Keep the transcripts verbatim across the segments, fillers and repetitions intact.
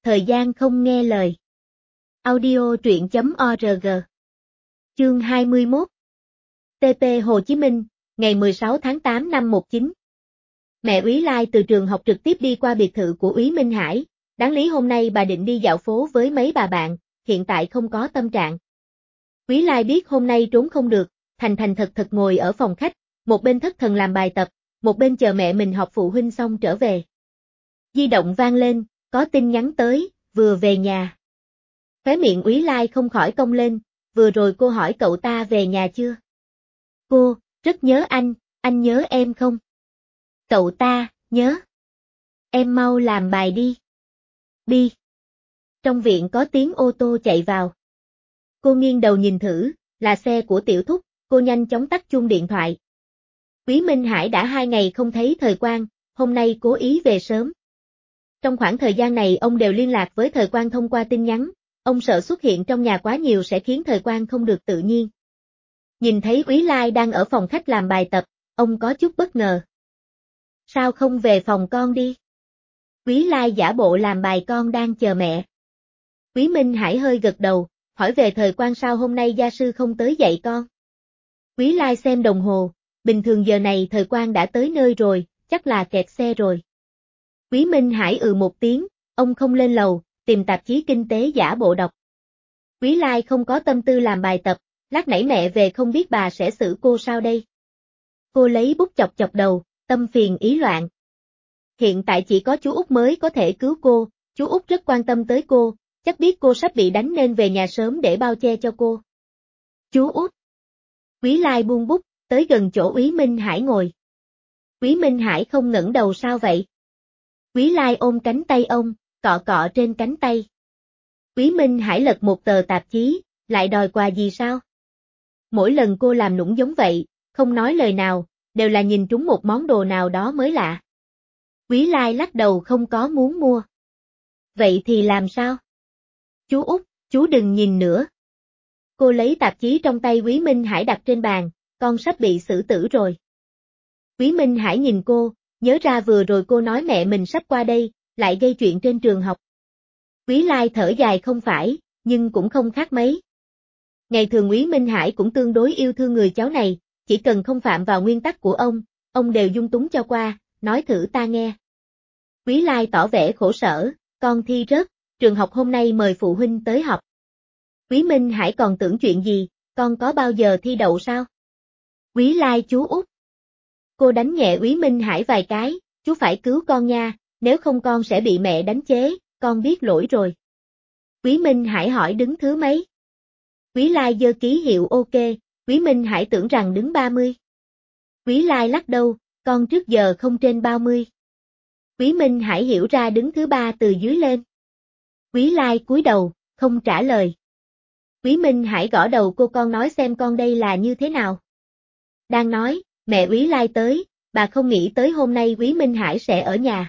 Thời gian không nghe lời. Audio truyện chấm org. Chương hai mươi mốt. tê pê Hồ Chí Minh, ngày mười sáu tháng tám năm một chín. Mẹ Úy Lai từ trường học trực tiếp đi qua biệt thự của Úy Minh Hải, đáng lý hôm nay bà định đi dạo phố với mấy bà bạn, hiện tại không có tâm trạng. Úy Lai biết hôm nay trốn không được, thành thành thật thật ngồi ở phòng khách, một bên thất thần làm bài tập, một bên chờ mẹ mình họp phụ huynh xong trở về. Di động vang lên, có tin nhắn tới, vừa về nhà. Khóe miệng Úy Lai không khỏi cong lên, vừa rồi cô hỏi cậu ta về nhà chưa? Cô, rất nhớ anh, anh nhớ em không? Cậu ta, nhớ. Em mau làm bài đi. Đi. Trong viện có tiếng ô tô chạy vào. Cô nghiêng đầu nhìn thử, là xe của Tiểu Thúc, cô nhanh chóng tắt chuông điện thoại. Úy Minh Hải đã hai ngày không thấy Thời Quang, hôm nay cố ý về sớm. Trong khoảng thời gian này ông đều liên lạc với Thời Quang thông qua tin nhắn, ông sợ xuất hiện trong nhà quá nhiều sẽ khiến Thời Quang không được tự nhiên. Nhìn thấy Úy Lai đang ở phòng khách làm bài tập, ông có chút bất ngờ. Sao không về phòng con đi? Úy Lai giả bộ làm bài con đang chờ mẹ. Úy Minh Hải hơi gật đầu, hỏi về Thời Quang sao hôm nay gia sư không tới dạy con. Úy Lai xem đồng hồ, bình thường giờ này Thời Quang đã tới nơi rồi, chắc là kẹt xe rồi. Úy Minh Hải ừ một tiếng, ông không lên lầu, tìm tạp chí kinh tế giả bộ đọc. Úy Lai không có tâm tư làm bài tập, lát nãy mẹ về không biết bà sẽ xử cô sao đây. Cô lấy bút chọc chọc đầu, tâm phiền ý loạn. Hiện tại chỉ có chú Út mới có thể cứu cô, chú Út rất quan tâm tới cô, chắc biết cô sắp bị đánh nên về nhà sớm để bao che cho cô. Chú Út. Úy Lai buông bút, tới gần chỗ Úy Minh Hải ngồi. Úy Minh Hải không ngẩng đầu sao vậy? Úy Lai ôm cánh tay ông, cọ cọ trên cánh tay. Úy Minh Hải lật một tờ tạp chí, lại đòi quà gì sao? Mỗi lần cô làm nũng giống vậy, không nói lời nào, đều là nhìn trúng một món đồ nào đó mới lạ. Úy Lai lắc đầu không có muốn mua. Vậy thì làm sao? Chú Út, chú đừng nhìn nữa. Cô lấy tạp chí trong tay Úy Minh Hải đặt trên bàn, con sắp bị xử tử rồi. Úy Minh Hải nhìn cô, nhớ ra vừa rồi cô nói mẹ mình sắp qua đây, lại gây chuyện trên trường học. Úy Lai thở dài không phải, nhưng cũng không khác mấy. Ngày thường Úy Minh Hải cũng tương đối yêu thương người cháu này, chỉ cần không phạm vào nguyên tắc của ông, ông đều dung túng cho qua, nói thử ta nghe. Úy Lai tỏ vẻ khổ sở, con thi rớt, trường học hôm nay mời phụ huynh tới họp. Úy Minh Hải còn tưởng chuyện gì, con có bao giờ thi đậu sao? Úy Lai chú Út. Cô đánh nhẹ Úy Minh Hải vài cái, chú phải cứu con nha, nếu không con sẽ bị mẹ đánh chế, con biết lỗi rồi. Úy Minh Hải hỏi đứng thứ mấy? Úy Lai giơ ký hiệu ok, Úy Minh Hải tưởng rằng đứng ba mươi. Úy Lai lắc đầu, con trước giờ không trên ba mươi. Úy Minh Hải hiểu ra đứng thứ ba từ dưới lên. Úy Lai cúi đầu, không trả lời. Úy Minh Hải gõ đầu cô con nói xem con đây là như thế nào. Đang nói, mẹ Úy Lai tới, bà không nghĩ tới hôm nay Úy Minh Hải sẽ ở nhà.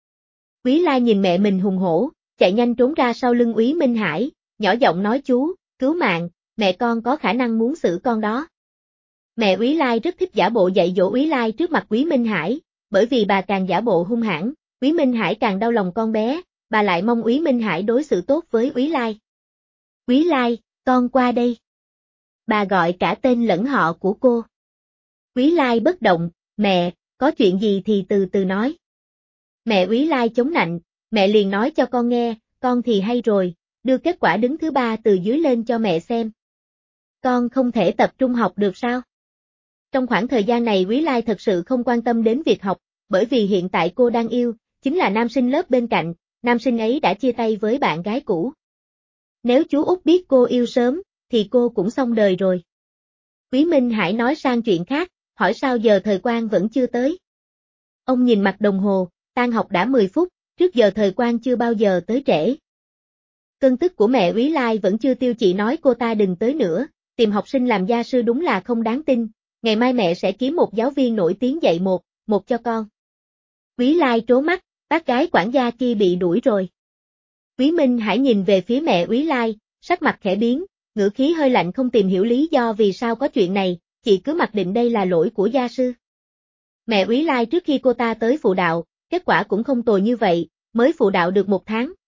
Úy Lai nhìn mẹ mình hùng hổ, chạy nhanh trốn ra sau lưng Úy Minh Hải, nhỏ giọng nói chú, cứu mạng, mẹ con có khả năng muốn xử con đó. Mẹ Úy Lai rất thích giả bộ dạy dỗ Úy Lai trước mặt Úy Minh Hải, bởi vì bà càng giả bộ hung hãn, Úy Minh Hải càng đau lòng con bé, bà lại mong Úy Minh Hải đối xử tốt với Úy Lai. Úy Lai, con qua đây. Bà gọi cả tên lẫn họ của cô. Úy Lai bất động, mẹ, có chuyện gì thì từ từ nói. Mẹ Úy Lai chống nạnh, mẹ liền nói cho con nghe, con thì hay rồi, đưa kết quả đứng thứ ba từ dưới lên cho mẹ xem. Con không thể tập trung học được sao? Trong khoảng thời gian này Úy Lai thật sự không quan tâm đến việc học, bởi vì hiện tại cô đang yêu, chính là nam sinh lớp bên cạnh, nam sinh ấy đã chia tay với bạn gái cũ. Nếu chú Út biết cô yêu sớm, thì cô cũng xong đời rồi. Úy Minh Hải nói sang chuyện khác, hỏi sao giờ Thời Quang vẫn chưa tới. Ông nhìn mặt đồng hồ, tan học đã mười phút, trước giờ Thời Quang chưa bao giờ tới trễ. Cơn tức của mẹ Úy Lai vẫn chưa tiêu, chị nói cô ta đừng tới nữa, tìm học sinh làm gia sư đúng là không đáng tin, ngày mai mẹ sẽ kiếm một giáo viên nổi tiếng dạy một, một cho con. Úy Lai trố mắt, bác gái quản gia kia bị đuổi rồi. Úy Minh Hải nhìn về phía mẹ Úy Lai, sắc mặt khẽ biến, ngữ khí hơi lạnh không tìm hiểu lý do vì sao có chuyện này, chị cứ mặc định đây là lỗi của gia sư. Mẹ Úy Lai trước khi cô ta tới phụ đạo, kết quả cũng không tồi như vậy, mới phụ đạo được một tháng,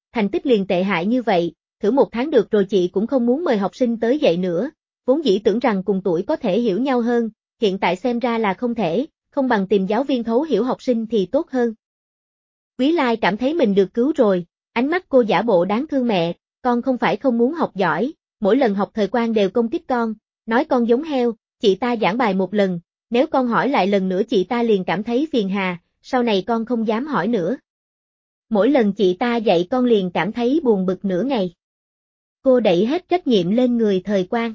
thành tích liền tệ hại như vậy, thử một tháng được rồi chị cũng không muốn mời học sinh tới dạy nữa, vốn dĩ tưởng rằng cùng tuổi có thể hiểu nhau hơn, hiện tại xem ra là không thể, không bằng tìm giáo viên thấu hiểu học sinh thì tốt hơn. Quý Lai cảm thấy mình được cứu rồi, ánh mắt cô giả bộ đáng thương mẹ, con không phải không muốn học giỏi, mỗi lần học thời quan đều công kích con, nói con giống heo, chị ta giảng bài một lần, nếu con hỏi lại lần nữa chị ta liền cảm thấy phiền hà, sau này con không dám hỏi nữa. Mỗi lần chị ta dạy con liền cảm thấy buồn bực nửa ngày. Cô đẩy hết trách nhiệm lên người thời quan.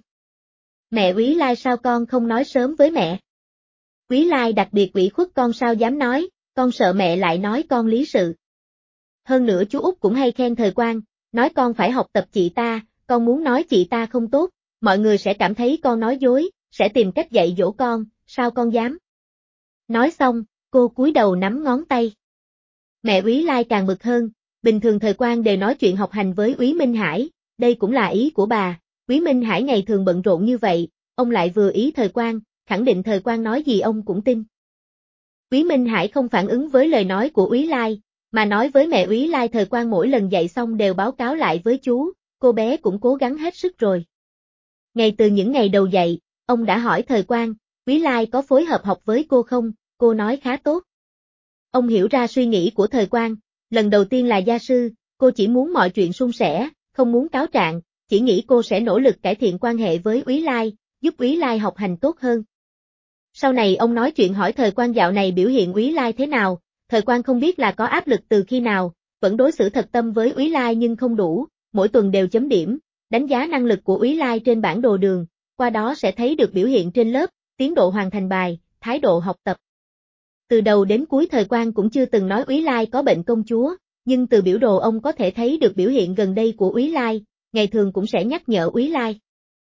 Mẹ Quý Lai sao con không nói sớm với mẹ? Quý Lai đặc biệt ủy khuất con sao dám nói, con sợ mẹ lại nói con lý sự. Hơn nữa chú Út cũng hay khen thời quan, nói con phải học tập chị ta, con muốn nói chị ta không tốt, mọi người sẽ cảm thấy con nói dối, sẽ tìm cách dạy dỗ con, sao con dám? Nói xong, cô cúi đầu nắm ngón tay. Mẹ Úy Lai càng bực hơn, bình thường thời quan đều nói chuyện học hành với Úy Minh Hải, đây cũng là ý của bà, Úy Minh Hải ngày thường bận rộn như vậy, ông lại vừa ý thời quan, khẳng định thời quan nói gì ông cũng tin. Úy Minh Hải không phản ứng với lời nói của Úy Lai, mà nói với mẹ Úy Lai thời quan mỗi lần dạy xong đều báo cáo lại với chú, cô bé cũng cố gắng hết sức rồi. Ngay từ những ngày đầu dạy, ông đã hỏi thời quan, Úy Lai có phối hợp học với cô không, cô nói khá tốt. Ông hiểu ra suy nghĩ của thời quan, lần đầu tiên là gia sư, cô chỉ muốn mọi chuyện suôn sẻ, không muốn cáo trạng, chỉ nghĩ cô sẽ nỗ lực cải thiện quan hệ với Úy Lai, giúp Úy Lai học hành tốt hơn. Sau này ông nói chuyện hỏi thời quan dạo này biểu hiện Úy Lai thế nào, thời quan không biết là có áp lực từ khi nào, vẫn đối xử thật tâm với Úy Lai nhưng không đủ, mỗi tuần đều chấm điểm, đánh giá năng lực của Úy Lai trên bản đồ đường, qua đó sẽ thấy được biểu hiện trên lớp, tiến độ hoàn thành bài, thái độ học tập. Từ đầu đến cuối thời quan cũng chưa từng nói Úy Lai có bệnh công chúa, nhưng từ biểu đồ ông có thể thấy được biểu hiện gần đây của Úy Lai, ngày thường cũng sẽ nhắc nhở Úy Lai.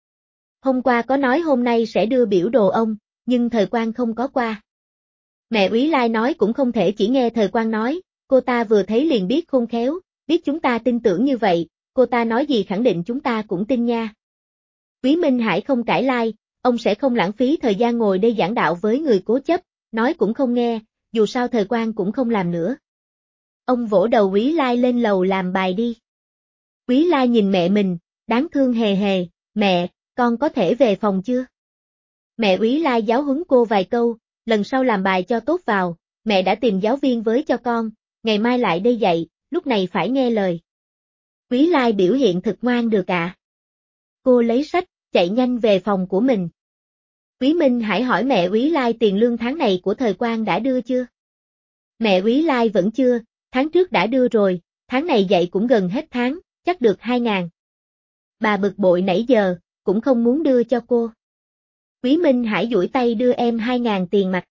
Hôm qua có nói hôm nay sẽ đưa biểu đồ ông, nhưng thời quan không có qua. Mẹ Úy Lai nói cũng không thể chỉ nghe thời quan nói, cô ta vừa thấy liền biết khôn khéo, biết chúng ta tin tưởng như vậy, cô ta nói gì khẳng định chúng ta cũng tin nha. Úy Minh Hải không cãi lai, ông sẽ không lãng phí thời gian ngồi đây giảng đạo với người cố chấp, nói cũng không nghe, dù sao thời quan cũng không làm nữa. Ông vỗ đầu Úy Lai lên lầu làm bài đi. Úy Lai nhìn mẹ mình, đáng thương hề hề, mẹ, con có thể về phòng chưa? Mẹ Úy Lai giáo huấn cô vài câu, lần sau làm bài cho tốt vào, mẹ đã tìm giáo viên với cho con, ngày mai lại đây dạy, lúc này phải nghe lời. Úy Lai biểu hiện thật ngoan được ạ. À? Cô lấy sách, chạy nhanh về phòng của mình. Úy Minh Hải hỏi mẹ Úy Lai tiền lương tháng này của thời quan đã đưa chưa? Mẹ Úy Lai vẫn chưa, tháng trước đã đưa rồi, tháng này dạy cũng gần hết tháng, chắc được hai ngàn. Bà bực bội nãy giờ, cũng không muốn đưa cho cô. Úy Minh Hải duỗi tay đưa em hai ngàn tiền mặt.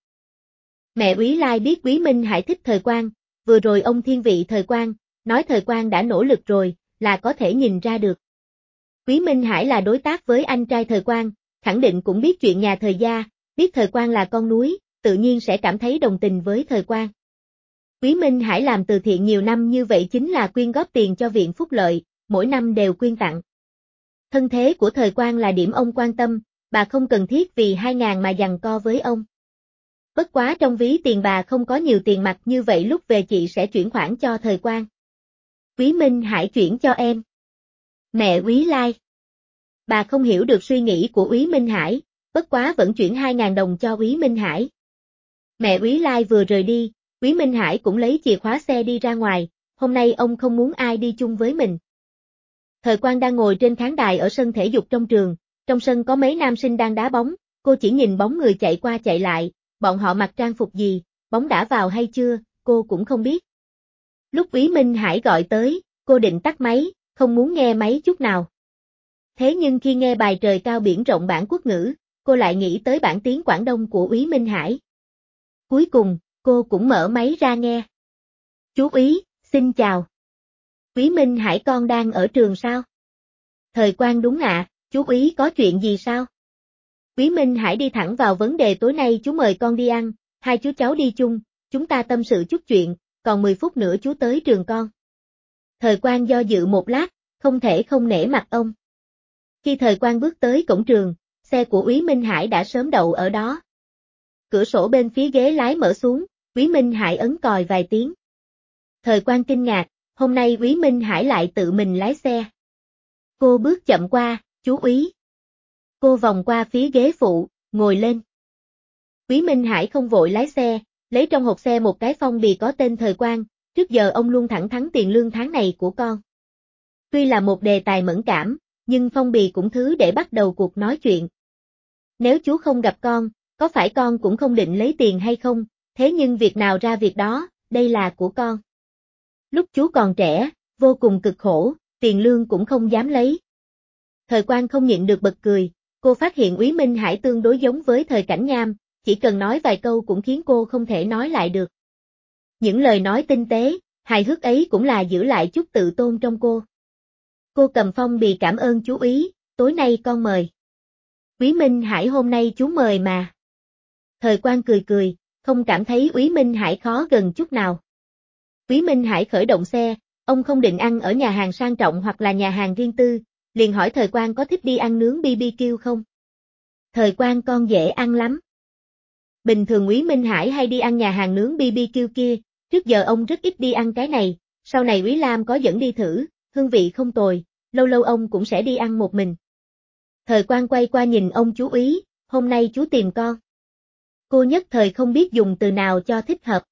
Mẹ Úy Lai biết Úy Minh Hải thích thời quan, vừa rồi ông thiên vị thời quan, nói thời quan đã nỗ lực rồi, là có thể nhìn ra được. Úy Minh Hải là đối tác với anh trai thời quan, khẳng định cũng biết chuyện nhà thời gia, biết thời quan là con núi, tự nhiên sẽ cảm thấy đồng tình với thời quan. Úy Minh Hải làm từ thiện nhiều năm như vậy chính là quyên góp tiền cho viện phúc lợi, mỗi năm đều quyên tặng. Thân thế của thời quan là điểm ông quan tâm, bà không cần thiết vì hai ngàn mà giằng co với ông. Bất quá trong ví tiền bà không có nhiều tiền mặt như vậy lúc về chị sẽ chuyển khoản cho thời quan. Úy Minh Hải chuyển cho em. Mẹ Úy Lai. Bà không hiểu được suy nghĩ của Úy Minh Hải, bất quá vẫn chuyển hai ngàn đồng cho Úy Minh Hải. Mẹ Úy Lai vừa rời đi, Úy Minh Hải cũng lấy chìa khóa xe đi ra ngoài, hôm nay ông không muốn ai đi chung với mình. Thời quan đang ngồi trên khán đài ở sân thể dục trong trường, trong sân có mấy nam sinh đang đá bóng, cô chỉ nhìn bóng người chạy qua chạy lại, bọn họ mặc trang phục gì, bóng đã vào hay chưa, cô cũng không biết. Lúc Úy Minh Hải gọi tới, cô định tắt máy, không muốn nghe máy chút nào. Thế nhưng khi nghe bài Trời cao biển rộng bản quốc ngữ, cô lại nghĩ tới bản tiếng Quảng Đông của Úy Minh Hải. Cuối cùng, cô cũng mở máy ra nghe. Chú Úy, xin chào. Úy Minh Hải con đang ở trường sao? Thời quan đúng ạ, à, chú Úy có chuyện gì sao? Úy Minh Hải đi thẳng vào vấn đề tối nay chú mời con đi ăn, hai chú cháu đi chung, chúng ta tâm sự chút chuyện, còn mười phút nữa chú tới trường con. Thời quan do dự một lát, không thể không nể mặt ông. Khi thời quan bước tới cổng trường, xe của Úy Minh Hải đã sớm đậu ở đó. Cửa sổ bên phía ghế lái mở xuống, Úy Minh Hải ấn còi vài tiếng. Thời quan kinh ngạc, hôm nay Úy Minh Hải lại tự mình lái xe. Cô bước chậm qua, chú Úy. Cô vòng qua phía ghế phụ, ngồi lên. Úy Minh Hải không vội lái xe, lấy trong hộp xe một cái phong bì có tên Thời Quang, trước giờ ông luôn thẳng thắn tiền lương tháng này của con. Tuy là một đề tài mẫn cảm, nhưng phong bì cũng thứ để bắt đầu cuộc nói chuyện. Nếu chú không gặp con, có phải con cũng không định lấy tiền hay không, thế nhưng việc nào ra việc đó, đây là của con. Lúc chú còn trẻ, vô cùng cực khổ, tiền lương cũng không dám lấy. Thời Quang không nhịn được bật cười, cô phát hiện Úy Minh Hải tương đối giống với Thời Cảnh Nham, chỉ cần nói vài câu cũng khiến cô không thể nói lại được. Những lời nói tinh tế, hài hước ấy cũng là giữ lại chút tự tôn trong cô. Cô cầm phong bì cảm ơn chú Úy, tối nay con mời. Úy Minh Hải hôm nay chú mời mà. Thời Quang cười cười, không cảm thấy Úy Minh Hải khó gần chút nào. Úy Minh Hải khởi động xe, ông không định ăn ở nhà hàng sang trọng hoặc là nhà hàng riêng tư, liền hỏi Thời Quang có thích đi ăn nướng bê bê kiu không? Thời Quang con dễ ăn lắm. Bình thường Úy Minh Hải hay đi ăn nhà hàng nướng bê bê kiu kia, trước giờ ông rất ít đi ăn cái này, sau này Úy Lam có dẫn đi thử, hương vị không tồi, lâu lâu ông cũng sẽ đi ăn một mình. Thời Quang quay qua nhìn ông chú Úy, hôm nay chú tìm con. Cô nhất thời không biết dùng từ nào cho thích hợp.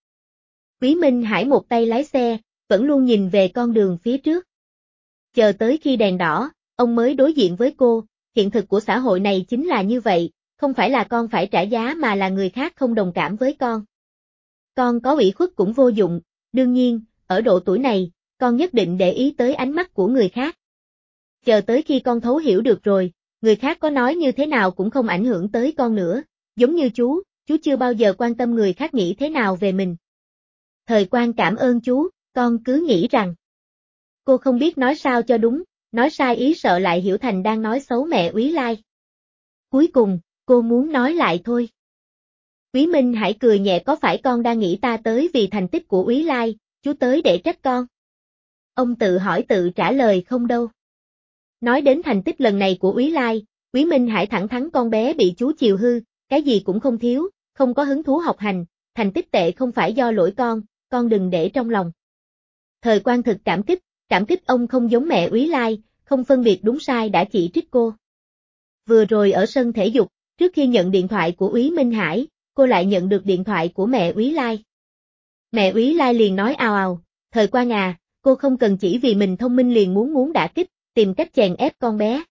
Úy Minh Hải một tay lái xe, vẫn luôn nhìn về con đường phía trước. Chờ tới khi đèn đỏ, ông mới đối diện với cô, hiện thực của xã hội này chính là như vậy, không phải là con phải trả giá mà là người khác không đồng cảm với con. Con có ủy khuất cũng vô dụng, đương nhiên, ở độ tuổi này, con nhất định để ý tới ánh mắt của người khác. Chờ tới khi con thấu hiểu được rồi, người khác có nói như thế nào cũng không ảnh hưởng tới con nữa, giống như chú, chú chưa bao giờ quan tâm người khác nghĩ thế nào về mình. Thời Quang cảm ơn chú, con cứ nghĩ rằng. Cô không biết nói sao cho đúng, nói sai ý sợ lại hiểu thành đang nói xấu mẹ Úy Lai. Cuối cùng, cô muốn nói lại thôi. Úy Minh Hải cười nhẹ, có phải con đang nghĩ ta tới vì thành tích của Úy Lai, chú tới để trách con? Ông tự hỏi tự trả lời không đâu. Nói đến thành tích lần này của Úy Lai, Úy Minh Hải thẳng thắn con bé bị chú chiều hư, cái gì cũng không thiếu, không có hứng thú học hành, thành tích tệ không phải do lỗi con, con đừng để trong lòng. Thời Quang thực cảm kích, cảm kích ông không giống mẹ Úy Lai, không phân biệt đúng sai đã chỉ trích cô. Vừa rồi ở sân thể dục, trước khi nhận điện thoại của Úy Minh Hải, cô lại nhận được điện thoại của mẹ Úy Lai. Mẹ Úy Lai liền nói ào ào, Thời Quang à, cô không cần chỉ vì mình thông minh liền muốn muốn đả kích, tìm cách chèn ép con bé.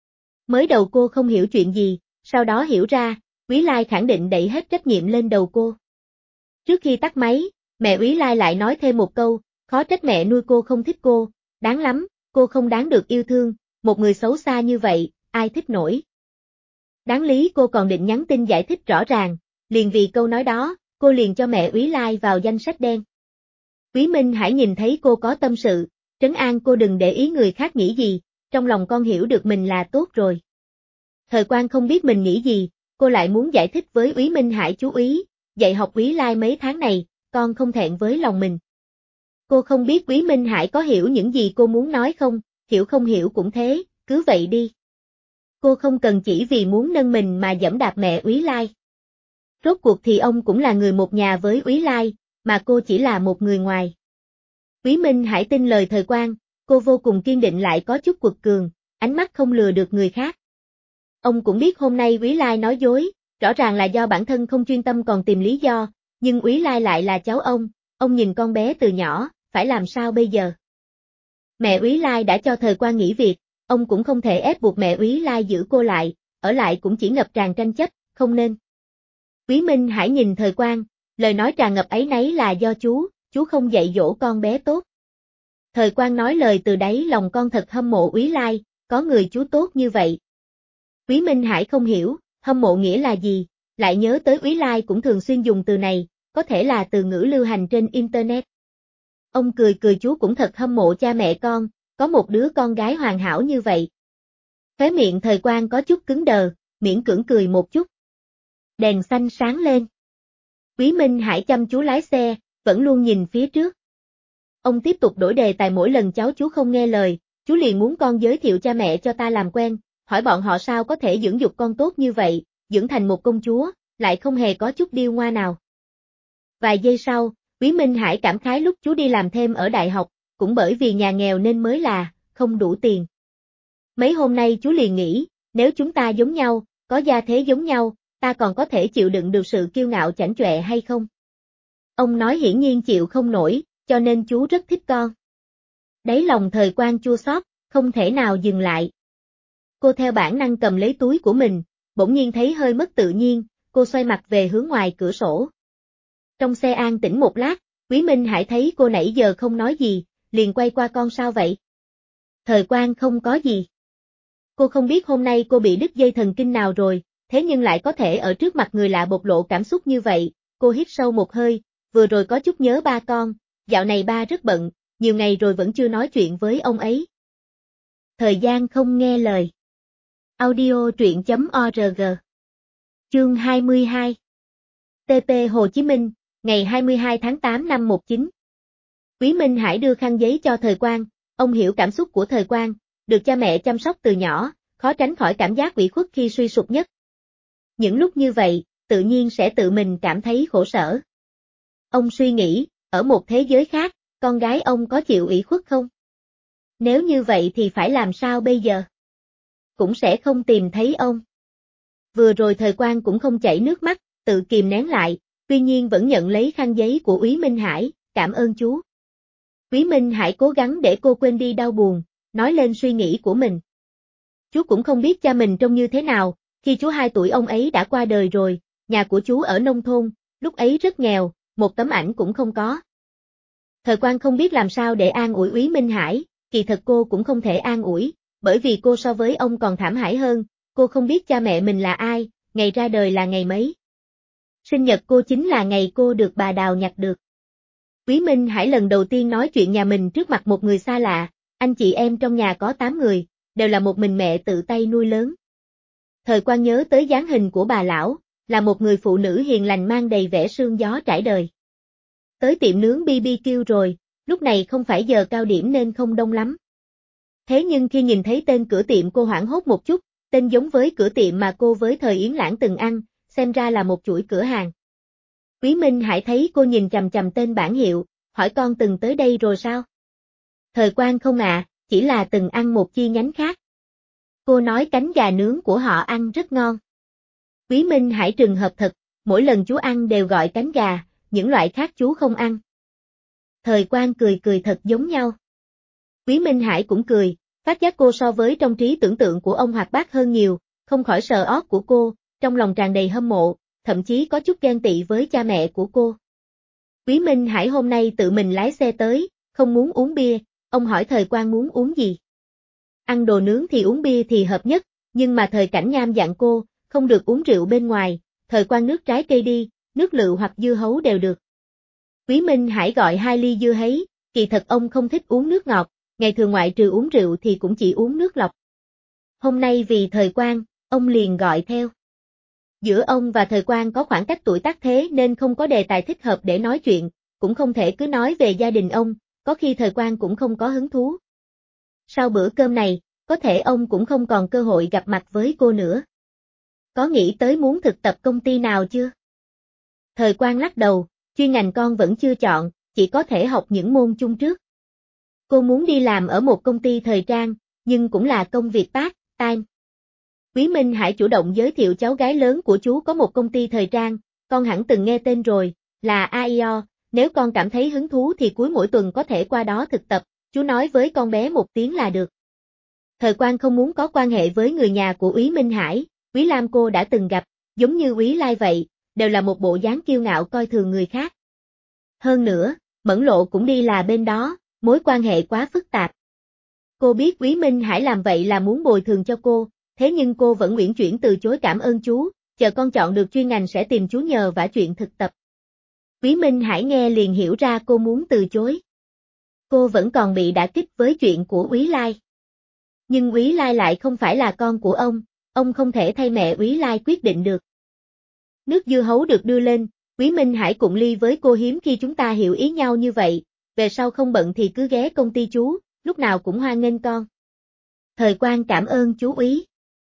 Mới đầu cô không hiểu chuyện gì, sau đó hiểu ra, Úy Lai khẳng định đẩy hết trách nhiệm lên đầu cô. Trước khi tắt máy, mẹ Úy Lai lại nói thêm một câu, khó trách mẹ nuôi cô không thích cô, đáng lắm, cô không đáng được yêu thương, một người xấu xa như vậy, ai thích nổi. Đáng lý cô còn định nhắn tin giải thích rõ ràng, liền vì câu nói đó, cô liền cho mẹ Úy Lai vào danh sách đen. Úy Minh Hải nhìn thấy cô có tâm sự, trấn an cô đừng để ý người khác nghĩ gì, trong lòng con hiểu được mình là tốt rồi. Thời Quang không biết mình nghĩ gì, cô lại muốn giải thích với Úy Minh Hải chú ý, dạy học Úy Lai mấy tháng này, con không thẹn với lòng mình. Cô không biết Úy Minh Hải có hiểu những gì cô muốn nói không, hiểu không hiểu cũng thế, cứ vậy đi. Cô không cần chỉ vì muốn nâng mình mà giẫm đạp mẹ Úy Lai. Rốt cuộc thì ông cũng là người một nhà với Úy Lai, mà cô chỉ là một người ngoài. Úy Minh Hải tin lời Thời Quang, cô vô cùng kiên định lại có chút quật cường, ánh mắt không lừa được người khác. Ông cũng biết hôm nay Úy Lai nói dối, rõ ràng là do bản thân không chuyên tâm còn tìm lý do, nhưng Úy Lai lại là cháu ông, ông nhìn con bé từ nhỏ, phải làm sao bây giờ? Mẹ Úy Lai đã cho Thời Quang nghỉ việc, ông cũng không thể ép buộc mẹ Úy Lai giữ cô lại, ở lại cũng chỉ ngập tràn tranh chấp, không nên. Úy Minh Hải nhìn Thời Quang, lời nói tràn ngập áy náy là do chú, chú không dạy dỗ con bé tốt. Thời Quang nói lời từ đáy lòng con thật hâm mộ Úy Lai, có người chú tốt như vậy. Úy Minh Hải không hiểu, hâm mộ nghĩa là gì, lại nhớ tới Úy Lai cũng thường xuyên dùng từ này, có thể là từ ngữ lưu hành trên Internet. Ông cười cười chú cũng thật hâm mộ cha mẹ con, có một đứa con gái hoàn hảo như vậy. Khóe miệng Thời Quang có chút cứng đờ, miễn cưỡng cười một chút. Đèn xanh sáng lên. Úy Minh Hải chăm chú lái xe, vẫn luôn nhìn phía trước. Ông tiếp tục đổi đề tài, mỗi lần cháu chú không nghe lời, chú liền muốn con giới thiệu cha mẹ cho ta làm quen, hỏi bọn họ sao có thể dưỡng dục con tốt như vậy, dưỡng thành một công chúa, lại không hề có chút điêu ngoa nào. Vài giây sau, Úy Minh Hải cảm khái lúc chú đi làm thêm ở đại học, cũng bởi vì nhà nghèo nên mới là, không đủ tiền. Mấy hôm nay chú liền nghĩ, nếu chúng ta giống nhau, có gia thế giống nhau, ta còn có thể chịu đựng được sự kiêu ngạo chảnh chọe hay không? Ông nói hiển nhiên chịu không nổi, cho nên chú rất thích con. Đáy lòng Thời Quang chua xót, không thể nào dừng lại. Cô theo bản năng cầm lấy túi của mình, bỗng nhiên thấy hơi mất tự nhiên, cô xoay mặt về hướng ngoài cửa sổ. Trong xe an tĩnh một lát, Quý Minh Hải thấy cô nãy giờ không nói gì, liền quay qua con sao vậy? Thời Quang không có gì. Cô không biết hôm nay cô bị đứt dây thần kinh nào rồi, thế nhưng lại có thể ở trước mặt người lạ bộc lộ cảm xúc như vậy, cô hít sâu một hơi, vừa rồi có chút nhớ ba con, dạo này ba rất bận, nhiều ngày rồi vẫn chưa nói chuyện với ông ấy. Thời gian không nghe lời. Audio truyện chấm org. Chương hai mươi hai. tê pê Hồ Chí Minh, ngày hai mươi hai tháng tám năm một chín. Quý Minh Hải đưa khăn giấy cho Thời Quang, ông hiểu cảm xúc của Thời Quang, được cha mẹ chăm sóc từ nhỏ, khó tránh khỏi cảm giác ủy khuất khi suy sụp nhất. Những lúc như vậy, tự nhiên sẽ tự mình cảm thấy khổ sở. Ông suy nghĩ, ở một thế giới khác, con gái ông có chịu ủy khuất không? Nếu như vậy thì phải làm sao bây giờ? Cũng sẽ không tìm thấy ông. Vừa rồi Thời Quang cũng không chảy nước mắt, tự kìm nén lại, tuy nhiên vẫn nhận lấy khăn giấy của Úy Minh Hải, cảm ơn chú. Úy Minh Hải cố gắng để cô quên đi đau buồn, nói lên suy nghĩ của mình. Chú cũng không biết cha mình trông như thế nào, khi chú hai tuổi ông ấy đã qua đời rồi, nhà của chú ở nông thôn, lúc ấy rất nghèo, một tấm ảnh cũng không có. Thời Quang không biết làm sao để an ủi Úy Minh Hải, kỳ thật cô cũng không thể an ủi, bởi vì cô so với ông còn thảm hại hơn, cô không biết cha mẹ mình là ai, ngày ra đời là ngày mấy. Sinh nhật cô chính là ngày cô được bà Đào nhặt được. Úy Minh Hải lần đầu tiên nói chuyện nhà mình trước mặt một người xa lạ, anh chị em trong nhà có tám người, đều là một mình mẹ tự tay nuôi lớn. Thời Quang nhớ tới dáng hình của bà lão, là một người phụ nữ hiền lành mang đầy vẻ sương gió trải đời. Tới tiệm nướng bê bê kiu rồi, lúc này không phải giờ cao điểm nên không đông lắm. Thế nhưng khi nhìn thấy tên cửa tiệm cô hoảng hốt một chút, tên giống với cửa tiệm mà cô với Thời Yến Lãng từng ăn, xem ra là một chuỗi cửa hàng. Úy Minh Hải thấy cô nhìn chằm chằm tên bảng hiệu, hỏi con từng tới đây rồi sao? Thời Quang không ạ, à, chỉ là từng ăn một chi nhánh khác. Cô nói cánh gà nướng của họ ăn rất ngon. Úy Minh Hải trường hợp thật, mỗi lần chú ăn đều gọi cánh gà, những loại khác chú không ăn. Thời Quang cười cười thật giống nhau. Úy Minh Hải cũng cười, phát giác cô so với trong trí tưởng tượng của ông hoạt bát hơn nhiều, không khỏi sờ ót của cô, trong lòng tràn đầy hâm mộ, thậm chí có chút ghen tị với cha mẹ của cô. Úy Minh Hải hôm nay tự mình lái xe tới, không muốn uống bia, ông hỏi Thời Quang muốn uống gì. Ăn đồ nướng thì uống bia thì hợp nhất, nhưng mà Thời Cảnh Nham dặn cô, không được uống rượu bên ngoài, Thời Quang nước trái cây đi, nước lựu hoặc dưa hấu đều được. Úy Minh Hải gọi hai ly dưa hấy, kỳ thật ông không thích uống nước ngọt, ngày thường ngoại trừ uống rượu thì cũng chỉ uống nước lọc. Hôm nay vì Thời Quang, ông liền gọi theo. Giữa ông và Thời Quang có khoảng cách tuổi tác thế nên không có đề tài thích hợp để nói chuyện, cũng không thể cứ nói về gia đình ông, có khi Thời Quang cũng không có hứng thú. Sau bữa cơm này, có thể ông cũng không còn cơ hội gặp mặt với cô nữa. Có nghĩ tới muốn thực tập công ty nào chưa? Thời Quang lắc đầu, chuyên ngành con vẫn chưa chọn, chỉ có thể học những môn chung trước. Cô muốn đi làm ở một công ty thời trang, nhưng cũng là công việc part-time. Úy Minh Hải chủ động giới thiệu cháu gái lớn của chú có một công ty thời trang, con hẳn từng nghe tên rồi, là a i o, nếu con cảm thấy hứng thú thì cuối mỗi tuần có thể qua đó thực tập, chú nói với con bé một tiếng là được. Thời Quang không muốn có quan hệ với người nhà của Úy Minh Hải, Úy Lam cô đã từng gặp, giống như Úy Lai vậy, đều là một bộ dáng kiêu ngạo coi thường người khác. Hơn nữa, Mẫn Lộ cũng đi là bên đó, mối quan hệ quá phức tạp. Cô biết Úy Minh Hải làm vậy là muốn bồi thường cho cô, thế nhưng cô vẫn uyển chuyển từ chối cảm ơn chú, chờ con chọn được chuyên ngành sẽ tìm chú nhờ vả chuyện thực tập. Úy Minh Hải nghe liền hiểu ra cô muốn từ chối. Cô vẫn còn bị đả kích với chuyện của Úy Lai. Nhưng Úy Lai lại không phải là con của ông, ông không thể thay mẹ Úy Lai quyết định được. Nước dưa hấu được đưa lên, Úy Minh Hải cụng ly với cô hiếm khi chúng ta hiểu ý nhau như vậy, về sau không bận thì cứ ghé công ty chú, lúc nào cũng hoan nghênh con. Thời Quang cảm ơn chú Úy.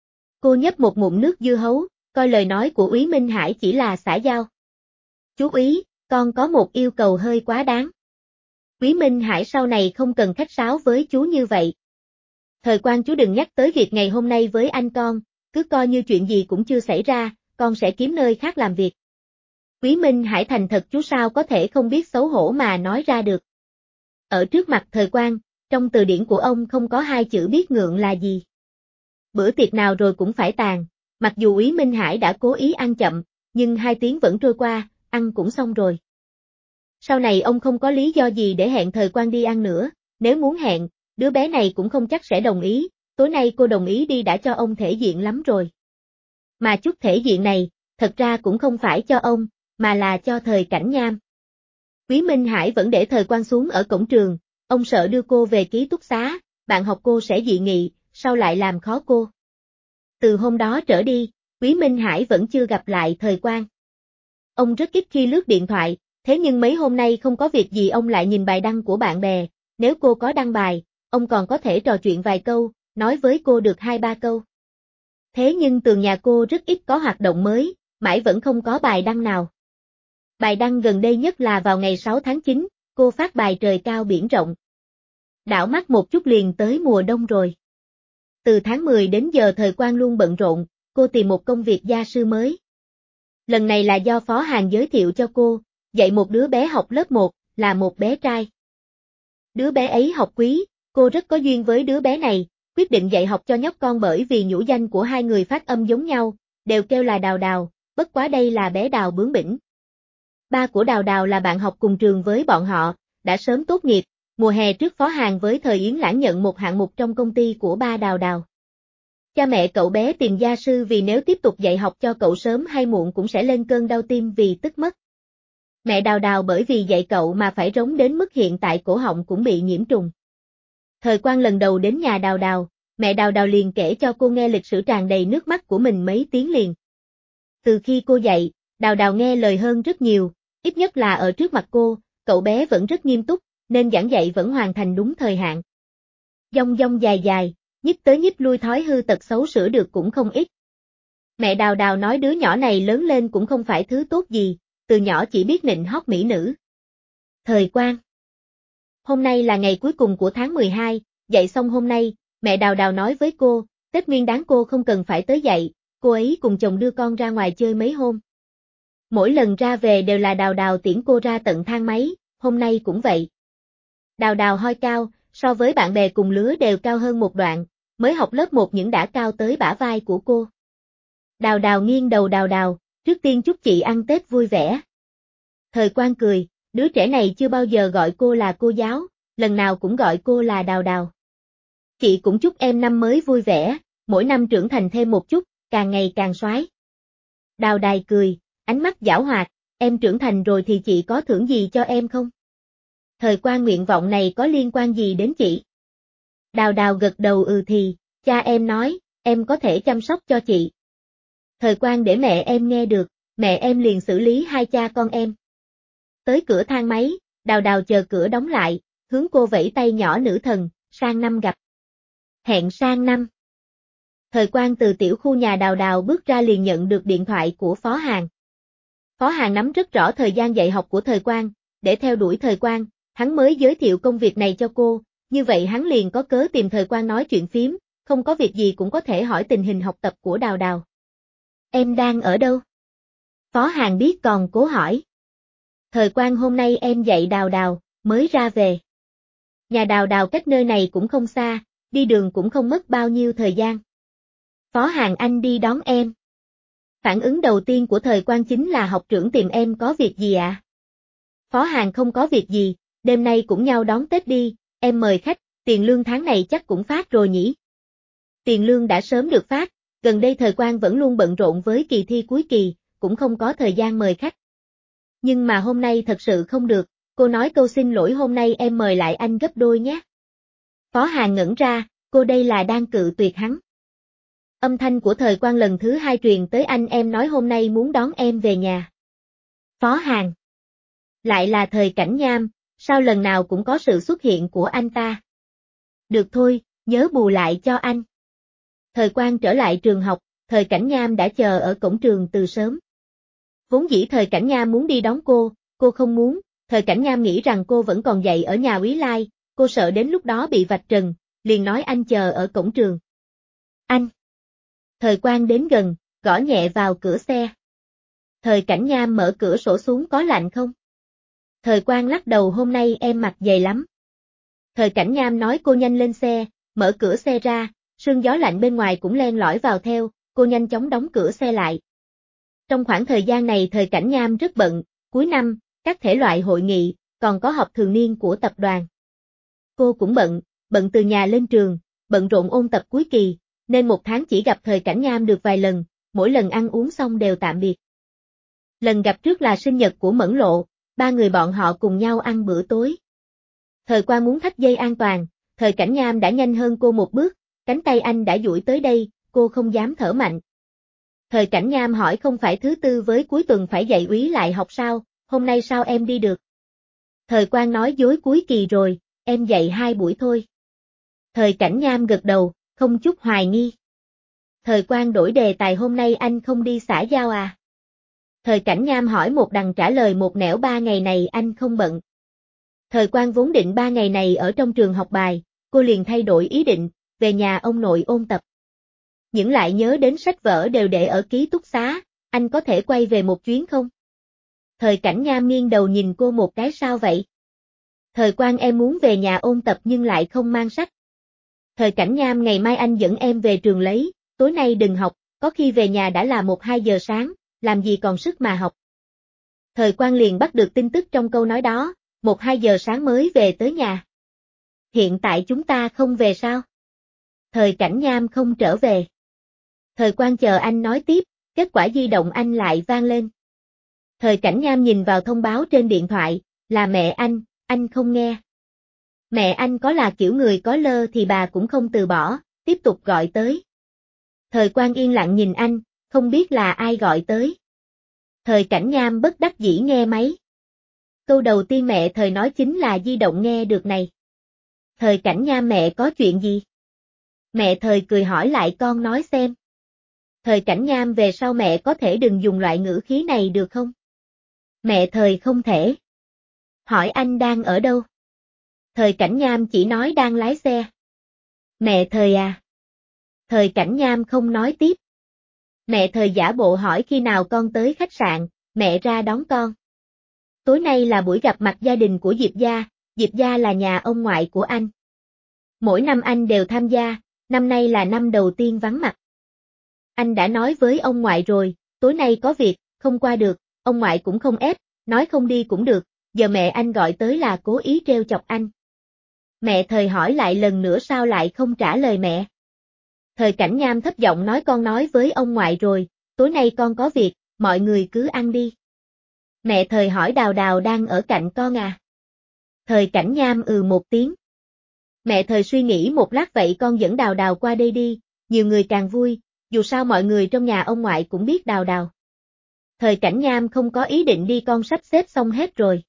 Cô nhấp một ngụm nước dưa hấu, coi lời nói của Úy Minh Hải chỉ là xã giao. Chú Úy, con có một yêu cầu hơi quá đáng. Quý Minh Hải sau này không cần khách sáo với chú như vậy. Thời Quang chú đừng nhắc tới việc ngày hôm nay với anh con, cứ coi như chuyện gì cũng chưa xảy ra, con sẽ kiếm nơi khác làm việc. Quý Minh Hải thành thật chú sao có thể không biết xấu hổ mà nói ra được. Ở trước mặt Thời Quang, trong từ điển của ông không có hai chữ biết ngượng là gì. Bữa tiệc nào rồi cũng phải tàn, mặc dù Quý Minh Hải đã cố ý ăn chậm, nhưng hai tiếng vẫn trôi qua, ăn cũng xong rồi. Sau này ông không có lý do gì để hẹn Thời Quang đi ăn nữa, nếu muốn hẹn, đứa bé này cũng không chắc sẽ đồng ý, tối nay cô đồng ý đi đã cho ông thể diện lắm rồi. Mà chút thể diện này, thật ra cũng không phải cho ông, mà là cho Thời Cảnh Nham. Quý Minh Hải vẫn để Thời Quang xuống ở cổng trường, ông sợ đưa cô về ký túc xá, bạn học cô sẽ dị nghị, sao lại làm khó cô. Từ hôm đó trở đi, Quý Minh Hải vẫn chưa gặp lại Thời Quang. Ông rất ít khi lướt điện thoại, thế nhưng mấy hôm nay không có việc gì ông lại nhìn bài đăng của bạn bè, nếu cô có đăng bài, ông còn có thể trò chuyện vài câu, nói với cô được hai ba câu. Thế nhưng tường nhà cô rất ít có hoạt động mới, mãi vẫn không có bài đăng nào. Bài đăng gần đây nhất là vào ngày sáu tháng chín, cô phát bài trời cao biển rộng. Đảo mắt một chút liền tới mùa đông rồi. Từ tháng mười đến giờ Thời Quang luôn bận rộn, cô tìm một công việc gia sư mới. Lần này là do Phó Hàn giới thiệu cho cô, dạy một đứa bé học lớp một, là một bé trai. Đứa bé ấy học Quý, cô rất có duyên với đứa bé này, quyết định dạy học cho nhóc con bởi vì nhũ danh của hai người phát âm giống nhau, đều kêu là Đào Đào, bất quá đây là bé Đào bướng bỉnh. Ba của Đào Đào là bạn học cùng trường với bọn họ, đã sớm tốt nghiệp, mùa hè trước Phó Hàn với Thời Yến Lãng nhận một hạng mục trong công ty của ba Đào Đào. Cha mẹ cậu bé tìm gia sư vì nếu tiếp tục dạy học cho cậu sớm hay muộn cũng sẽ lên cơn đau tim vì tức mất. Mẹ Đào Đào bởi vì dạy cậu mà phải rống đến mức hiện tại cổ họng cũng bị nhiễm trùng. Thời Quang lần đầu đến nhà Đào Đào, mẹ Đào Đào liền kể cho cô nghe lịch sử tràn đầy nước mắt của mình mấy tiếng liền. Từ khi cô dạy, Đào Đào nghe lời hơn rất nhiều, ít nhất là ở trước mặt cô, cậu bé vẫn rất nghiêm túc, nên giảng dạy vẫn hoàn thành đúng thời hạn. Dong dong dài dài, nhích tới nhích lui thói hư tật xấu sửa được cũng không ít. Mẹ Đào Đào nói đứa nhỏ này lớn lên cũng không phải thứ tốt gì, từ nhỏ chỉ biết nịnh hót mỹ nữ. Thời Quang. Hôm nay là ngày cuối cùng của tháng mười hai, dạy xong hôm nay, mẹ Đào Đào nói với cô, Tết Nguyên Đán cô không cần phải tới dạy, cô ấy cùng chồng đưa con ra ngoài chơi mấy hôm. Mỗi lần ra về đều là Đào Đào tiễn cô ra tận thang máy, hôm nay cũng vậy. Đào Đào hoi cao, so với bạn bè cùng lứa đều cao hơn một đoạn, mới học lớp một những đã cao tới bả vai của cô. Đào Đào nghiêng đầu Đào Đào, trước tiên chúc chị ăn Tết vui vẻ. Thời Quang cười, đứa trẻ này chưa bao giờ gọi cô là cô giáo, lần nào cũng gọi cô là Đào Đào. Chị cũng chúc em năm mới vui vẻ, mỗi năm trưởng thành thêm một chút, càng ngày càng soái. Đào Đài cười, ánh mắt giảo hoạt, em trưởng thành rồi thì chị có thưởng gì cho em không? Thời Quang nguyện vọng này có liên quan gì đến chị? Đào Đào gật đầu ừ thì, cha em nói, em có thể chăm sóc cho chị. Thời Quang để mẹ em nghe được, mẹ em liền xử lý hai cha con em. Tới cửa thang máy, Đào Đào chờ cửa đóng lại, hướng cô vẫy tay nhỏ nữ thần, sang năm gặp. Hẹn sang năm. Thời Quang từ tiểu khu nhà Đào Đào bước ra liền nhận được điện thoại của Phó Hàn. Phó Hàn nắm rất rõ thời gian dạy học của Thời Quang, để theo đuổi Thời Quang, hắn mới giới thiệu công việc này cho cô, như vậy hắn liền có cớ tìm Thời Quang nói chuyện phím, không có việc gì cũng có thể hỏi tình hình học tập của Đào Đào. Em đang ở đâu? Phó Hàn biết còn cố hỏi. Thời Quang hôm nay em dạy Đào Đào, mới ra về. Nhà Đào Đào cách nơi này cũng không xa, đi đường cũng không mất bao nhiêu thời gian. Phó Hàn anh đi đón em. Phản ứng đầu tiên của Thời Quang chính là học trưởng tìm em có việc gì ạ? À? Phó Hàn không có việc gì, đêm nay cũng nhau đón Tết đi, em mời khách, tiền lương tháng này chắc cũng phát rồi nhỉ? Tiền lương đã sớm được phát, gần đây Thời Quang vẫn luôn bận rộn với kỳ thi cuối kỳ, cũng không có thời gian mời khách. Nhưng mà hôm nay thật sự không được, cô nói câu xin lỗi hôm nay em mời lại anh gấp đôi nhé. Phó Hàn ngẩn ra, cô đây là đang cự tuyệt hắn. Âm thanh của Thời Quang lần thứ hai truyền tới anh em nói hôm nay muốn đón em về nhà. Phó Hàn. Lại là Thời Cảnh Nham, sao lần nào cũng có sự xuất hiện của anh ta. Được thôi, nhớ bù lại cho anh. Thời Quang trở lại trường học, Thời Cảnh Nham đã chờ ở cổng trường từ sớm. Vốn dĩ Thời Cảnh Nham muốn đi đón cô, cô không muốn, Thời Cảnh Nham nghĩ rằng cô vẫn còn dạy ở nhà Úy Lai, cô sợ đến lúc đó bị vạch trần, liền nói anh chờ ở cổng trường. Anh. Thời Quang đến gần, gõ nhẹ vào cửa xe. Thời Cảnh Nham mở cửa sổ xuống có lạnh không? Thời Quang lắc đầu hôm nay em mặc dày lắm. Thời Cảnh Nham nói cô nhanh lên xe, mở cửa xe ra, sương gió lạnh bên ngoài cũng len lỏi vào theo, cô nhanh chóng đóng cửa xe lại. Trong khoảng thời gian này Thời Cảnh Nham rất bận, cuối năm, các thể loại hội nghị, còn có họp thường niên của tập đoàn. Cô cũng bận, bận từ nhà lên trường, bận rộn ôn tập cuối kỳ, nên một tháng chỉ gặp Thời Cảnh Nham được vài lần, mỗi lần ăn uống xong đều tạm biệt. Lần gặp trước là sinh nhật của Mẫn Lộ, ba người bọn họ cùng nhau ăn bữa tối. Thời Quang muốn thắt dây an toàn, Thời Cảnh Nham đã nhanh hơn cô một bước, cánh tay anh đã duỗi tới đây, cô không dám thở mạnh. Thời Cảnh Nham hỏi không phải thứ tư với cuối tuần phải dạy Úy lại học sao, hôm nay sao em đi được? Thời Quang nói dối cuối kỳ rồi, em dạy hai buổi thôi. Thời Cảnh Nham gật đầu, không chút hoài nghi. Thời Quang đổi đề tài hôm nay anh không đi xã giao à? Thời Cảnh Nham hỏi một đằng trả lời một nẻo ba ngày này anh không bận. Thời Quang vốn định ba ngày này ở trong trường học bài, cô liền thay đổi ý định, về nhà ông nội ôn tập. Nhưng lại nhớ đến sách vở đều để ở ký túc xá, anh có thể quay về một chuyến không? Thời Cảnh Nham nghiêng đầu nhìn cô một cái sao vậy? Thời Quang em muốn về nhà ôn tập nhưng lại không mang sách. Thời Cảnh Nham ngày mai anh dẫn em về trường lấy, tối nay đừng học, có khi về nhà đã là một hai giờ sáng, làm gì còn sức mà học. Thời Quang liền bắt được tin tức trong câu nói đó, một hai giờ sáng mới về tới nhà. Hiện tại chúng ta không về sao? Thời Cảnh Nham không trở về. Thời Quang chờ anh nói tiếp, kết quả di động anh lại vang lên. Thời Cảnh Nham nhìn vào thông báo trên điện thoại, là mẹ anh, anh không nghe. Mẹ anh có là kiểu người có lơ thì bà cũng không từ bỏ, tiếp tục gọi tới. Thời Quang yên lặng nhìn anh, không biết là ai gọi tới. Thời Cảnh Nham bất đắc dĩ nghe máy. Câu đầu tiên mẹ Thời nói chính là di động nghe được này. Thời Cảnh Nham mẹ có chuyện gì? Mẹ Thời cười hỏi lại con nói xem. Thời Cảnh Nham về sau mẹ có thể đừng dùng loại ngữ khí này được không? Mẹ Thời không thể. Hỏi anh đang ở đâu? Thời Cảnh Nham chỉ nói đang lái xe. Mẹ Thời à? Thời Cảnh Nham không nói tiếp. Mẹ Thời giả bộ hỏi khi nào con tới khách sạn, mẹ ra đón con. Tối nay là buổi gặp mặt gia đình của Diệp gia, Diệp gia là nhà ông ngoại của anh. Mỗi năm anh đều tham gia, năm nay là năm đầu tiên vắng mặt. Anh đã nói với ông ngoại rồi, tối nay có việc, không qua được, ông ngoại cũng không ép, nói không đi cũng được, giờ mẹ anh gọi tới là cố ý trêu chọc anh. Mẹ Thời hỏi lại lần nữa sao lại không trả lời mẹ. Thời Cảnh Nham thấp giọng nói con nói với ông ngoại rồi, tối nay con có việc, mọi người cứ ăn đi. Mẹ Thời hỏi Đào Đào đang ở cạnh con à? Thời Cảnh Nham ừ một tiếng. Mẹ Thời suy nghĩ một lát vậy con dẫn Đào Đào qua đây đi, nhiều người càng vui, dù sao mọi người trong nhà ông ngoại cũng biết Đào Đào. Thời Cảnh Nham không có ý định đi con sắp xếp xong hết rồi.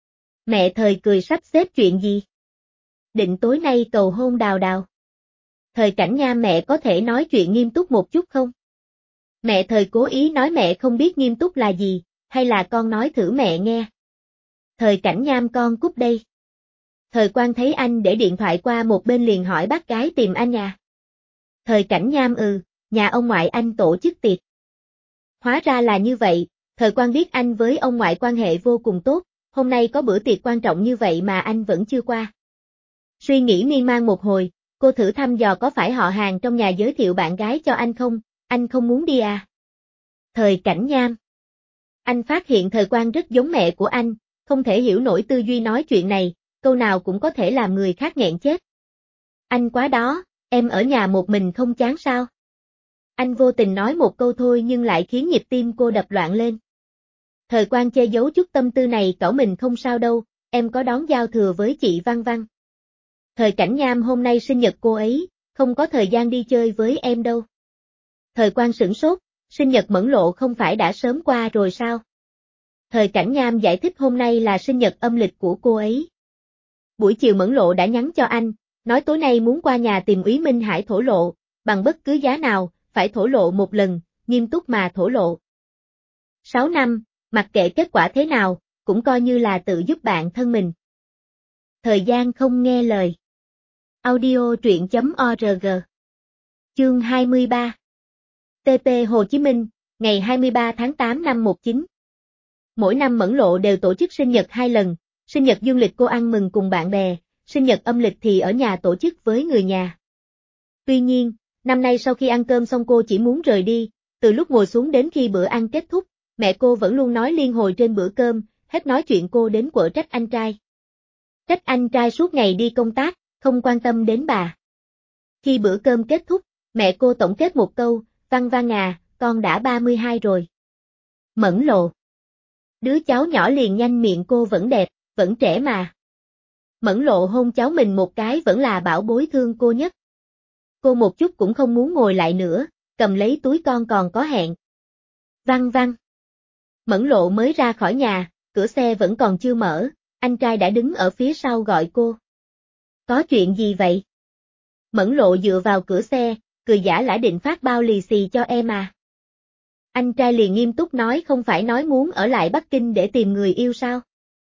Mẹ Thời cười sắp xếp chuyện gì? Định tối nay cầu hôn Đào Đào. Thời Cảnh Nham mẹ có thể nói chuyện nghiêm túc một chút không? Mẹ Thời cố ý nói mẹ không biết nghiêm túc là gì, hay là con nói thử mẹ nghe. Thời Cảnh Nham con cút đây. Thời Quang thấy anh để điện thoại qua một bên liền hỏi bác gái tìm anh à. Thời Cảnh Nham ừ, nhà ông ngoại anh tổ chức tiệc. Hóa ra là như vậy, Thời Quang biết anh với ông ngoại quan hệ vô cùng tốt, hôm nay có bữa tiệc quan trọng như vậy mà anh vẫn chưa qua. Suy nghĩ miên man một hồi, cô thử thăm dò có phải họ hàng trong nhà giới thiệu bạn gái cho anh không, anh không muốn đi à? Thời Cảnh Nham. Anh phát hiện Thời Quang rất giống mẹ của anh, không thể hiểu nổi tư duy nói chuyện này, câu nào cũng có thể làm người khác nghẹn chết. Anh quá đó, em ở nhà một mình không chán sao? Anh vô tình nói một câu thôi nhưng lại khiến nhịp tim cô đập loạn lên. Thời Quang che giấu chút tâm tư này cậu mình không sao đâu, em có đón giao thừa với chị Văn Văn. Thời Cảnh Nham hôm nay sinh nhật cô ấy, không có thời gian đi chơi với em đâu. Thời Quang sửng sốt, sinh nhật Mẫn Lộ không phải đã sớm qua rồi sao? Thời Cảnh Nham giải thích hôm nay là sinh nhật âm lịch của cô ấy. Buổi chiều Mẫn Lộ đã nhắn cho anh, nói tối nay muốn qua nhà tìm Úy Minh Hải thổ lộ, bằng bất cứ giá nào, phải thổ lộ một lần, nghiêm túc mà thổ lộ. Sáu năm, mặc kệ kết quả thế nào, cũng coi như là tự giúp bạn thân mình. Thời gian không nghe lời. Audio truyện chấm org. Chương hai mươi ba. tê pê Hồ Chí Minh, ngày hai mươi ba tháng tám năm một chín. Mỗi năm Mẫn Lộ đều tổ chức sinh nhật hai lần, sinh nhật dương lịch cô ăn mừng cùng bạn bè, sinh nhật âm lịch thì ở nhà tổ chức với người nhà. Tuy nhiên, năm nay sau khi ăn cơm xong cô chỉ muốn rời đi, từ lúc ngồi xuống đến khi bữa ăn kết thúc, mẹ cô vẫn luôn nói liên hồi trên bữa cơm, hết nói chuyện cô đến quở trách anh trai. Trách anh trai suốt ngày đi công tác, không quan tâm đến bà. Khi bữa cơm kết thúc, mẹ cô tổng kết một câu, Văn Văn à, con đã ba mươi hai rồi. Mẫn Lộ. Đứa cháu nhỏ liền nhanh miệng cô vẫn đẹp, vẫn trẻ mà. Mẫn Lộ hôn cháu mình một cái vẫn là bảo bối thương cô nhất. Cô một chút cũng không muốn ngồi lại nữa, cầm lấy túi con còn có hẹn. Văn Văn. Mẫn Lộ mới ra khỏi nhà, cửa xe vẫn còn chưa mở, anh trai đã đứng ở phía sau gọi cô. Có chuyện gì vậy? Mẫn Lộ dựa vào cửa xe, cười giả lả định phát bao lì xì cho em à. Anh trai liền nghiêm túc nói không phải nói muốn ở lại Bắc Kinh để tìm người yêu sao?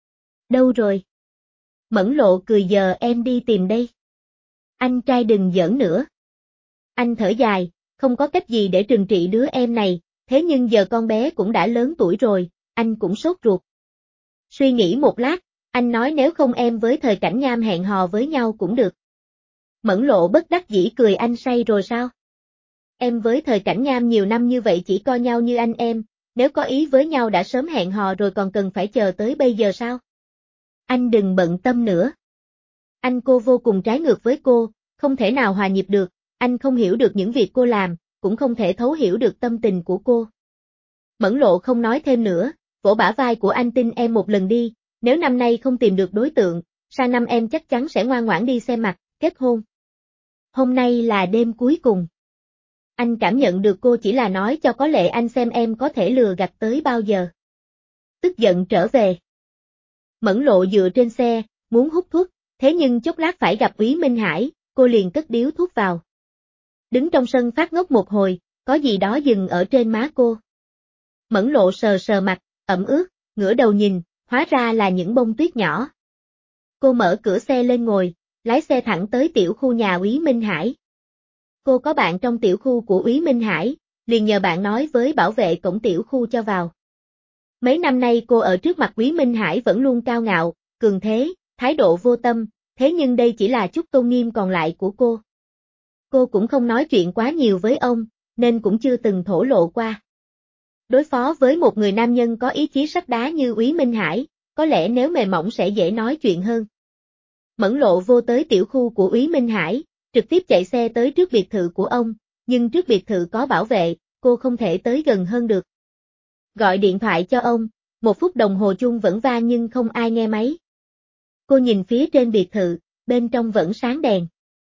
Đâu rồi? Mẫn Lộ cười giờ em đi tìm đây. Anh trai đừng giỡn nữa. Anh thở dài, không có cách gì để trừng trị đứa em này, thế nhưng giờ con bé cũng đã lớn tuổi rồi, anh cũng sốt ruột. Suy nghĩ một lát, anh nói nếu không em với Thời Cảnh Nham hẹn hò với nhau cũng được. Mẫn Lộ bất đắc dĩ cười anh say rồi sao? Em với Thời Cảnh Nham nhiều năm như vậy chỉ coi nhau như anh em, nếu có ý với nhau đã sớm hẹn hò rồi còn cần phải chờ tới bây giờ sao? Anh đừng bận tâm nữa. Anh cô vô cùng trái ngược với cô, không thể nào hòa nhịp được, anh không hiểu được những việc cô làm, cũng không thể thấu hiểu được tâm tình của cô. Mẫn Lộ không nói thêm nữa, vỗ bả vai của anh tin em một lần đi, nếu năm nay không tìm được đối tượng, sang năm em chắc chắn sẽ ngoan ngoãn đi xem mặt, kết hôn. Hôm nay là đêm cuối cùng. Anh cảm nhận được cô chỉ là nói cho có lệ anh xem em có thể lừa gạt tới bao giờ. Tức giận trở về. Mẫn Lộ dựa trên xe, muốn hút thuốc, thế nhưng chốc lát phải gặp Úy Minh Hải, cô liền cất điếu thuốc vào. Đứng trong sân phát ngốc một hồi, có gì đó dừng ở trên má cô. Mẫn Lộ sờ sờ mặt, ẩm ướt, ngửa đầu nhìn, hóa ra là những bông tuyết nhỏ. Cô mở cửa xe lên ngồi, lái xe thẳng tới tiểu khu nhà Úy Minh Hải. Cô có bạn trong tiểu khu của Úy Minh Hải, liền nhờ bạn nói với bảo vệ cổng tiểu khu cho vào. Mấy năm nay cô ở trước mặt Úy Minh Hải vẫn luôn cao ngạo, cường thế, thái độ vô tâm, thế nhưng đây chỉ là chút tôn nghiêm còn lại của cô. Cô cũng không nói chuyện quá nhiều với ông, nên cũng chưa từng thổ lộ qua. Đối phó với một người nam nhân có ý chí sắt đá như Úy Minh Hải, có lẽ nếu mềm mỏng sẽ dễ nói chuyện hơn. Mẫn Lộ vô tới tiểu khu của Úy Minh Hải, trực tiếp chạy xe tới trước biệt thự của ông, nhưng trước biệt thự có bảo vệ, cô không thể tới gần hơn được. Gọi điện thoại cho ông, một phút đồng hồ chuông vẫn vang nhưng không ai nghe máy. Cô nhìn phía trên biệt thự, bên trong vẫn sáng đèn.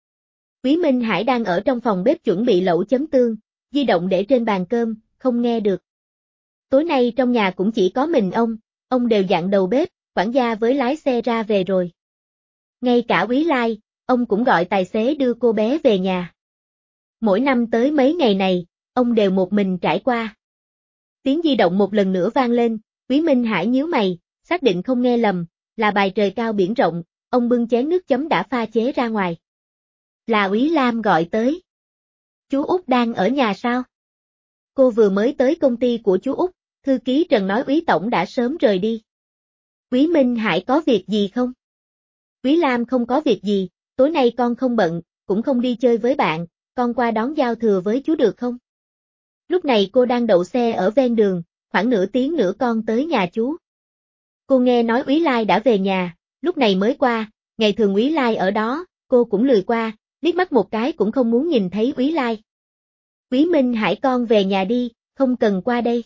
Úy Minh Hải đang ở trong phòng bếp chuẩn bị lẩu chấm tương, di động để trên bàn cơm, không nghe được. Tối nay trong nhà cũng chỉ có mình ông, ông đều dặn đầu bếp, quản gia với lái xe ra về rồi. Ngay cả Úy Lai, ông cũng gọi tài xế đưa cô bé về nhà. Mỗi năm tới mấy ngày này, ông đều một mình trải qua. Tiếng di động một lần nữa vang lên, Úy Minh Hải nhíu mày, xác định không nghe lầm, là bài Trời Cao Biển Rộng, ông bưng chén nước chấm đã pha chế ra ngoài. Là Úy Lam gọi tới. Chú Út đang ở nhà sao? Cô vừa mới tới công ty của chú Út, thư ký Trần nói Úy Tổng đã sớm rời đi. Úy Minh Hải có việc gì không? Úy Lam không có việc gì, tối nay con không bận, cũng không đi chơi với bạn, con qua đón giao thừa với chú được không? Lúc này cô đang đậu xe ở ven đường, khoảng nửa tiếng nữa con tới nhà chú. Cô nghe nói Úy Lai đã về nhà, lúc này mới qua, ngày thường Úy Lai ở đó, cô cũng lười qua, liếc mắt một cái cũng không muốn nhìn thấy Úy Lai. Úy Minh Hải con về nhà đi, không cần qua đây.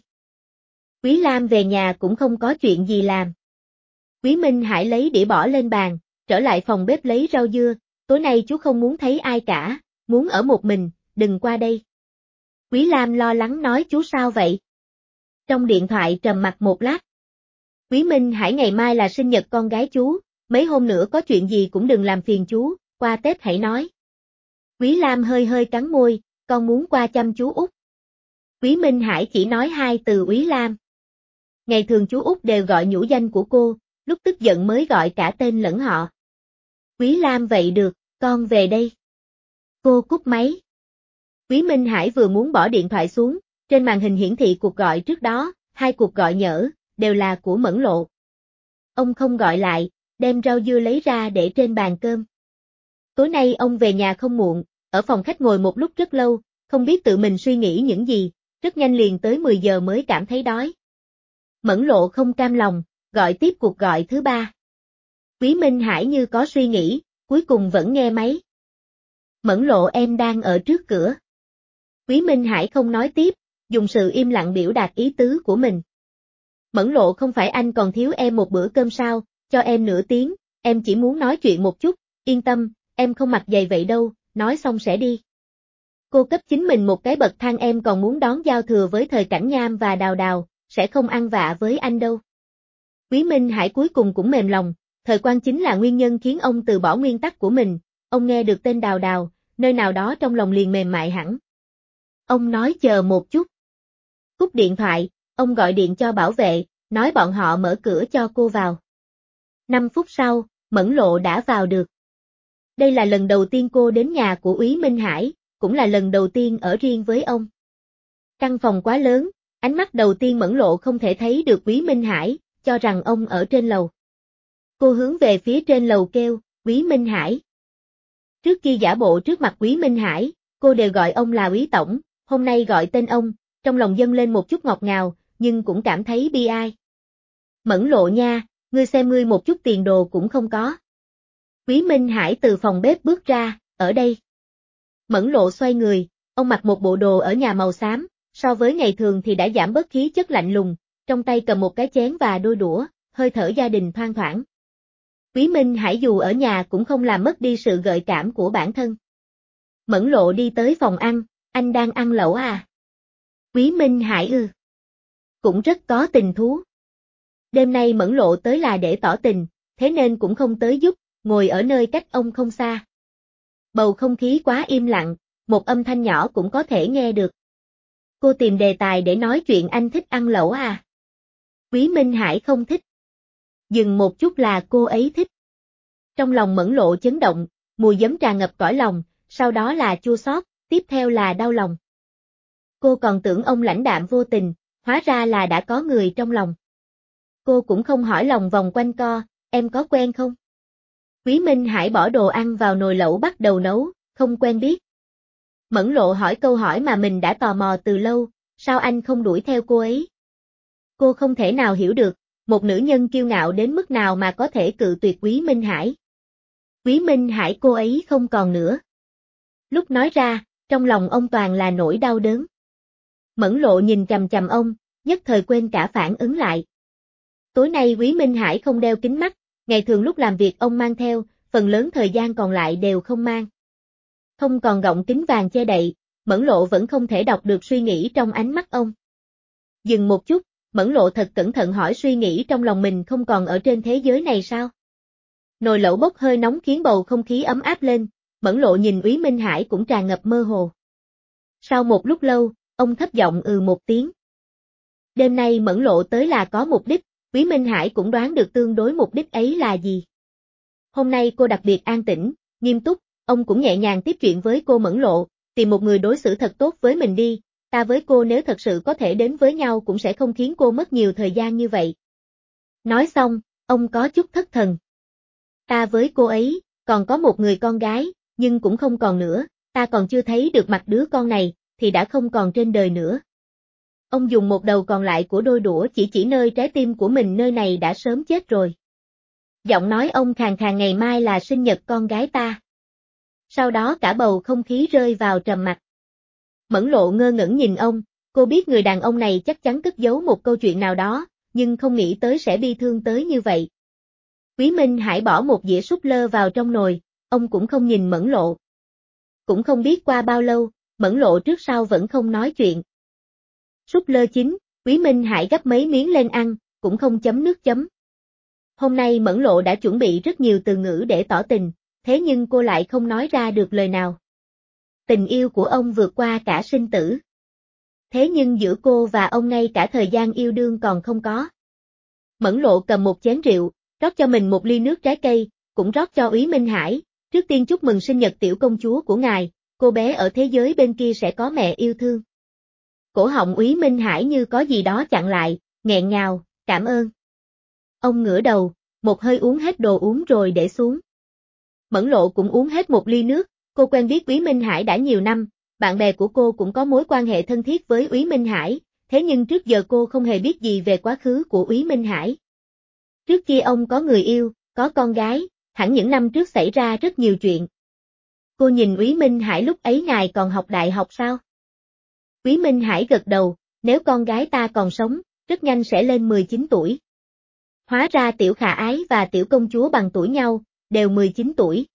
Úy Lam về nhà cũng không có chuyện gì làm. Úy Minh Hải lấy đĩa bỏ lên bàn, trở lại phòng bếp lấy rau dưa, tối nay chú không muốn thấy ai cả, muốn ở một mình, đừng qua đây. Úy Lam lo lắng nói chú sao vậy? Trong điện thoại trầm mặc một lát. Úy Minh Hải ngày mai là sinh nhật con gái chú, mấy hôm nữa có chuyện gì cũng đừng làm phiền chú, qua Tết hãy nói. Úy Lam hơi hơi cắn môi, con muốn qua chăm chú Út. Úy Minh Hải chỉ nói hai từ Úy Lam. Ngày thường chú út đều gọi nhũ danh của cô, lúc tức giận mới gọi cả tên lẫn họ. Quý Lam vậy được, con về đây. Cô cúp máy. Quý Minh Hải vừa muốn bỏ điện thoại xuống, trên màn hình hiển thị cuộc gọi trước đó, hai cuộc gọi nhỡ, đều là của Mẫn Lộ. Ông không gọi lại, đem rau dưa lấy ra để trên bàn cơm. Tối nay ông về nhà không muộn, ở phòng khách ngồi một lúc rất lâu, không biết tự mình suy nghĩ những gì, rất nhanh liền tới mười giờ mới cảm thấy đói. Mẫn Lộ không cam lòng, gọi tiếp cuộc gọi thứ ba. Quý Minh Hải như có suy nghĩ, cuối cùng vẫn nghe máy. Mẫn Lộ em đang ở trước cửa. Quý Minh Hải không nói tiếp, dùng sự im lặng biểu đạt ý tứ của mình. Mẫn Lộ không phải anh còn thiếu em một bữa cơm sao, cho em nửa tiếng, em chỉ muốn nói chuyện một chút, yên tâm, em không mặc giày vậy đâu, nói xong sẽ đi. Cô cấp chính mình một cái bậc thang em còn muốn đón giao thừa với Thời Cảnh Nham và Đào Đào, sẽ không ăn vạ với anh đâu. Quý Minh Hải cuối cùng cũng mềm lòng, Thời Quang chính là nguyên nhân khiến ông từ bỏ nguyên tắc của mình, ông nghe được tên Đào Đào, nơi nào đó trong lòng liền mềm mại hẳn. Ông nói chờ một chút. Cúp điện thoại, ông gọi điện cho bảo vệ, nói bọn họ mở cửa cho cô vào. Năm phút sau, Mẫn Lộ đã vào được. Đây là lần đầu tiên cô đến nhà của Úy Minh Hải, cũng là lần đầu tiên ở riêng với ông. Căn phòng quá lớn, ánh mắt đầu tiên Mẫn Lộ không thể thấy được Úy Minh Hải, cho rằng ông ở trên lầu. Cô hướng về phía trên lầu kêu, Úy Minh Hải. Trước kia giả bộ trước mặt Úy Minh Hải, cô đều gọi ông là Úy Tổng, hôm nay gọi tên ông, trong lòng dâng lên một chút ngọt ngào, nhưng cũng cảm thấy bi ai. Mẫn Lộ nha, ngươi xem ngươi một chút tiền đồ cũng không có. Úy Minh Hải từ phòng bếp bước ra, ở đây. Mẫn Lộ xoay người, ông mặc một bộ đồ ở nhà màu xám, so với ngày thường thì đã giảm bớt khí chất lạnh lùng, trong tay cầm một cái chén và đôi đũa, hơi thở gia đình thoang thoảng. Úy Minh Hải dù ở nhà cũng không làm mất đi sự gợi cảm của bản thân. Mẫn Lộ đi tới phòng ăn, anh đang ăn lẩu à? Úy Minh Hải ư. Cũng rất có tình thú. Đêm nay Mẫn Lộ tới là để tỏ tình, thế nên cũng không tới giúp, ngồi ở nơi cách ông không xa. Bầu không khí quá im lặng, một âm thanh nhỏ cũng có thể nghe được. Cô tìm đề tài để nói chuyện anh thích ăn lẩu à? Úy Minh Hải không thích. Dừng một chút là cô ấy thích. Trong lòng Mẫn Lộ chấn động, mùi giấm tràn ngập cõi lòng, sau đó là chua xót, tiếp theo là đau lòng. Cô còn tưởng ông lãnh đạm vô tình, hóa ra là đã có người trong lòng. Cô cũng không hỏi lòng vòng quanh co, em có quen không? Úy Minh Hải bỏ đồ ăn vào nồi lẩu bắt đầu nấu, không quen biết. Mẫn Lộ hỏi câu hỏi mà mình đã tò mò từ lâu, sao anh không đuổi theo cô ấy? Cô không thể nào hiểu được, một nữ nhân kiêu ngạo đến mức nào mà có thể cự tuyệt Úy Minh Hải. Úy Minh Hải cô ấy không còn nữa. Lúc nói ra, trong lòng ông toàn là nỗi đau đớn. Mẫn Lộ nhìn chằm chằm ông, nhất thời quên cả phản ứng lại. Tối nay Úy Minh Hải không đeo kính mắt, ngày thường lúc làm việc ông mang theo, phần lớn thời gian còn lại đều không mang. Không còn gọng kính vàng che đậy, Mẫn Lộ vẫn không thể đọc được suy nghĩ trong ánh mắt ông. Dừng một chút, Mẫn Lộ thật cẩn thận hỏi suy nghĩ trong lòng mình không còn ở trên thế giới này sao? Nồi lẩu bốc hơi nóng khiến bầu không khí ấm áp lên, Mẫn Lộ nhìn Úy Minh Hải cũng tràn ngập mơ hồ. Sau một lúc lâu, ông thấp giọng ừ một tiếng. Đêm nay Mẫn Lộ tới là có mục đích, Úy Minh Hải cũng đoán được tương đối mục đích ấy là gì. Hôm nay cô đặc biệt an tĩnh, nghiêm túc, ông cũng nhẹ nhàng tiếp chuyện với cô. Mẫn Lộ, tìm một người đối xử thật tốt với mình đi, ta với cô nếu thật sự có thể đến với nhau cũng sẽ không khiến cô mất nhiều thời gian như vậy. Nói xong, ông có chút thất thần. Ta với cô ấy, còn có một người con gái, nhưng cũng không còn nữa, ta còn chưa thấy được mặt đứa con này, thì đã không còn trên đời nữa. Ông dùng một đầu còn lại của đôi đũa chỉ chỉ nơi trái tim của mình, nơi này đã sớm chết rồi. Giọng nói ông khàn khàn, ngày mai là sinh nhật con gái ta. Sau đó cả bầu không khí rơi vào trầm mặc. Mẫn Lộ ngơ ngẩn nhìn ông, cô biết người đàn ông này chắc chắn cất giấu một câu chuyện nào đó, nhưng không nghĩ tới sẽ bi thương tới như vậy. Úy Minh Hải bỏ một dĩa súp lơ vào trong nồi, ông cũng không nhìn Mẫn Lộ. Cũng không biết qua bao lâu, Mẫn Lộ trước sau vẫn không nói chuyện. Súp lơ chín, Úy Minh Hải gấp mấy miếng lên ăn, cũng không chấm nước chấm. Hôm nay Mẫn Lộ đã chuẩn bị rất nhiều từ ngữ để tỏ tình, thế nhưng cô lại không nói ra được lời nào. Tình yêu của ông vượt qua cả sinh tử. Thế nhưng giữa cô và ông ngay cả thời gian yêu đương còn không có. Mẫn Lộ cầm một chén rượu, rót cho mình một ly nước trái cây, cũng rót cho Úy Minh Hải, trước tiên chúc mừng sinh nhật tiểu công chúa của ngài, cô bé ở thế giới bên kia sẽ có mẹ yêu thương. Cổ họng Úy Minh Hải như có gì đó chặn lại, nghẹn ngào, cảm ơn. Ông ngửa đầu, một hơi uống hết đồ uống rồi để xuống. Mẫn Lộ cũng uống hết một ly nước, cô quen biết Úy Minh Hải đã nhiều năm, bạn bè của cô cũng có mối quan hệ thân thiết với Úy Minh Hải, thế nhưng trước giờ cô không hề biết gì về quá khứ của Úy Minh Hải. Trước kia ông có người yêu, có con gái, hẳn những năm trước xảy ra rất nhiều chuyện. Cô nhìn Úy Minh Hải lúc ấy ngài còn học đại học sao? Úy Minh Hải gật đầu, nếu con gái ta còn sống, rất nhanh sẽ lên mười chín tuổi. Hóa ra tiểu khả ái và tiểu công chúa bằng tuổi nhau, đều mười chín tuổi.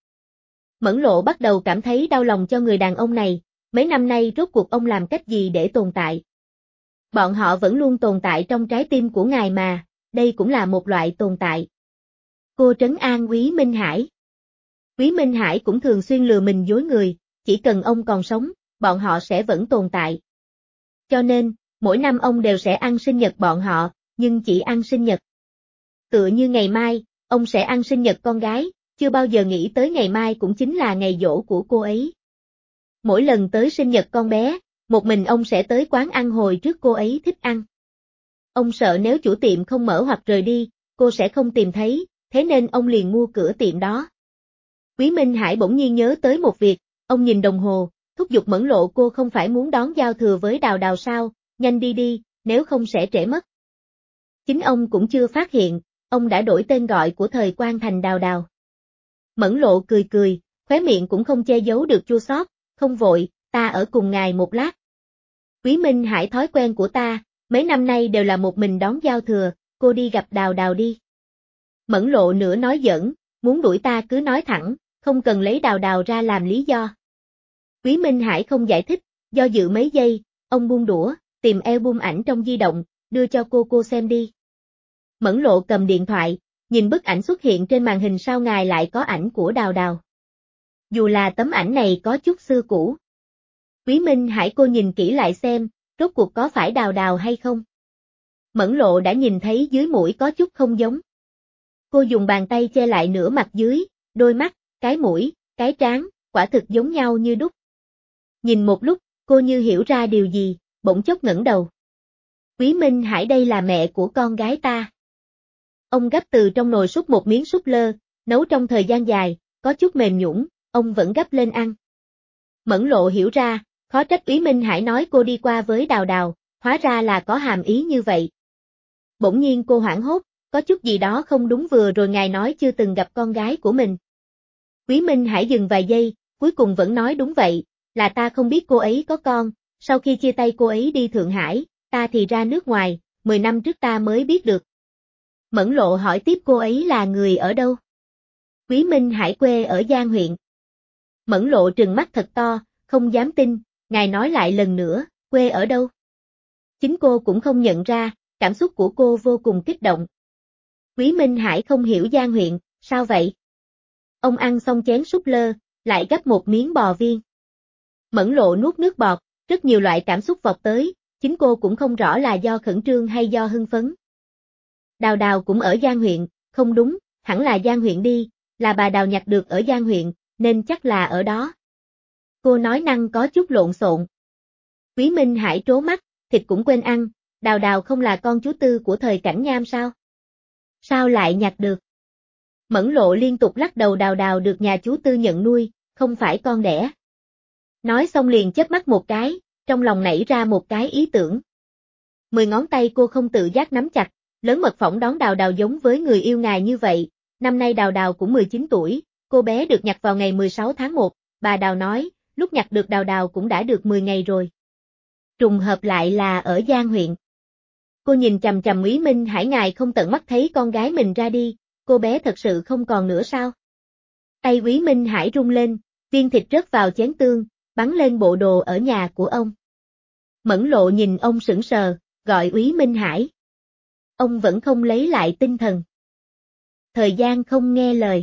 Mẫn Lộ bắt đầu cảm thấy đau lòng cho người đàn ông này, mấy năm nay rốt cuộc ông làm cách gì để tồn tại. Bọn họ vẫn luôn tồn tại trong trái tim của ngài mà, đây cũng là một loại tồn tại. Cô trấn an Úy Minh Hải. Úy Minh Hải cũng thường xuyên lừa mình dối người, chỉ cần ông còn sống, bọn họ sẽ vẫn tồn tại. Cho nên, mỗi năm ông đều sẽ ăn sinh nhật bọn họ, nhưng chỉ ăn sinh nhật. Tựa như ngày mai, ông sẽ ăn sinh nhật con gái, chưa bao giờ nghĩ tới ngày mai cũng chính là ngày giỗ của cô ấy. Mỗi lần tới sinh nhật con bé, một mình ông sẽ tới quán ăn hồi trước cô ấy thích ăn. Ông sợ nếu chủ tiệm không mở hoặc rời đi, cô sẽ không tìm thấy, thế nên ông liền mua cửa tiệm đó. Úy Minh Hải bỗng nhiên nhớ tới một việc, ông nhìn đồng hồ, thúc giục Mẫn Lộ cô không phải muốn đón giao thừa với Đào Đào sao, nhanh đi đi, nếu không sẽ trễ mất. Chính ông cũng chưa phát hiện, ông đã đổi tên gọi của thời quan thành Đào Đào. Mẫn Lộ cười cười, khóe miệng cũng không che giấu được chua xót, không vội, ta ở cùng ngài một lát. Úy Minh Hải thói quen của ta, mấy năm nay đều là một mình đón giao thừa, cô đi gặp Đào Đào đi. Mẫn Lộ nửa nói giỡn, muốn đuổi ta cứ nói thẳng, không cần lấy Đào Đào ra làm lý do. Úy Minh Hải không giải thích, do dự mấy giây, ông buông đũa, tìm album ảnh trong di động, đưa cho cô cô xem đi. Mẫn Lộ cầm điện thoại, nhìn bức ảnh xuất hiện trên màn hình sao ngài lại có ảnh của Đào Đào. Dù là tấm ảnh này có chút xưa cũ. Úy Minh Hải cô nhìn kỹ lại xem, rốt cuộc có phải Đào Đào hay không? Mẫn Lộ đã nhìn thấy dưới mũi có chút không giống. Cô dùng bàn tay che lại nửa mặt dưới, đôi mắt, cái mũi, cái trán, quả thực giống nhau như đúc. Nhìn một lúc, cô như hiểu ra điều gì, bỗng chốc ngẩng đầu. Úy Minh Hải đây là mẹ của con gái ta. Ông gắp từ trong nồi súp một miếng súp lơ, nấu trong thời gian dài, có chút mềm nhũn, ông vẫn gắp lên ăn. Mẫn Lộ hiểu ra, khó trách Úy Minh Hải nói cô đi qua với Đào Đào, hóa ra là có hàm ý như vậy. Bỗng nhiên cô hoảng hốt, có chút gì đó không đúng vừa rồi ngài nói chưa từng gặp con gái của mình. Úy Minh Hải dừng vài giây, cuối cùng vẫn nói đúng vậy, là ta không biết cô ấy có con, sau khi chia tay cô ấy đi Thượng Hải, ta thì ra nước ngoài, mười năm trước ta mới biết được. Mẫn Lộ hỏi tiếp cô ấy là người ở đâu? Úy Minh Hải quê ở Giang huyện. Mẫn Lộ trừng mắt thật to, không dám tin, ngài nói lại lần nữa, quê ở đâu? Chính cô cũng không nhận ra, cảm xúc của cô vô cùng kích động. Úy Minh Hải không hiểu Giang huyện, sao vậy? Ông ăn xong chén súp lơ, lại gắp một miếng bò viên. Mẫn Lộ nuốt nước bọt, rất nhiều loại cảm xúc vọt tới, chính cô cũng không rõ là do khẩn trương hay do hưng phấn. Đào Đào cũng ở Giang huyện, không đúng, hẳn là Giang huyện đi, là bà Đào nhặt được ở Giang huyện, nên chắc là ở đó. Cô nói năng có chút lộn xộn. Úy Minh Hải trố mắt, thịt cũng quên ăn, Đào Đào không là con chú Tư của thời Cảnh Nham sao? Sao lại nhặt được? Mẫn Lộ liên tục lắc đầu. Đào Đào được nhà chú Tư nhận nuôi, không phải con đẻ. Nói xong liền chớp mắt một cái, trong lòng nảy ra một cái ý tưởng. Mười ngón tay cô không tự giác nắm chặt, lớn mật phỏng đón Đào Đào giống với người yêu ngài như vậy. Năm nay Đào Đào cũng mười chín tuổi, cô bé được nhặt vào ngày mười sáu tháng một, bà Đào nói, lúc nhặt được Đào Đào cũng đã được mười ngày rồi. Trùng hợp lại là ở Giang huyện. Cô nhìn chằm chằm Úy Minh Hải, ngài không tận mắt thấy con gái mình ra đi, cô bé thật sự không còn nữa sao? Tay Úy Minh Hải rung lên, viên thịt rớt vào chén tương, bắn lên bộ đồ ở nhà của ông. Mẫn Lộ nhìn ông sững sờ, gọi Úy Minh Hải. Ông vẫn không lấy lại tinh thần. Thời gian không nghe lời.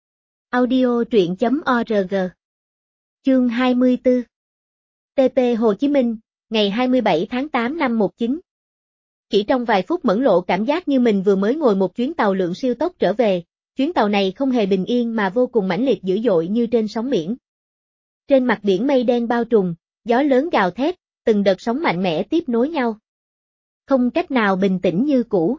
Audio truyện chấm org. Chương hai mươi tư. tê pê Hồ Chí Minh, ngày hai mươi bảy tháng tám năm một chín. Chỉ trong vài phút Mẫn Lộ cảm giác như mình vừa mới ngồi một chuyến tàu lượng siêu tốc trở về, chuyến tàu này không hề bình yên mà vô cùng mãnh liệt dữ dội như trên sóng biển. Trên mặt biển mây đen bao trùm, gió lớn gào thét, từng đợt sóng mạnh mẽ tiếp nối nhau. Không cách nào bình tĩnh như cũ.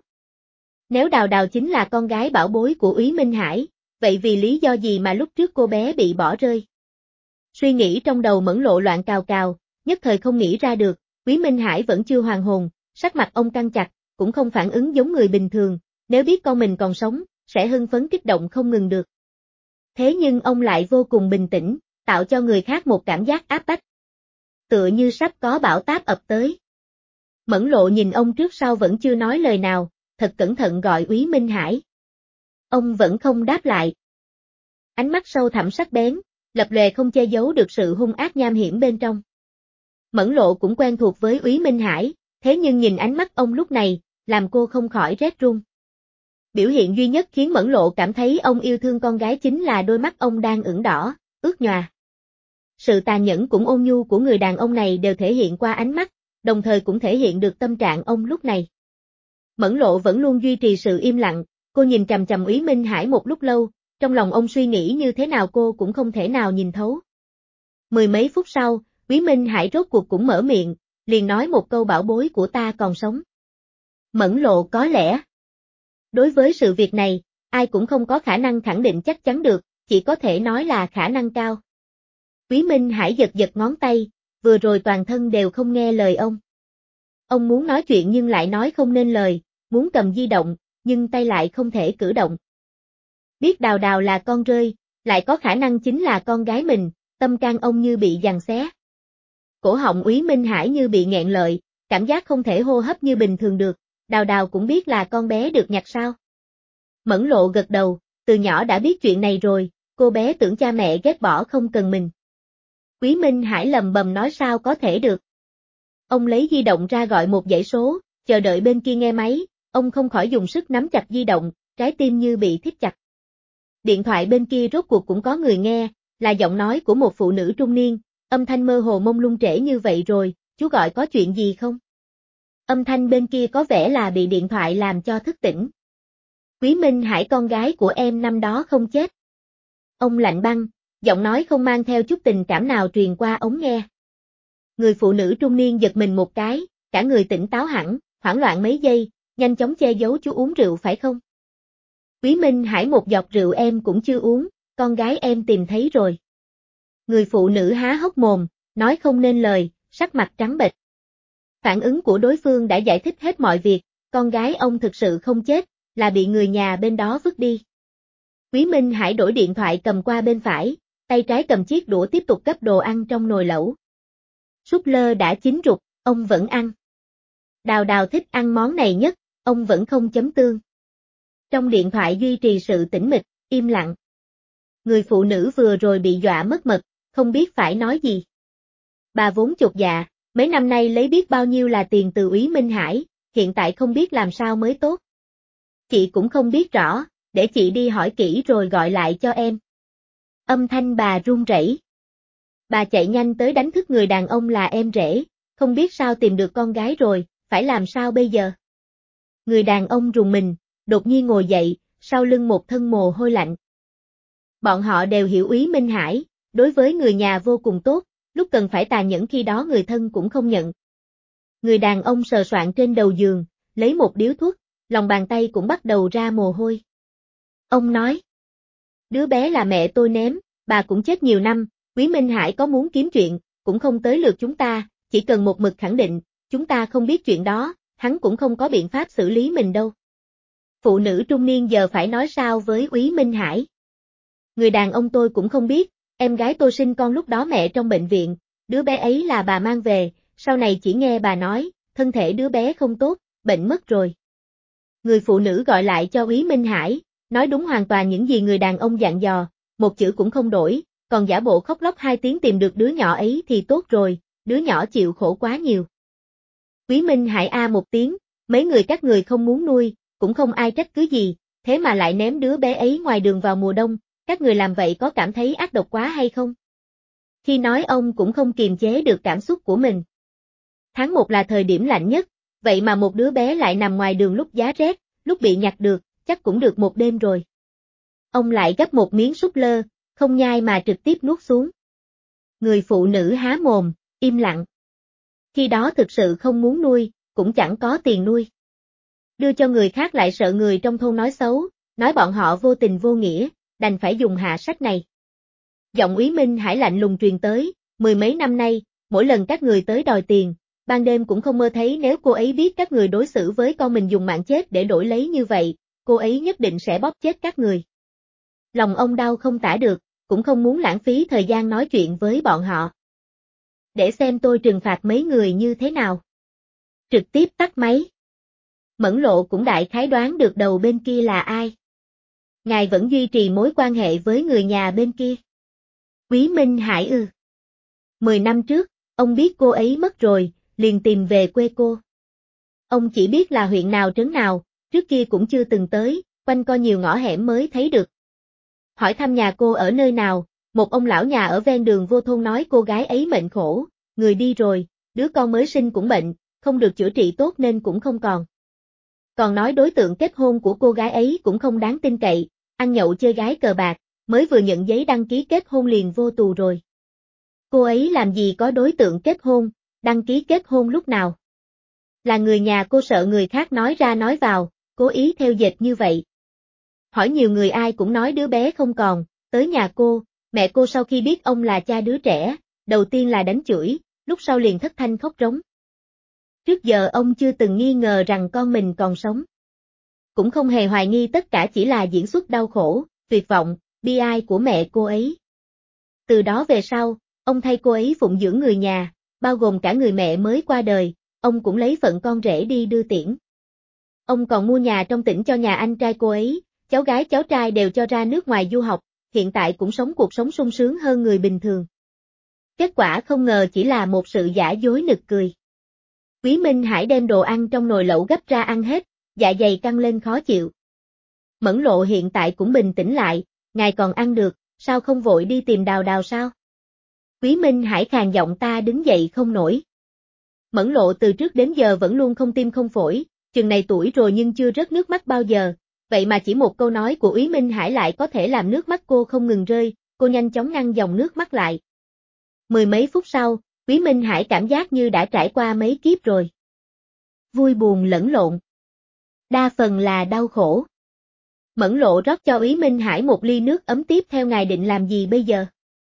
Nếu Đào Đào chính là con gái bảo bối của Úy Minh Hải, vậy vì lý do gì mà lúc trước cô bé bị bỏ rơi? Suy nghĩ trong đầu Mẫn Lộ loạn cào cào, nhất thời không nghĩ ra được, Úy Minh Hải vẫn chưa hoàn hồn, sắc mặt ông căng chặt, cũng không phản ứng giống người bình thường, nếu biết con mình còn sống, sẽ hưng phấn kích động không ngừng được. Thế nhưng ông lại vô cùng bình tĩnh, tạo cho người khác một cảm giác áp bách. Tựa như sắp có bão táp ập tới. Mẫn Lộ nhìn ông trước sau vẫn chưa nói lời nào, thật cẩn thận gọi Úy Minh Hải. Ông vẫn không đáp lại. Ánh mắt sâu thẳm sắc bén, lập lòe không che giấu được sự hung ác nham hiểm bên trong. Mẫn Lộ cũng quen thuộc với Úy Minh Hải, thế nhưng nhìn ánh mắt ông lúc này, làm cô không khỏi rét run. Biểu hiện duy nhất khiến Mẫn Lộ cảm thấy ông yêu thương con gái chính là đôi mắt ông đang ửng đỏ, ướt nhòa. Sự tàn nhẫn cũng ôn nhu của người đàn ông này đều thể hiện qua ánh mắt, đồng thời cũng thể hiện được tâm trạng ông lúc này. Mẫn Lộ vẫn luôn duy trì sự im lặng, cô nhìn chằm chằm Úy Minh Hải một lúc lâu, trong lòng ông suy nghĩ như thế nào cô cũng không thể nào nhìn thấu. Mười mấy phút sau, Úy Minh Hải rốt cuộc cũng mở miệng, liền nói một câu bảo bối của ta còn sống. Mẫn Lộ có lẽ. Đối với sự việc này, ai cũng không có khả năng khẳng định chắc chắn được, chỉ có thể nói là khả năng cao. Úy Minh Hải giật giật ngón tay, vừa rồi toàn thân đều không nghe lời ông. Ông muốn nói chuyện nhưng lại nói không nên lời, muốn cầm di động, nhưng tay lại không thể cử động. Biết Đào Đào là con rơi, lại có khả năng chính là con gái mình, tâm can ông như bị giằng xé. Cổ họng Úy Minh Hải như bị nghẹn lợi, cảm giác không thể hô hấp như bình thường được, Đào Đào cũng biết là con bé được nhặt sao. Mẫn Lộ gật đầu, từ nhỏ đã biết chuyện này rồi, cô bé tưởng cha mẹ ghét bỏ không cần mình. Úy Minh Hải lầm bầm nói sao có thể được. Ông lấy di động ra gọi một dãy số, chờ đợi bên kia nghe máy, ông không khỏi dùng sức nắm chặt di động, trái tim như bị thít chặt. Điện thoại bên kia rốt cuộc cũng có người nghe, là giọng nói của một phụ nữ trung niên, âm thanh mơ hồ mông lung trễ như vậy rồi, chú gọi có chuyện gì không? Âm thanh bên kia có vẻ là bị điện thoại làm cho thức tỉnh. Úy Minh Hải con gái của em năm đó không chết. Ông lạnh băng, giọng nói không mang theo chút tình cảm nào truyền qua ống nghe. Người phụ nữ trung niên giật mình một cái, cả người tỉnh táo hẳn, hoảng loạn mấy giây, nhanh chóng che giấu chú uống rượu phải không? Úy Minh Hải một giọt rượu em cũng chưa uống, con gái em tìm thấy rồi. Người phụ nữ há hốc mồm, nói không nên lời, sắc mặt trắng bệch. Phản ứng của đối phương đã giải thích hết mọi việc, con gái ông thực sự không chết, là bị người nhà bên đó vứt đi. Úy Minh Hải đổi điện thoại cầm qua bên phải, tay trái cầm chiếc đũa tiếp tục gắp đồ ăn trong nồi lẩu. Súp lơ đã chín rụt, ông vẫn ăn. Đào Đào thích ăn món này nhất, ông vẫn không chấm tương. Trong điện thoại duy trì sự tĩnh mịch, im lặng. Người phụ nữ vừa rồi bị dọa mất mật, không biết phải nói gì. Bà vốn chột dạ, mấy năm nay lấy biết bao nhiêu là tiền từ Úy Minh Hải, hiện tại không biết làm sao mới tốt. Chị cũng không biết rõ, để chị đi hỏi kỹ rồi gọi lại cho em. Âm thanh bà run rẩy. Bà chạy nhanh tới đánh thức người đàn ông là em rể, không biết sao tìm được con gái rồi, phải làm sao bây giờ? Người đàn ông rùng mình, đột nhiên ngồi dậy, sau lưng một thân mồ hôi lạnh. Bọn họ đều hiểu Úy Minh Hải, đối với người nhà vô cùng tốt, lúc cần phải tàn nhẫn khi đó người thân cũng không nhận. Người đàn ông sờ soạng trên đầu giường, lấy một điếu thuốc, lòng bàn tay cũng bắt đầu ra mồ hôi. Ông nói, đứa bé là mẹ tôi ném, bà cũng chết nhiều năm, Úy Minh Hải có muốn kiếm chuyện, cũng không tới lượt chúng ta, chỉ cần một mực khẳng định, chúng ta không biết chuyện đó, hắn cũng không có biện pháp xử lý mình đâu. Phụ nữ trung niên giờ phải nói sao với Úy Minh Hải. Người đàn ông tôi cũng không biết, em gái tôi sinh con lúc đó mẹ trong bệnh viện, đứa bé ấy là bà mang về, sau này chỉ nghe bà nói, thân thể đứa bé không tốt, bệnh mất rồi. Người phụ nữ gọi lại cho Úy Minh Hải, nói đúng hoàn toàn những gì người đàn ông dặn dò, một chữ cũng không đổi, còn giả bộ khóc lóc hai tiếng tìm được đứa nhỏ ấy thì tốt rồi, đứa nhỏ chịu khổ quá nhiều. Úy Minh Hải a một tiếng, mấy người các người không muốn nuôi, cũng không ai trách cứ gì, thế mà lại ném đứa bé ấy ngoài đường vào mùa đông, các người làm vậy có cảm thấy ác độc quá hay không? Khi nói ông cũng không kiềm chế được cảm xúc của mình. Tháng một là thời điểm lạnh nhất, Vậy mà một đứa bé lại nằm ngoài đường lúc giá rét, lúc bị nhặt được, chắc cũng được một đêm rồi. Ông lại gấp một miếng súp lơ, không nhai mà trực tiếp nuốt xuống. Người phụ nữ há mồm, im lặng. Khi đó thực sự không muốn nuôi, cũng chẳng có tiền nuôi. Đưa cho người khác lại sợ người trong thôn nói xấu, nói bọn họ vô tình vô nghĩa, đành phải dùng hạ sách này. Giọng Úy Minh Hải lạnh lùng truyền tới, mười mấy năm nay, mỗi lần các người tới đòi tiền, ban đêm cũng không mơ thấy nếu cô ấy biết các người đối xử với con mình dùng mạng chết để đổi lấy như vậy, cô ấy nhất định sẽ bóp chết các người. Lòng ông đau không tả được, cũng không muốn lãng phí thời gian nói chuyện với bọn họ. Để xem tôi trừng phạt mấy người như thế nào. Trực tiếp tắt máy. Mẫn Lộ cũng đại khái đoán được đầu bên kia là ai. Ngài vẫn duy trì mối quan hệ với người nhà bên kia. Úy Minh Hải ư. Mười năm trước, ông biết cô ấy mất rồi, liền tìm về quê cô. Ông chỉ biết là huyện nào trấn nào, trước kia cũng chưa từng tới, quanh co nhiều ngõ hẻm mới thấy được. Hỏi thăm nhà cô ở nơi nào, một ông lão nhà ở ven đường vô thôn nói cô gái ấy mệnh khổ, người đi rồi, đứa con mới sinh cũng bệnh, không được chữa trị tốt nên cũng không còn. Còn nói đối tượng kết hôn của cô gái ấy cũng không đáng tin cậy, ăn nhậu chơi gái cờ bạc, mới vừa nhận giấy đăng ký kết hôn liền vô tù rồi. Cô ấy làm gì có đối tượng kết hôn, đăng ký kết hôn lúc nào? Là người nhà cô sợ người khác nói ra nói vào, cố ý theo dệt như vậy. Hỏi nhiều người ai cũng nói đứa bé không còn, tới nhà cô, mẹ cô sau khi biết ông là cha đứa trẻ, đầu tiên là đánh chửi, lúc sau liền thất thanh khóc rống. Trước giờ ông chưa từng nghi ngờ rằng con mình còn sống. Cũng không hề hoài nghi tất cả chỉ là diễn xuất đau khổ, tuyệt vọng, bi ai của mẹ cô ấy. Từ đó về sau, ông thay cô ấy phụng dưỡng người nhà, bao gồm cả người mẹ mới qua đời, ông cũng lấy phận con rể đi đưa tiễn. Ông còn mua nhà trong tỉnh cho nhà anh trai cô ấy, cháu gái cháu trai đều cho ra nước ngoài du học, hiện tại cũng sống cuộc sống sung sướng hơn người bình thường. Kết quả không ngờ chỉ là một sự giả dối nực cười. Úy Minh Hải đem đồ ăn trong nồi lẩu gấp ra ăn hết, dạ dày căng lên khó chịu. Mẫn Lộ hiện tại cũng bình tĩnh lại, ngài còn ăn được, sao không vội đi tìm Đào Đào sao? Úy Minh Hải khàn giọng ta đứng dậy không nổi. Mẫn Lộ từ trước đến giờ vẫn luôn không tim không phổi, chừng này tuổi rồi nhưng chưa rớt nước mắt bao giờ, vậy mà chỉ một câu nói của Úy Minh Hải lại có thể làm nước mắt cô không ngừng rơi, cô nhanh chóng ngăn dòng nước mắt lại. Mười mấy phút sau, Úy Minh Hải cảm giác như đã trải qua mấy kiếp rồi. Vui buồn lẫn lộn. Đa phần là đau khổ. Mẫn Lộ rót cho Úy Minh Hải một ly nước ấm tiếp theo ngài định làm gì bây giờ?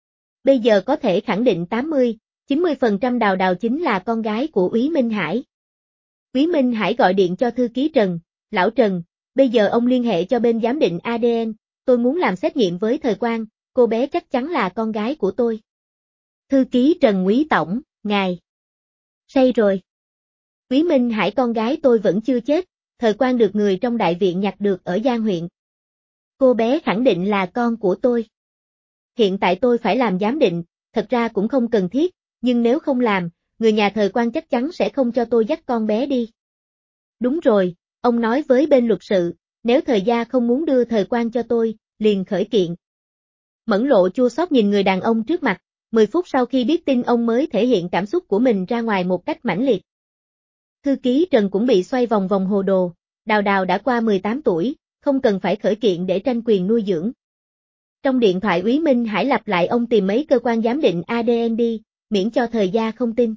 Bây giờ có thể khẳng định tám mươi, chín mươi phần trăm Đào Đào chính là con gái của Úy Minh Hải. Úy Minh Hải gọi điện cho thư ký Trần, lão Trần, bây giờ ông liên hệ cho bên giám định a đê en, tôi muốn làm xét nghiệm với Thời Quang, cô bé chắc chắn là con gái của tôi. Thư ký Trần Úy Tổng, ngài. Say rồi. Úy Minh Hải con gái tôi vẫn chưa chết, Thời Quang được người trong đại viện nhặt được ở Giang huyện. Cô bé khẳng định là con của tôi. Hiện tại tôi phải làm giám định, thật ra cũng không cần thiết, nhưng nếu không làm, người nhà Thời Quang chắc chắn sẽ không cho tôi dắt con bé đi. Đúng rồi, ông nói với bên luật sự, nếu Thời gia không muốn đưa Thời Quang cho tôi, liền khởi kiện. Mẫn Lộ chua xót nhìn người đàn ông trước mặt, mười phút sau khi biết tin ông mới thể hiện cảm xúc của mình ra ngoài một cách mãnh liệt. Thư ký Trần cũng bị xoay vòng vòng hồ đồ, Đào Đào đã qua mười tám tuổi, không cần phải khởi kiện để tranh quyền nuôi dưỡng. Trong điện thoại Úy Minh Hải lặp lại ông tìm mấy cơ quan giám định a đê en đi, miễn cho Thời gia không tin.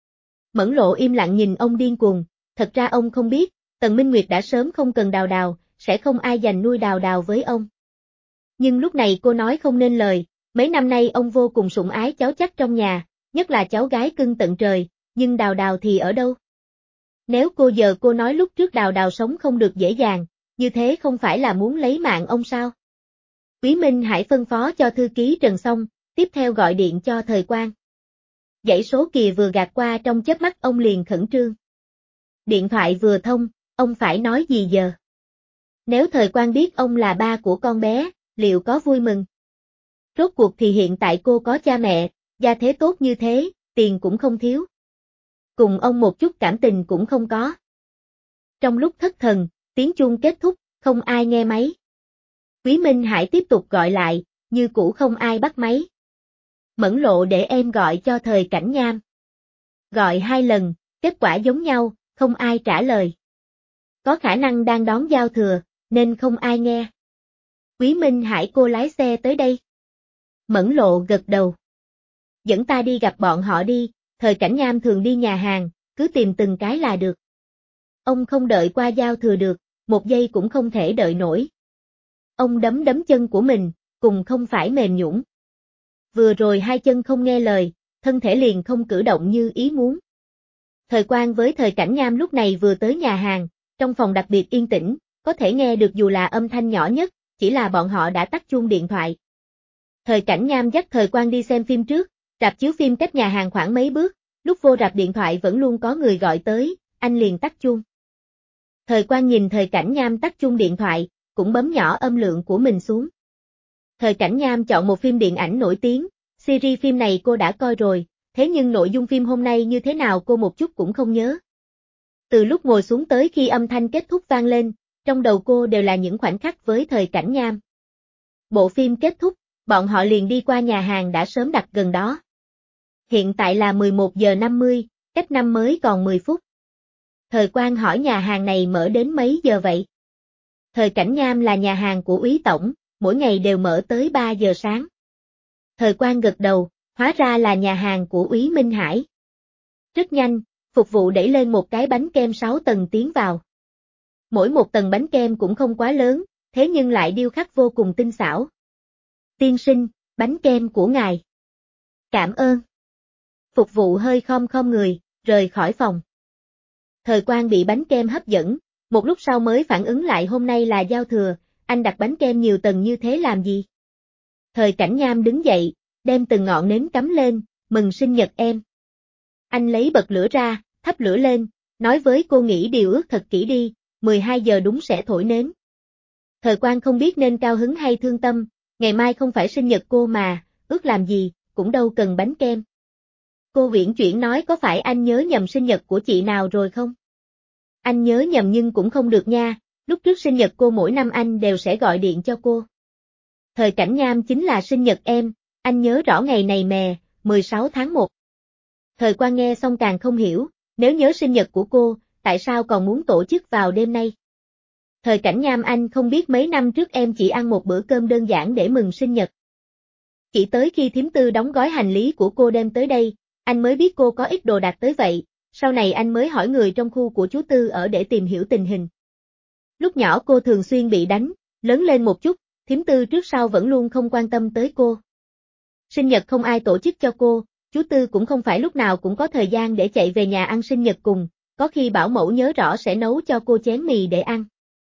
Mẫn Lộ im lặng nhìn ông điên cuồng, thật ra ông không biết, Tần Minh Nguyệt đã sớm không cần Đào Đào, sẽ không ai giành nuôi Đào Đào với ông. Nhưng lúc này cô nói không nên lời, mấy năm nay ông vô cùng sủng ái cháu chắc trong nhà, nhất là cháu gái cưng tận trời, nhưng Đào Đào thì ở đâu? Nếu cô giờ cô nói lúc trước Đào Đào sống không được dễ dàng, như thế không phải là muốn lấy mạng ông sao? Úy Minh Hải phân phó cho thư ký Trần xong, tiếp theo gọi điện cho Thời Quang. Dãy số kìa vừa gạt qua trong chớp mắt ông liền khẩn trương. Điện thoại vừa thông, ông phải nói gì giờ? Nếu Thời Quang biết ông là ba của con bé, liệu có vui mừng? Rốt cuộc thì hiện tại cô có cha mẹ, gia thế tốt như thế, tiền cũng không thiếu. Cùng ông một chút cảm tình cũng không có. Trong lúc thất thần, tiếng chuông kết thúc, không ai nghe máy. Úy Minh Hải tiếp tục gọi lại, như cũ không ai bắt máy. Mẫn Lộ để em gọi cho Thời Cảnh Nham. Gọi hai lần, kết quả giống nhau, Không ai trả lời. Có khả năng đang đón giao thừa, nên không ai nghe. Quý Minh Hải cô lái xe tới đây. Mẫn Lộ gật đầu. Dẫn ta đi gặp bọn họ đi, Thời Cảnh Nham thường đi nhà hàng, cứ tìm từng cái là được. Ông không đợi qua giao thừa được, một giây cũng không thể đợi nổi. Ông đấm đấm chân của mình, cùng không phải mềm nhũn. Vừa rồi hai chân không nghe lời, thân thể liền không cử động như ý muốn. Thời Quang với Thời Cảnh Nham lúc này vừa tới nhà hàng, trong phòng đặc biệt yên tĩnh, có thể nghe được dù là âm thanh nhỏ nhất, chỉ là bọn họ đã tắt chuông điện thoại. Thời Cảnh Nham dắt Thời Quang đi xem phim trước, rạp chiếu phim cách nhà hàng khoảng mấy bước, lúc vô rạp điện thoại vẫn luôn có người gọi tới, anh liền tắt chuông. Thời Quang nhìn Thời Cảnh Nham tắt chuông điện thoại, cũng bấm nhỏ âm lượng của mình xuống. Thời Cảnh Nham chọn một phim điện ảnh nổi tiếng, series phim này cô đã coi rồi, thế nhưng nội dung phim hôm nay như thế nào cô một chút cũng không nhớ. Từ lúc ngồi xuống tới khi âm thanh kết thúc vang lên, trong đầu cô đều là những khoảnh khắc với Thời Cảnh Nham. Bộ phim kết thúc, bọn họ liền đi qua nhà hàng đã sớm đặt gần đó. Hiện tại là mười một giờ năm mươi, cách năm mới còn mười phút. Thời Quang hỏi nhà hàng này mở đến mấy giờ vậy? Thời Cảnh Nham là nhà hàng của Úy Tổng, mỗi ngày đều mở tới ba giờ sáng. Thời Quang gật đầu, hóa ra là nhà hàng của Úy Minh Hải. Rất nhanh, phục vụ đẩy lên một cái bánh kem sáu tầng tiến vào. Mỗi một tầng bánh kem cũng không quá lớn, thế nhưng lại điêu khắc vô cùng tinh xảo. Tiên sinh, bánh kem của ngài. Cảm ơn. Phục vụ hơi khom khom người, rời khỏi phòng. Thời Quang bị bánh kem hấp dẫn, một lúc sau mới phản ứng lại hôm nay là giao thừa, anh đặt bánh kem nhiều tầng như thế làm gì? Thời Cảnh Nham đứng dậy, đem từng ngọn nến cắm lên, mừng sinh nhật em. Anh lấy bật lửa ra, thắp lửa lên, nói với cô nghĩ điều ước thật kỹ đi, mười hai giờ đúng sẽ thổi nến. Thời Quang không biết nên cao hứng hay thương tâm, ngày mai không phải sinh nhật cô mà, ước làm gì, cũng đâu cần bánh kem. Cô uyển chuyển nói có phải anh nhớ nhầm sinh nhật của chị nào rồi không? Anh nhớ nhầm nhưng cũng không được nha, lúc trước sinh nhật cô mỗi năm anh đều sẽ gọi điện cho cô. Thời Cảnh Nham chính là sinh nhật em, anh nhớ rõ ngày này mè, mười sáu tháng một. Thời Quang nghe xong càng không hiểu, nếu nhớ sinh nhật của cô, tại sao còn muốn tổ chức vào đêm nay? Thời Cảnh Nham anh không biết mấy năm trước em chỉ ăn một bữa cơm đơn giản để mừng sinh nhật. Chỉ tới khi thím Tư đóng gói hành lý của cô đem tới đây, anh mới biết cô có ít đồ đạc tới vậy, sau này anh mới hỏi người trong khu của chú Tư ở để tìm hiểu tình hình. Lúc nhỏ cô thường xuyên bị đánh, lớn lên một chút, thím Tư trước sau vẫn luôn không quan tâm tới cô. Sinh nhật không ai tổ chức cho cô, chú Tư cũng không phải lúc nào cũng có thời gian để chạy về nhà ăn sinh nhật cùng, có khi bảo mẫu nhớ rõ sẽ nấu cho cô chén mì để ăn.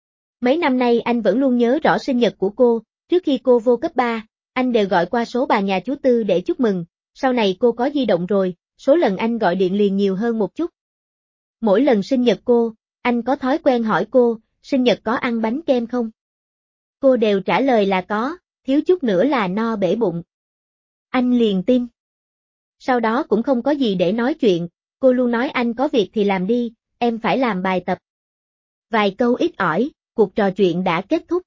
Mấy năm nay anh vẫn luôn nhớ rõ sinh nhật của cô, trước khi cô vô cấp ba, anh đều gọi qua số bà nhà chú Tư để chúc mừng, sau này cô có di động rồi, số lần anh gọi điện liền nhiều hơn một chút. Mỗi lần sinh nhật cô, anh có thói quen hỏi cô, sinh nhật có ăn bánh kem không? Cô đều trả lời là có, thiếu chút nữa là no bể bụng. Anh liền tin. Sau đó cũng không có gì để nói chuyện, cô luôn nói anh có việc thì làm đi, em phải làm bài tập. Vài câu ít ỏi, cuộc trò chuyện đã kết thúc.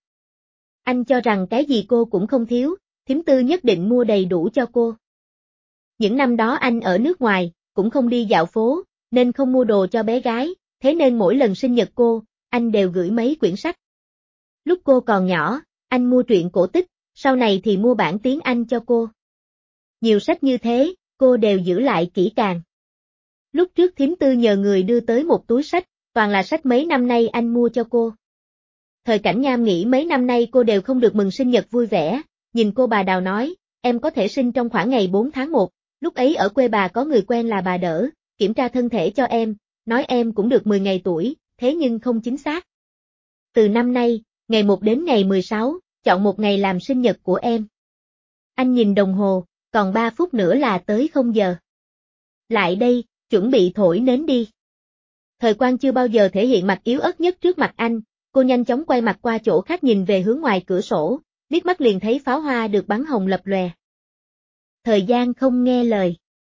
Anh cho rằng cái gì cô cũng không thiếu, thím Tư nhất định mua đầy đủ cho cô. Những năm đó anh ở nước ngoài, cũng không đi dạo phố, nên không mua đồ cho bé gái, thế nên mỗi lần sinh nhật cô, anh đều gửi mấy quyển sách. Lúc cô còn nhỏ, anh mua truyện cổ tích, sau này thì mua bản tiếng Anh cho cô. Nhiều sách như thế, cô đều giữ lại kỹ càng. Lúc trước thím Tư nhờ người đưa tới một túi sách, toàn là sách mấy năm nay anh mua cho cô. Thời Cảnh Nham nghĩ mấy năm nay cô đều không được mừng sinh nhật vui vẻ, nhìn cô bà Đào nói, em có thể sinh trong khoảng ngày bốn tháng một, lúc ấy ở quê bà có người quen là bà Đỡ, kiểm tra thân thể cho em, nói em cũng được mười ngày tuổi, thế nhưng không chính xác. Từ năm nay, ngày một đến ngày mười sáu, chọn một ngày làm sinh nhật của em. Anh nhìn đồng hồ, còn ba phút nữa là tới không giờ. Lại đây, chuẩn bị thổi nến đi. Thời Quang chưa bao giờ thể hiện mặt yếu ớt nhất trước mặt anh, cô nhanh chóng quay mặt qua chỗ khác nhìn về hướng ngoài cửa sổ, liếc mắt liền thấy pháo hoa được bắn hồng lập lòe. Thời gian không nghe lời.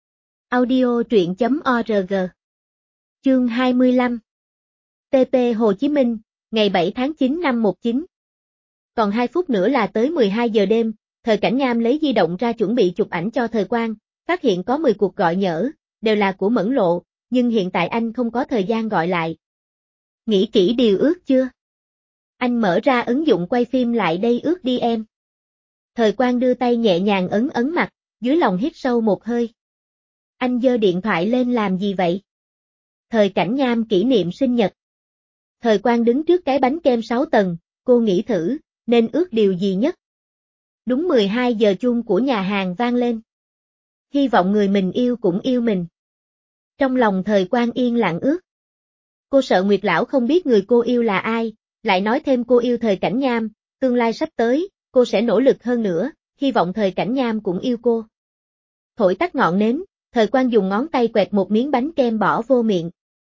Audio truyện chấm org. Chương hai mươi lăm. tê pê Hồ Chí Minh, ngày bảy tháng chín năm một chín. Còn hai phút nữa là tới mười hai giờ đêm, Thời Cảnh Nham lấy di động ra chuẩn bị chụp ảnh cho Thời Quang, phát hiện có mười cuộc gọi nhỡ, đều là của Mẫn Lộ, nhưng hiện tại anh không có thời gian gọi lại. Nghĩ kỹ điều ước chưa? Anh mở ra ứng dụng quay phim lại đây ước đi em. Thời Quang đưa tay nhẹ nhàng ấn ấn mặt, dưới lòng hít sâu một hơi. Anh giơ điện thoại lên làm gì vậy? Thời Cảnh Nham kỷ niệm sinh nhật. Thời Quang đứng trước cái bánh kem sáu tầng, cô nghĩ thử, nên ước điều gì nhất? Đúng mười hai giờ chuông của nhà hàng vang lên. Hy vọng người mình yêu cũng yêu mình. Trong lòng Thời Quang yên lặng ước. Cô sợ Nguyệt Lão không biết người cô yêu là ai, lại nói thêm cô yêu Thời Cảnh Nham, tương lai sắp tới, cô sẽ nỗ lực hơn nữa, hy vọng Thời Cảnh Nham cũng yêu cô. Thổi tắt ngọn nến, Thời Quang dùng ngón tay quẹt một miếng bánh kem bỏ vô miệng.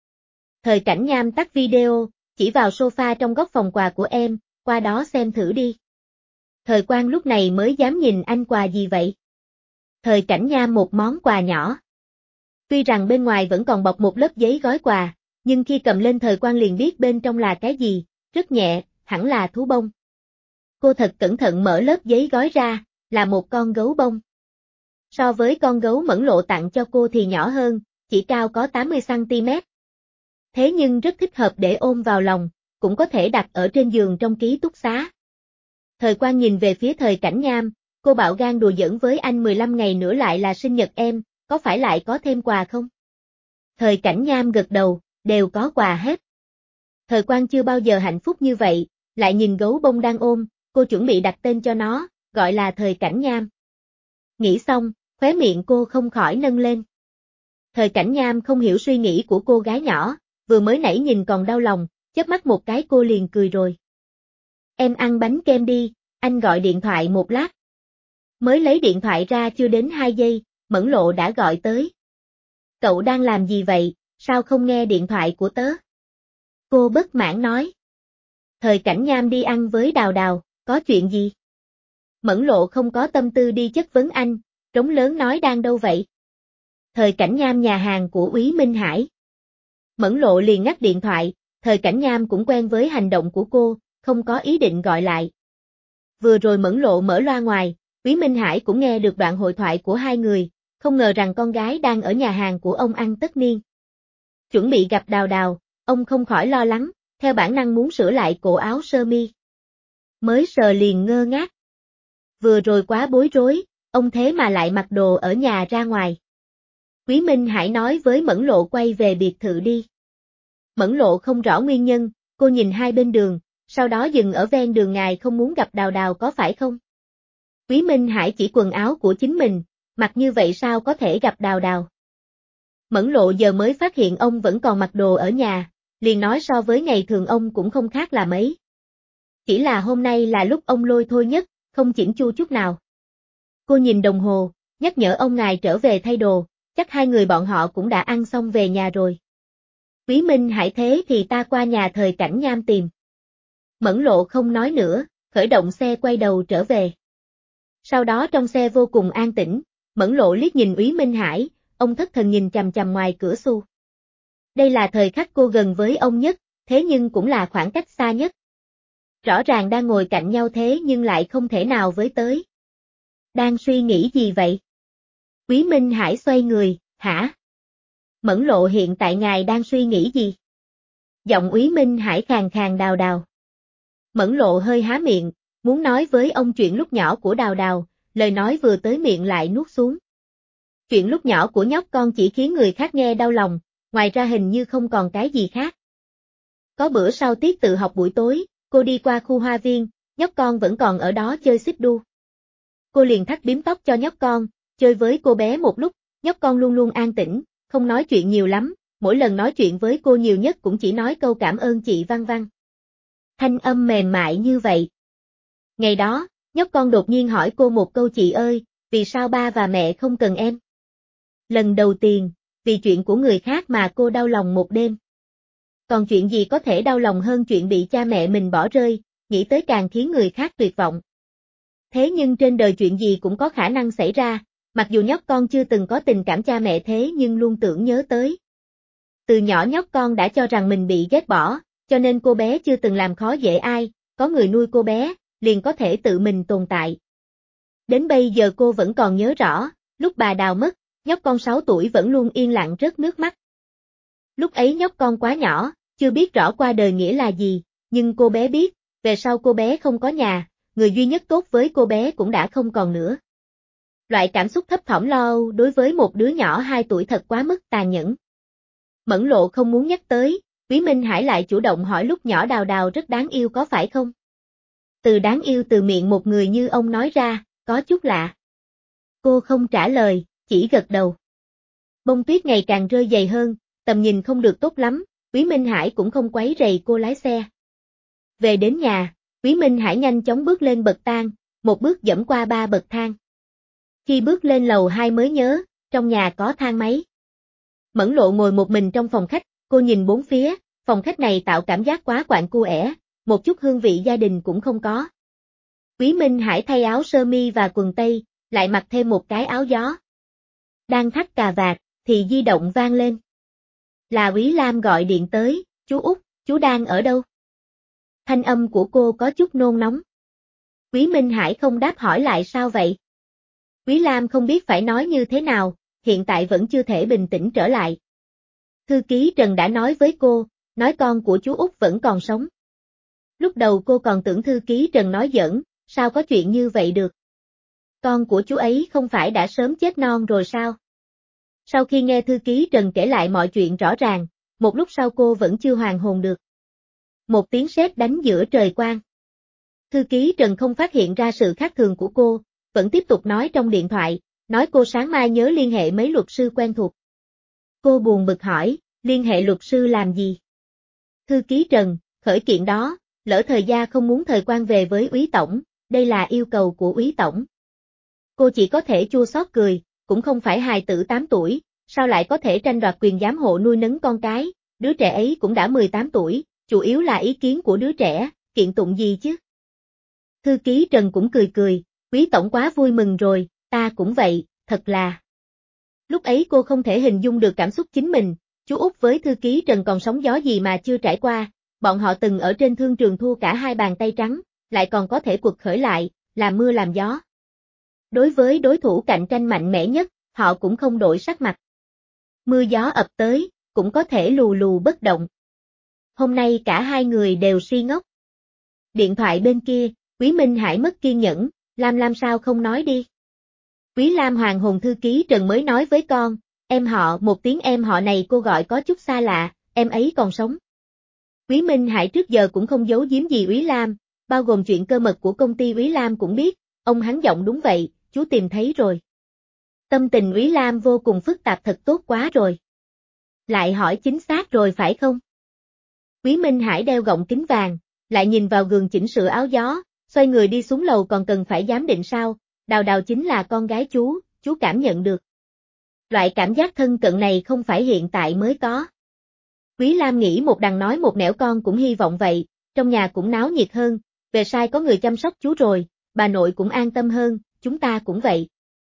Thời Cảnh Nham tắt video, chỉ vào sofa trong góc phòng quà của em, qua đó xem thử đi. Thời Quang lúc này mới dám nhìn anh quà gì vậy? Thời Cảnh Nham một món quà nhỏ. Tuy rằng bên ngoài vẫn còn bọc một lớp giấy gói quà, nhưng khi cầm lên Thời Quang liền biết bên trong là cái gì, rất nhẹ, hẳn là thú bông. Cô thật cẩn thận mở lớp giấy gói ra, là một con gấu bông. So với con gấu Mẫn Lộ tặng cho cô thì nhỏ hơn, chỉ cao có tám mươi xăng ti mét. Thế nhưng rất thích hợp để ôm vào lòng, cũng có thể đặt ở trên giường trong ký túc xá. Thời Quang nhìn về phía Thời Cảnh Nham, cô bạo gan đùa giỡn với anh mười lăm ngày nữa lại là sinh nhật em, có phải lại có thêm quà không? Thời Cảnh Nham gật đầu, đều có quà hết. Thời Quang chưa bao giờ hạnh phúc như vậy, lại nhìn gấu bông đang ôm, cô chuẩn bị đặt tên cho nó, gọi là Thời Cảnh Nham. Nghĩ xong, khóe miệng cô không khỏi nâng lên. Thời Cảnh Nham không hiểu suy nghĩ của cô gái nhỏ, vừa mới nãy nhìn còn đau lòng, chớp mắt một cái cô liền cười rồi. Em ăn bánh kem đi, anh gọi điện thoại một lát. Mới lấy điện thoại ra chưa đến hai giây, Mẫn Lộ đã gọi tới. Cậu đang làm gì vậy, sao không nghe điện thoại của tớ? Cô bất mãn nói. Thời Cảnh Nham đi ăn với Đào Đào, có chuyện gì? Mẫn Lộ không có tâm tư đi chất vấn anh, trống lớn nói đang đâu vậy? Thời Cảnh Nham nhà hàng của Úy Minh Hải. Mẫn Lộ liền ngắt điện thoại, Thời Cảnh Nham cũng quen với hành động của cô, không có ý định gọi lại. Vừa rồi Mẫn Lộ mở loa ngoài, Úy Minh Hải cũng nghe được đoạn hội thoại của hai người, không ngờ rằng con gái đang ở nhà hàng của ông ăn tất niên. Chuẩn bị gặp Đào Đào, ông không khỏi lo lắng, theo bản năng muốn sửa lại cổ áo sơ mi. Mới sờ liền ngơ ngác. Vừa rồi quá bối rối, ông thế mà lại mặc đồ ở nhà ra ngoài. Úy Minh Hải nói với Mẫn Lộ quay về biệt thự đi. Mẫn Lộ không rõ nguyên nhân, cô nhìn hai bên đường, sau đó dừng ở ven đường. Ngài không muốn gặp Đào Đào có phải không? Úy Minh Hải chỉ quần áo của chính mình, mặc như vậy sao có thể gặp Đào Đào? Mẫn Lộ giờ mới phát hiện ông vẫn còn mặc đồ ở nhà, liền nói so với ngày thường ông cũng không khác là mấy. Chỉ là hôm nay là lúc ông lôi thôi nhất, không chỉnh chu chút nào. Cô nhìn đồng hồ, nhắc nhở ông ngài trở về thay đồ, chắc hai người bọn họ cũng đã ăn xong về nhà rồi. Úy Minh Hải thế thì ta qua nhà Thời Cảnh Nham tìm. Mẫn Lộ không nói nữa, khởi động xe quay đầu trở về. Sau đó trong xe vô cùng an tĩnh, Mẫn Lộ liếc nhìn Úy Minh Hải, ông thất thần nhìn chằm chằm ngoài cửa xu. Đây là thời khắc cô gần với ông nhất, thế nhưng cũng là khoảng cách xa nhất. Rõ ràng đang ngồi cạnh nhau thế nhưng lại không thể nào với tới. Đang suy nghĩ gì vậy? Úy Minh Hải xoay người, hả? Mẫn Lộ hiện tại ngài đang suy nghĩ gì? Giọng Úy Minh Hải khàn khàn Đào Đào. Mẫn Lộ hơi há miệng, muốn nói với ông chuyện lúc nhỏ của Đào Đào, lời nói vừa tới miệng lại nuốt xuống. Chuyện lúc nhỏ của nhóc con chỉ khiến người khác nghe đau lòng, ngoài ra hình như không còn cái gì khác. Có bữa sau tiết tự học buổi tối, cô đi qua khu hoa viên, nhóc con vẫn còn ở đó chơi xích đu. Cô liền thắt bím tóc cho nhóc con, chơi với cô bé một lúc, nhóc con luôn luôn an tĩnh, không nói chuyện nhiều lắm, mỗi lần nói chuyện với cô nhiều nhất cũng chỉ nói câu cảm ơn chị Văn Văn. Thanh âm mềm mại như vậy. Ngày đó, nhóc con đột nhiên hỏi cô một câu chị ơi, vì sao ba và mẹ không cần em? Lần đầu tiên, vì chuyện của người khác mà cô đau lòng một đêm. Còn chuyện gì có thể đau lòng hơn chuyện bị cha mẹ mình bỏ rơi, nghĩ tới càng khiến người khác tuyệt vọng. Thế nhưng trên đời chuyện gì cũng có khả năng xảy ra, mặc dù nhóc con chưa từng có tình cảm cha mẹ thế nhưng luôn tưởng nhớ tới. Từ nhỏ nhóc con đã cho rằng mình bị ghét bỏ, cho nên cô bé chưa từng làm khó dễ ai, có người nuôi cô bé, liền có thể tự mình tồn tại. Đến bây giờ cô vẫn còn nhớ rõ, lúc bà Đào mất, nhóc con sáu tuổi vẫn luôn yên lặng rớt nước mắt. Lúc ấy nhóc con quá nhỏ, chưa biết rõ qua đời nghĩa là gì, nhưng cô bé biết, về sau cô bé không có nhà, người duy nhất tốt với cô bé cũng đã không còn nữa. Loại cảm xúc thấp thỏm lo âu đối với một đứa nhỏ hai tuổi thật quá mức tàn nhẫn. Mẫn Lộ không muốn nhắc tới, Quý Minh Hải lại chủ động hỏi lúc nhỏ Đào Đào rất đáng yêu có phải không? Từ đáng yêu từ miệng một người như ông nói ra, có chút lạ. Cô không trả lời, chỉ gật đầu. Bông tuyết ngày càng rơi dày hơn, tầm nhìn không được tốt lắm, Quý Minh Hải cũng không quấy rầy cô lái xe. Về đến nhà, Quý Minh Hải nhanh chóng bước lên bậc thang, một bước dẫm qua ba bậc thang. Khi bước lên lầu hai mới nhớ, trong nhà có thang máy. Mẫn Lộ ngồi một mình trong phòng khách, cô nhìn bốn phía, phòng khách này tạo cảm giác quá quạnh cu ẻ, một chút hương vị gia đình cũng không có. Quý Minh Hải thay áo sơ mi và quần tây, lại mặc thêm một cái áo gió. Đang thắt cà vạt, thì di động vang lên. Là Quý Lam gọi điện tới, chú Út, chú đang ở đâu? Thanh âm của cô có chút nôn nóng. Quý Minh Hải không đáp hỏi lại sao vậy? Quý Lam không biết phải nói như thế nào, hiện tại vẫn chưa thể bình tĩnh trở lại. Thư ký Trần đã nói với cô, nói con của chú Út vẫn còn sống. Lúc đầu cô còn tưởng thư ký Trần nói giỡn, sao có chuyện như vậy được? Con của chú ấy không phải đã sớm chết non rồi sao? Sau khi nghe thư ký Trần kể lại mọi chuyện rõ ràng, một lúc sau cô vẫn chưa hoàn hồn được. Một tiếng sét đánh giữa trời quang. Thư ký Trần không phát hiện ra sự khác thường của cô, vẫn tiếp tục nói trong điện thoại, nói cô sáng mai nhớ liên hệ mấy luật sư quen thuộc. Cô buồn bực hỏi, liên hệ luật sư làm gì? Thư ký Trần, khởi kiện đó, lỡ thời gia không muốn thời quan về với Úy Tổng, đây là yêu cầu của Úy Tổng. Cô chỉ có thể chua xót cười, cũng không phải hài tử tám tuổi, sao lại có thể tranh đoạt quyền giám hộ nuôi nấng con cái, đứa trẻ ấy cũng đã mười tám tuổi, chủ yếu là ý kiến của đứa trẻ, kiện tụng gì chứ? Thư ký Trần cũng cười cười, Úy Tổng quá vui mừng rồi, ta cũng vậy, thật là. Lúc ấy cô không thể hình dung được cảm xúc chính mình, chú Út với thư ký Trần còn sóng gió gì mà chưa trải qua, bọn họ từng ở trên thương trường thua cả hai bàn tay trắng, lại còn có thể quật khởi lại, làm mưa làm gió. Đối với đối thủ cạnh tranh mạnh mẽ nhất, họ cũng không đổi sắc mặt. Mưa gió ập tới, cũng có thể lù lù bất động. Hôm nay cả hai người đều si ngốc. Điện thoại bên kia, Quý Minh Hải mất kiên nhẫn, Lam Lam sao không nói đi. Quý Lam hoàng hồn thư ký Trần mới nói với con, em họ một tiếng em họ này cô gọi có chút xa lạ, em ấy còn sống. Quý Minh Hải trước giờ cũng không giấu giếm gì Quý Lam, bao gồm chuyện cơ mật của công ty Quý Lam cũng biết, ông hắn giọng đúng vậy, chú tìm thấy rồi. Tâm tình Quý Lam vô cùng phức tạp thật tốt quá rồi. Lại hỏi chính xác rồi phải không? Quý Minh Hải đeo gọng kính vàng, lại nhìn vào gương chỉnh sửa áo gió, xoay người đi xuống lầu còn cần phải giám định sao, Đào Đào chính là con gái chú, chú cảm nhận được. Loại cảm giác thân cận này không phải hiện tại mới có. Quý Lam nghĩ một đằng nói một nẻo con cũng hy vọng vậy, trong nhà cũng náo nhiệt hơn, về sai có người chăm sóc chú rồi, bà nội cũng an tâm hơn, chúng ta cũng vậy.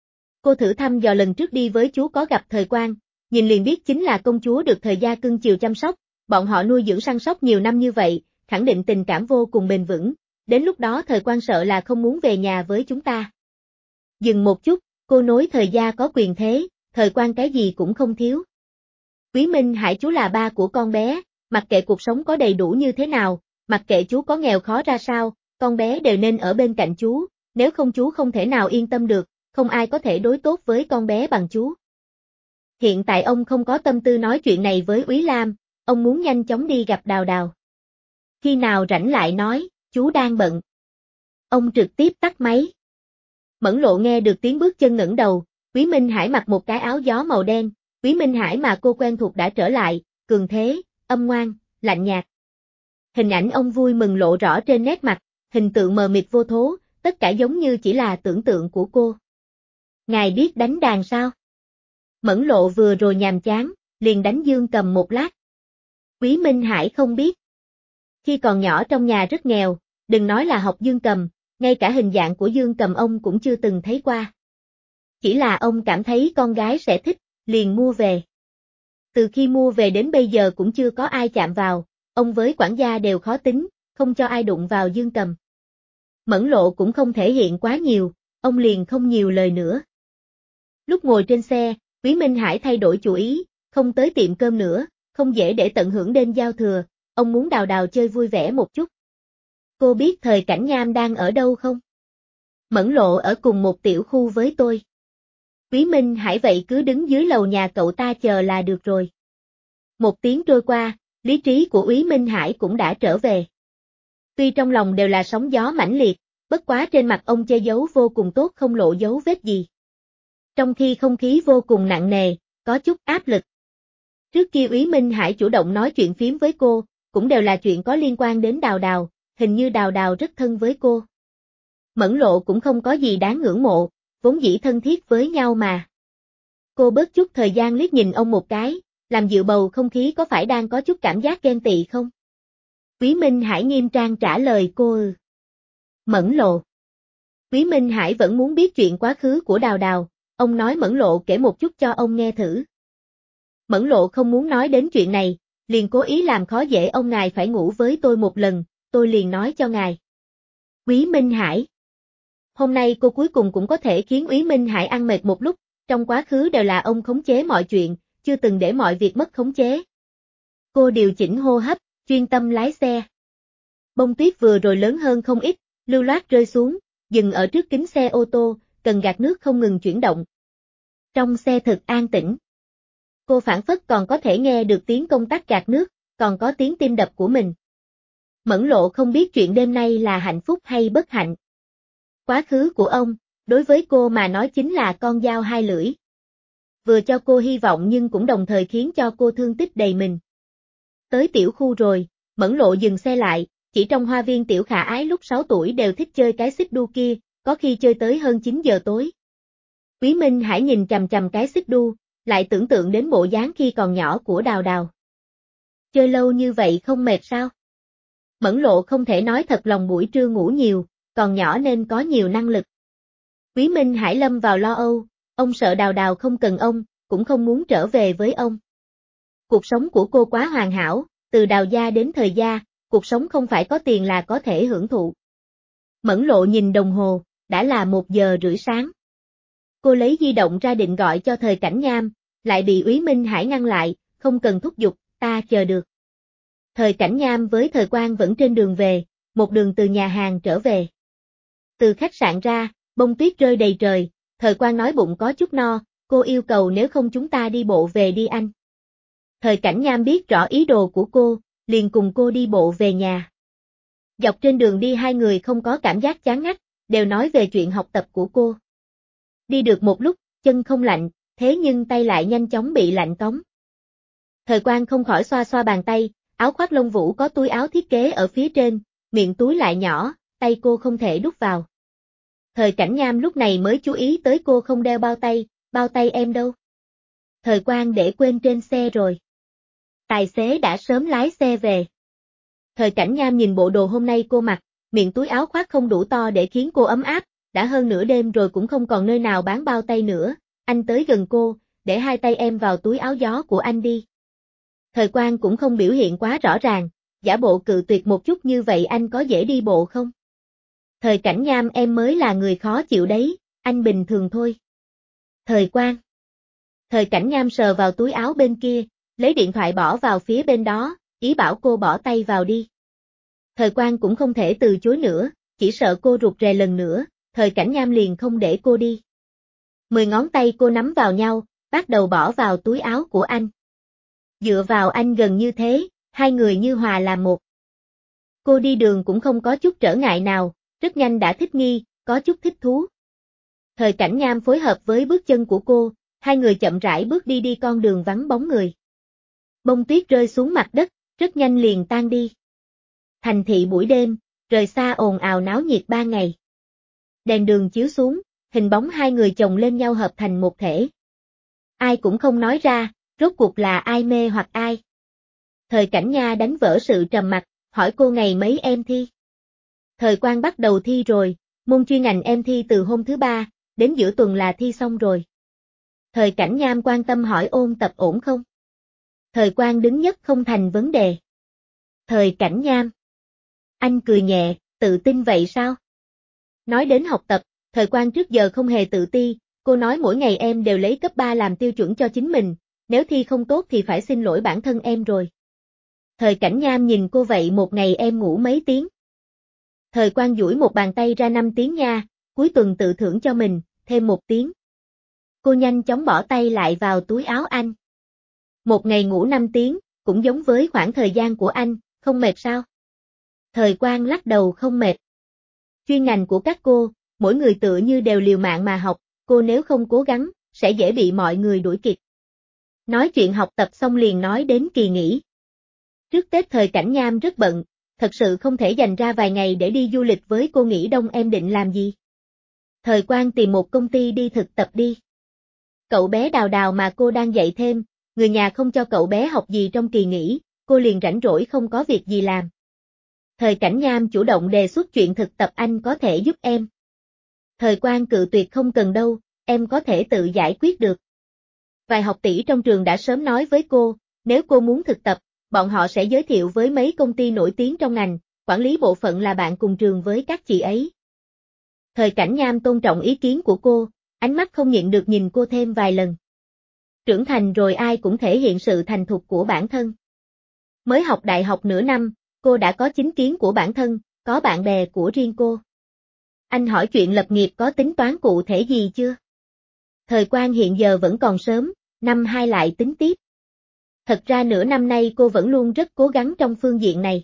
Cô thử thăm dò lần trước đi với chú có gặp Thời Quang, nhìn liền biết chính là công chúa được Thời gia cưng chiều chăm sóc, bọn họ nuôi dưỡng săn sóc nhiều năm như vậy, khẳng định tình cảm vô cùng bền vững, đến lúc đó Thời Quang sợ là không muốn về nhà với chúng ta. Dừng một chút, cô nói Thời gia có quyền thế, Thời Quang cái gì cũng không thiếu. Quý Minh Hải chú là ba của con bé, mặc kệ cuộc sống có đầy đủ như thế nào, mặc kệ chú có nghèo khó ra sao, con bé đều nên ở bên cạnh chú, nếu không chú không thể nào yên tâm được, không ai có thể đối tốt với con bé bằng chú. Hiện tại ông không có tâm tư nói chuyện này với Úy Lam, ông muốn nhanh chóng đi gặp Đào Đào. Khi nào rảnh lại nói, chú đang bận. Ông trực tiếp tắt máy. Mẫn Lộ nghe được tiếng bước chân ngẩng đầu, Quý Minh Hải mặc một cái áo gió màu đen, Quý Minh Hải mà cô quen thuộc đã trở lại, cường thế, âm ngoan, lạnh nhạt. Hình ảnh ông vui mừng lộ rõ trên nét mặt, hình tượng mờ mịt vô thố, tất cả giống như chỉ là tưởng tượng của cô. Ngài biết đánh đàn sao? Mẫn Lộ vừa rồi nhàm chán, liền đánh dương cầm một lát. Quý Minh Hải không biết. Khi còn nhỏ trong nhà rất nghèo, đừng nói là học dương cầm, ngay cả hình dạng của dương cầm ông cũng chưa từng thấy qua. Chỉ là ông cảm thấy con gái sẽ thích, liền mua về. Từ khi mua về đến bây giờ cũng chưa có ai chạm vào, ông với quản gia đều khó tính, không cho ai đụng vào dương cầm. Mẫn Lộ cũng không thể hiện quá nhiều, ông liền không nhiều lời nữa. Lúc ngồi trên xe, Quý Minh Hải thay đổi chủ ý, không tới tiệm cơm nữa, không dễ để tận hưởng đêm giao thừa, ông muốn Đào Đào chơi vui vẻ một chút. Cô biết Thời Cảnh Nham đang ở đâu không? Mẫn Lộ ở cùng một tiểu khu với tôi. Quý Minh Hải vậy cứ đứng dưới lầu nhà cậu ta chờ là được rồi. Một tiếng trôi qua, lý trí của Úy Minh Hải cũng đã trở về. Tuy trong lòng đều là sóng gió mãnh liệt, bất quá trên mặt ông che giấu vô cùng tốt không lộ dấu vết gì. Trong khi không khí vô cùng nặng nề, có chút áp lực. Trước kia Úy Minh Hải chủ động nói chuyện phím với cô, cũng đều là chuyện có liên quan đến Đào Đào, hình như Đào Đào rất thân với cô. Mẫn Lộ cũng không có gì đáng ngưỡng mộ, vốn dĩ thân thiết với nhau mà. Cô bớt chút thời gian liếc nhìn ông một cái, làm dịu bầu không khí có phải đang có chút cảm giác ghen tị không? Úy Minh Hải nghiêm trang trả lời cô ừ. Mẫn Lộ. Úy Minh Hải vẫn muốn biết chuyện quá khứ của Đào Đào, ông nói Mẫn Lộ kể một chút cho ông nghe thử. Mẫn Lộ không muốn nói đến chuyện này, liền cố ý làm khó dễ ông ngài phải ngủ với tôi một lần, tôi liền nói cho ngài. Úy Minh Hải. Hôm nay cô cuối cùng cũng có thể khiến Úy Minh Hải ăn mệt một lúc, trong quá khứ đều là ông khống chế mọi chuyện, chưa từng để mọi việc mất khống chế. Cô điều chỉnh hô hấp, chuyên tâm lái xe. Bông tuyết vừa rồi lớn hơn không ít, lưu loát rơi xuống, dừng ở trước kính xe ô tô, cần gạt nước không ngừng chuyển động. Trong xe thật an tĩnh. Cô phản phất còn có thể nghe được tiếng công tắc gạt nước, còn có tiếng tim đập của mình. Mẫn Lộ không biết chuyện đêm nay là hạnh phúc hay bất hạnh. Quá khứ của ông, đối với cô mà nói chính là con dao hai lưỡi. Vừa cho cô hy vọng nhưng cũng đồng thời khiến cho cô thương tích đầy mình. Tới tiểu khu rồi, Mẫn Lộ dừng xe lại, chỉ trong hoa viên Tiểu Khả Ái lúc sáu tuổi đều thích chơi cái xích đu kia, có khi chơi tới hơn chín giờ tối. Úy Minh Hải nhìn chằm chằm cái xích đu, lại tưởng tượng đến bộ dáng khi còn nhỏ của Đào Đào. Chơi lâu như vậy không mệt sao? Mẫn Lộ không thể nói thật lòng buổi trưa ngủ nhiều, còn nhỏ nên có nhiều năng lực. Úy Minh Hải lâm vào lo âu, ông sợ Đào Đào không cần ông, cũng không muốn trở về với ông. Cuộc sống của cô quá hoàn hảo, từ Đào gia đến Thời gia, cuộc sống không phải có tiền là có thể hưởng thụ. Mẫn Lộ nhìn đồng hồ, đã là một giờ rưỡi sáng. Cô lấy di động ra định gọi cho Thời Cảnh Nham, lại bị Úy Minh Hải ngăn lại, không cần thúc giục, ta chờ được. Thời Cảnh Nham với Thời Quang vẫn trên đường về, một đường từ nhà hàng trở về. Từ khách sạn ra, bông tuyết rơi đầy trời, Thời Quang nói bụng có chút no, cô yêu cầu nếu không chúng ta đi bộ về đi anh. Thời Cảnh Nham biết rõ ý đồ của cô, liền cùng cô đi bộ về nhà. Dọc trên đường đi hai người không có cảm giác chán ngắt, đều nói về chuyện học tập của cô. Đi được một lúc, chân không lạnh, thế nhưng tay lại nhanh chóng bị lạnh cóng. Thời Quang không khỏi xoa xoa bàn tay, áo khoác lông vũ có túi áo thiết kế ở phía trên, miệng túi lại nhỏ, tay cô không thể đút vào. Thời Cảnh Nham lúc này mới chú ý tới cô không đeo bao tay, bao tay em đâu? Thời Quang để quên trên xe rồi. Tài xế đã sớm lái xe về. Thời Cảnh Nham nhìn bộ đồ hôm nay cô mặc, miệng túi áo khoác không đủ to để khiến cô ấm áp, đã hơn nửa đêm rồi cũng không còn nơi nào bán bao tay nữa, anh tới gần cô, để hai tay em vào túi áo gió của anh đi. Thời Quang cũng không biểu hiện quá rõ ràng, giả bộ cự tuyệt một chút như vậy anh có dễ đi bộ không? Thời Cảnh Nham em mới là người khó chịu đấy, anh bình thường thôi. Thời Quang. Thời Cảnh Nham sờ vào túi áo bên kia, lấy điện thoại bỏ vào phía bên đó, ý bảo cô bỏ tay vào đi. Thời Quang cũng không thể từ chối nữa, chỉ sợ cô rụt rè lần nữa, Thời Cảnh Nham liền không để cô đi. Mười ngón tay cô nắm vào nhau, bắt đầu bỏ vào túi áo của anh. Dựa vào anh gần như thế, hai người như hòa làm một. Cô đi đường cũng không có chút trở ngại nào, rất nhanh đã thích nghi, có chút thích thú. Thời Cảnh Nham phối hợp với bước chân của cô, hai người chậm rãi bước đi đi con đường vắng bóng người. Bông tuyết rơi xuống mặt đất, rất nhanh liền tan đi. Thành thị buổi đêm, rời xa ồn ào náo nhiệt ba ngày. Đèn đường chiếu xuống, hình bóng hai người chồng lên nhau hợp thành một thể. Ai cũng không nói ra, rốt cuộc là ai mê hoặc ai. Thời Cảnh Nha đánh vỡ sự trầm mặc, hỏi cô ngày mấy em thi. Thời Quang bắt đầu thi rồi, môn chuyên ngành em thi từ hôm thứ ba, đến giữa tuần là thi xong rồi. Thời Cảnh Nham quan tâm hỏi ôn tập ổn không? Thời Quang đứng nhất không thành vấn đề. Thời Cảnh Nham. Anh cười nhẹ, tự tin vậy sao? Nói đến học tập, Thời Quang trước giờ không hề tự ti, cô nói mỗi ngày em đều lấy cấp ba làm tiêu chuẩn cho chính mình, nếu thi không tốt thì phải xin lỗi bản thân em rồi. Thời Cảnh Nham nhìn cô vậy một ngày em ngủ mấy tiếng? Thời Quang duỗi một bàn tay ra năm tiếng nha, cuối tuần tự thưởng cho mình, thêm một tiếng. Cô nhanh chóng bỏ tay lại vào túi áo anh. Một ngày ngủ năm tiếng, cũng giống với khoảng thời gian của anh, không mệt sao? Thời Quang lắc đầu không mệt. Chuyên ngành của các cô, mỗi người tựa như đều liều mạng mà học, cô nếu không cố gắng, sẽ dễ bị mọi người đuổi kịp. Nói chuyện học tập xong liền nói đến kỳ nghỉ. Trước Tết Thời Cảnh Nham rất bận, thật sự không thể dành ra vài ngày để đi du lịch với cô. Nghỉ đông em định làm gì? Thời Quang tìm một công ty đi thực tập đi. Cậu bé Đào Đào mà cô đang dạy thêm, người nhà không cho cậu bé học gì trong kỳ nghỉ, cô liền rảnh rỗi không có việc gì làm. Thời Cảnh Nham chủ động đề xuất chuyện thực tập, anh có thể giúp em. Thời Quang cự tuyệt, không cần đâu, em có thể tự giải quyết được. Vài học tỷ trong trường đã sớm nói với cô, nếu cô muốn thực tập, bọn họ sẽ giới thiệu với mấy công ty nổi tiếng trong ngành, quản lý bộ phận là bạn cùng trường với các chị ấy. Thời Cảnh Nham tôn trọng ý kiến của cô, ánh mắt không nhịn được nhìn cô thêm vài lần. Trưởng thành rồi ai cũng thể hiện sự thành thục của bản thân. Mới học đại học nửa năm, cô đã có chính kiến của bản thân, có bạn bè của riêng cô. Anh hỏi chuyện lập nghiệp có tính toán cụ thể gì chưa? Thời Quang hiện giờ vẫn còn sớm, năm hai lại tính tiếp. Thật ra nửa năm nay cô vẫn luôn rất cố gắng trong phương diện này.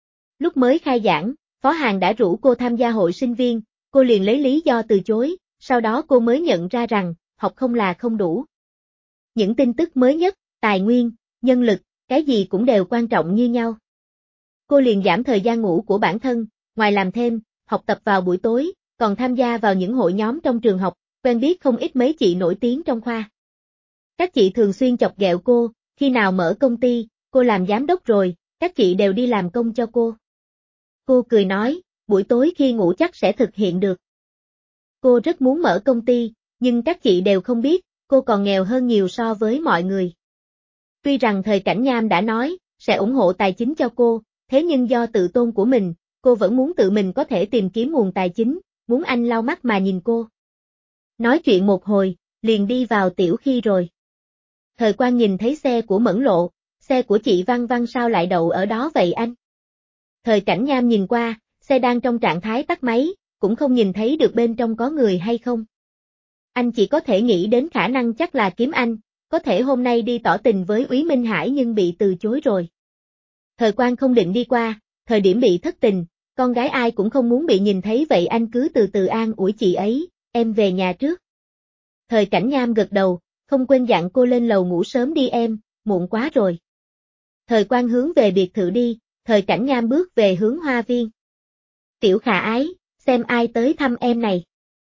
Lúc mới khai giảng, Phó Hàn đã rủ cô tham gia hội sinh viên, cô liền lấy lý do từ chối, sau đó cô mới nhận ra rằng, học không là không đủ. Những tin tức mới nhất, tài nguyên, nhân lực, cái gì cũng đều quan trọng như nhau. Cô liền giảm thời gian ngủ của bản thân, ngoài làm thêm, học tập vào buổi tối, còn tham gia vào những hội nhóm trong trường học, quen biết không ít mấy chị nổi tiếng trong khoa. Các chị thường xuyên chọc ghẹo cô, khi nào mở công ty, cô làm giám đốc rồi, các chị đều đi làm công cho cô. Cô cười nói, buổi tối khi ngủ chắc sẽ thực hiện được. Cô rất muốn mở công ty, nhưng các chị đều không biết, cô còn nghèo hơn nhiều so với mọi người. Tuy rằng Thời Cảnh Nham đã nói, sẽ ủng hộ tài chính cho cô, thế nhưng do tự tôn của mình, cô vẫn muốn tự mình có thể tìm kiếm nguồn tài chính, muốn anh lau mắt mà nhìn cô. Nói chuyện một hồi, liền đi vào Tiểu Khi rồi. Thời Quang nhìn thấy xe của Mẫn Lộ, xe của chị Văn Văn sao lại đậu ở đó vậy anh? Thời Cảnh Nham nhìn qua, xe đang trong trạng thái tắt máy, cũng không nhìn thấy được bên trong có người hay không. Anh chỉ có thể nghĩ đến khả năng chắc là Kiếm Anh, có thể hôm nay đi tỏ tình với Úy Minh Hải nhưng bị từ chối rồi. Thời Quang không định đi qua, thời điểm bị thất tình, con gái ai cũng không muốn bị nhìn thấy vậy anh cứ từ từ an ủi chị ấy, em về nhà trước. Thời Cảnh Nham gật đầu, không quên dặn cô lên lầu ngủ sớm đi em, muộn quá rồi. Thời Quang hướng về biệt thự đi, Thời Cảnh Nham bước về hướng hoa viên. Tiểu Khả Ái, xem ai tới thăm em này.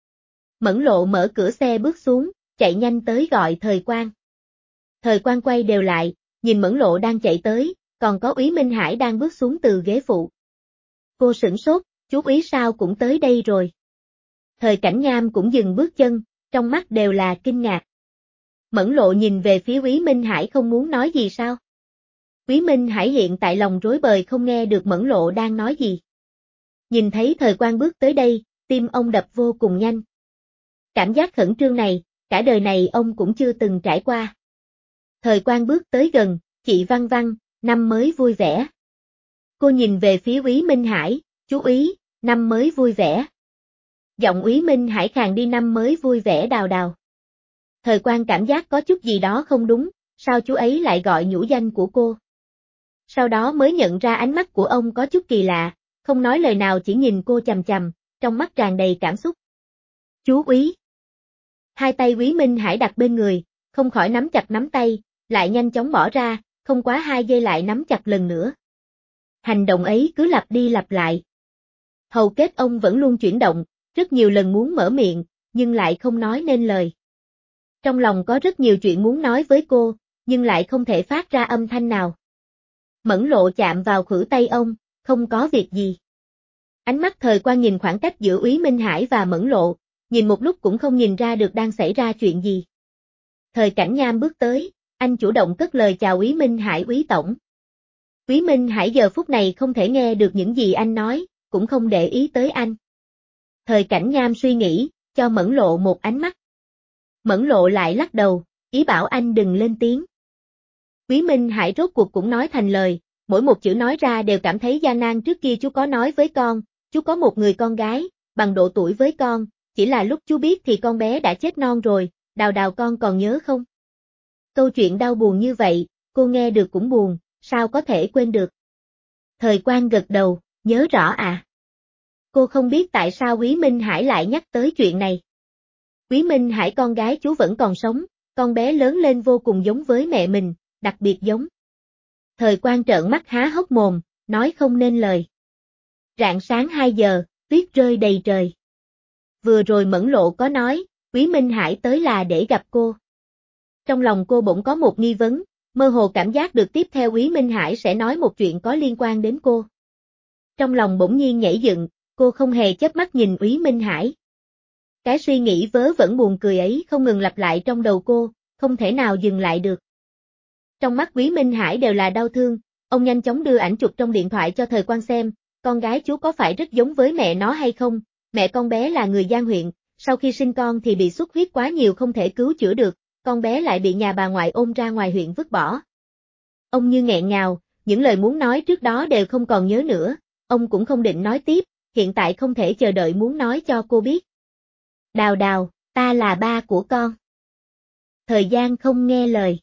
Mẫn Lộ mở cửa xe bước xuống, chạy nhanh tới gọi Thời Quang. Thời Quang quay đều lại, nhìn Mẫn Lộ đang chạy tới, còn có Úy Minh Hải đang bước xuống từ ghế phụ. Cô sửng sốt, chú Úy sao cũng tới đây rồi. Thời Cảnh Nham cũng dừng bước chân, trong mắt đều là kinh ngạc. Mẫn Lộ nhìn về phía Úy Minh Hải không muốn nói gì sao? Úy Minh Hải hiện tại lòng rối bời không nghe được Mẫn Lộ đang nói gì. Nhìn thấy Thời Quang bước tới đây, tim ông đập vô cùng nhanh. Cảm giác khẩn trương này, cả đời này ông cũng chưa từng trải qua. Thời Quang bước tới gần, chị Văn Văn, năm mới vui vẻ. Cô nhìn về phía Úy Minh Hải, chú Úy, năm mới vui vẻ. Giọng Úy Minh Hải khàn đi, năm mới vui vẻ Đào Đào. Thời Quang cảm giác có chút gì đó không đúng, sao chú ấy lại gọi nhũ danh của cô. Sau đó mới nhận ra ánh mắt của ông có chút kỳ lạ, không nói lời nào chỉ nhìn cô chằm chằm, trong mắt tràn đầy cảm xúc. Chú Úy. Hai tay Úy Minh Hải đặt bên người, không khỏi nắm chặt nắm tay, lại nhanh chóng bỏ ra, không quá hai giây lại nắm chặt lần nữa. Hành động ấy cứ lặp đi lặp lại. Hầu kết ông vẫn luôn chuyển động, rất nhiều lần muốn mở miệng, nhưng lại không nói nên lời. Trong lòng có rất nhiều chuyện muốn nói với cô, nhưng lại không thể phát ra âm thanh nào. Mẫn Lộ chạm vào khuỷu tay ông, không có việc gì. Ánh mắt Thời Quang nhìn khoảng cách giữa Úy Minh Hải và Mẫn Lộ, nhìn một lúc cũng không nhìn ra được đang xảy ra chuyện gì. Thời Cảnh Nham bước tới, anh chủ động cất lời chào Úy Minh Hải. Úy tổng. Úy Minh Hải giờ phút này không thể nghe được những gì anh nói, cũng không để ý tới anh. Thời Cảnh Nham suy nghĩ, cho Mẫn Lộ một ánh mắt. Mẫn Lộ lại lắc đầu, ý bảo anh đừng lên tiếng. Quý Minh Hải rốt cuộc cũng nói thành lời, mỗi một chữ nói ra đều cảm thấy gian nan. Trước kia chú có nói với con, chú có một người con gái, bằng độ tuổi với con, chỉ là lúc chú biết thì con bé đã chết non rồi, Đào Đào con còn nhớ không? Câu chuyện đau buồn như vậy, cô nghe được cũng buồn, sao có thể quên được? Thời Quang gật đầu, nhớ rõ à? Cô không biết tại sao Quý Minh Hải lại nhắc tới chuyện này. Quý Minh Hải con gái chú vẫn còn sống, con bé lớn lên vô cùng giống với mẹ mình, đặc biệt giống. Thời Quang trợn mắt há hốc mồm, nói không nên lời. Rạng sáng hai giờ, tuyết rơi đầy trời. Vừa rồi Mẫn Lộ có nói, Quý Minh Hải tới là để gặp cô. Trong lòng cô bỗng có một nghi vấn, mơ hồ cảm giác được tiếp theo Quý Minh Hải sẽ nói một chuyện có liên quan đến cô. Trong lòng bỗng nhiên nhảy dựng, cô không hề chớp mắt nhìn Quý Minh Hải. Cái suy nghĩ vớ vẩn buồn cười ấy không ngừng lặp lại trong đầu cô, không thể nào dừng lại được. Trong mắt Quý Minh Hải đều là đau thương, ông nhanh chóng đưa ảnh chụp trong điện thoại cho Thời Quang xem, con gái chú có phải rất giống với mẹ nó hay không? Mẹ con bé là người Giang huyện, sau khi sinh con thì bị xuất huyết quá nhiều không thể cứu chữa được, con bé lại bị nhà bà ngoại ôm ra ngoài huyện vứt bỏ. Ông như nghẹn ngào, những lời muốn nói trước đó đều không còn nhớ nữa, ông cũng không định nói tiếp, hiện tại không thể chờ đợi muốn nói cho cô biết. Đào Đào, ta là ba của con. Thời gian không nghe lời.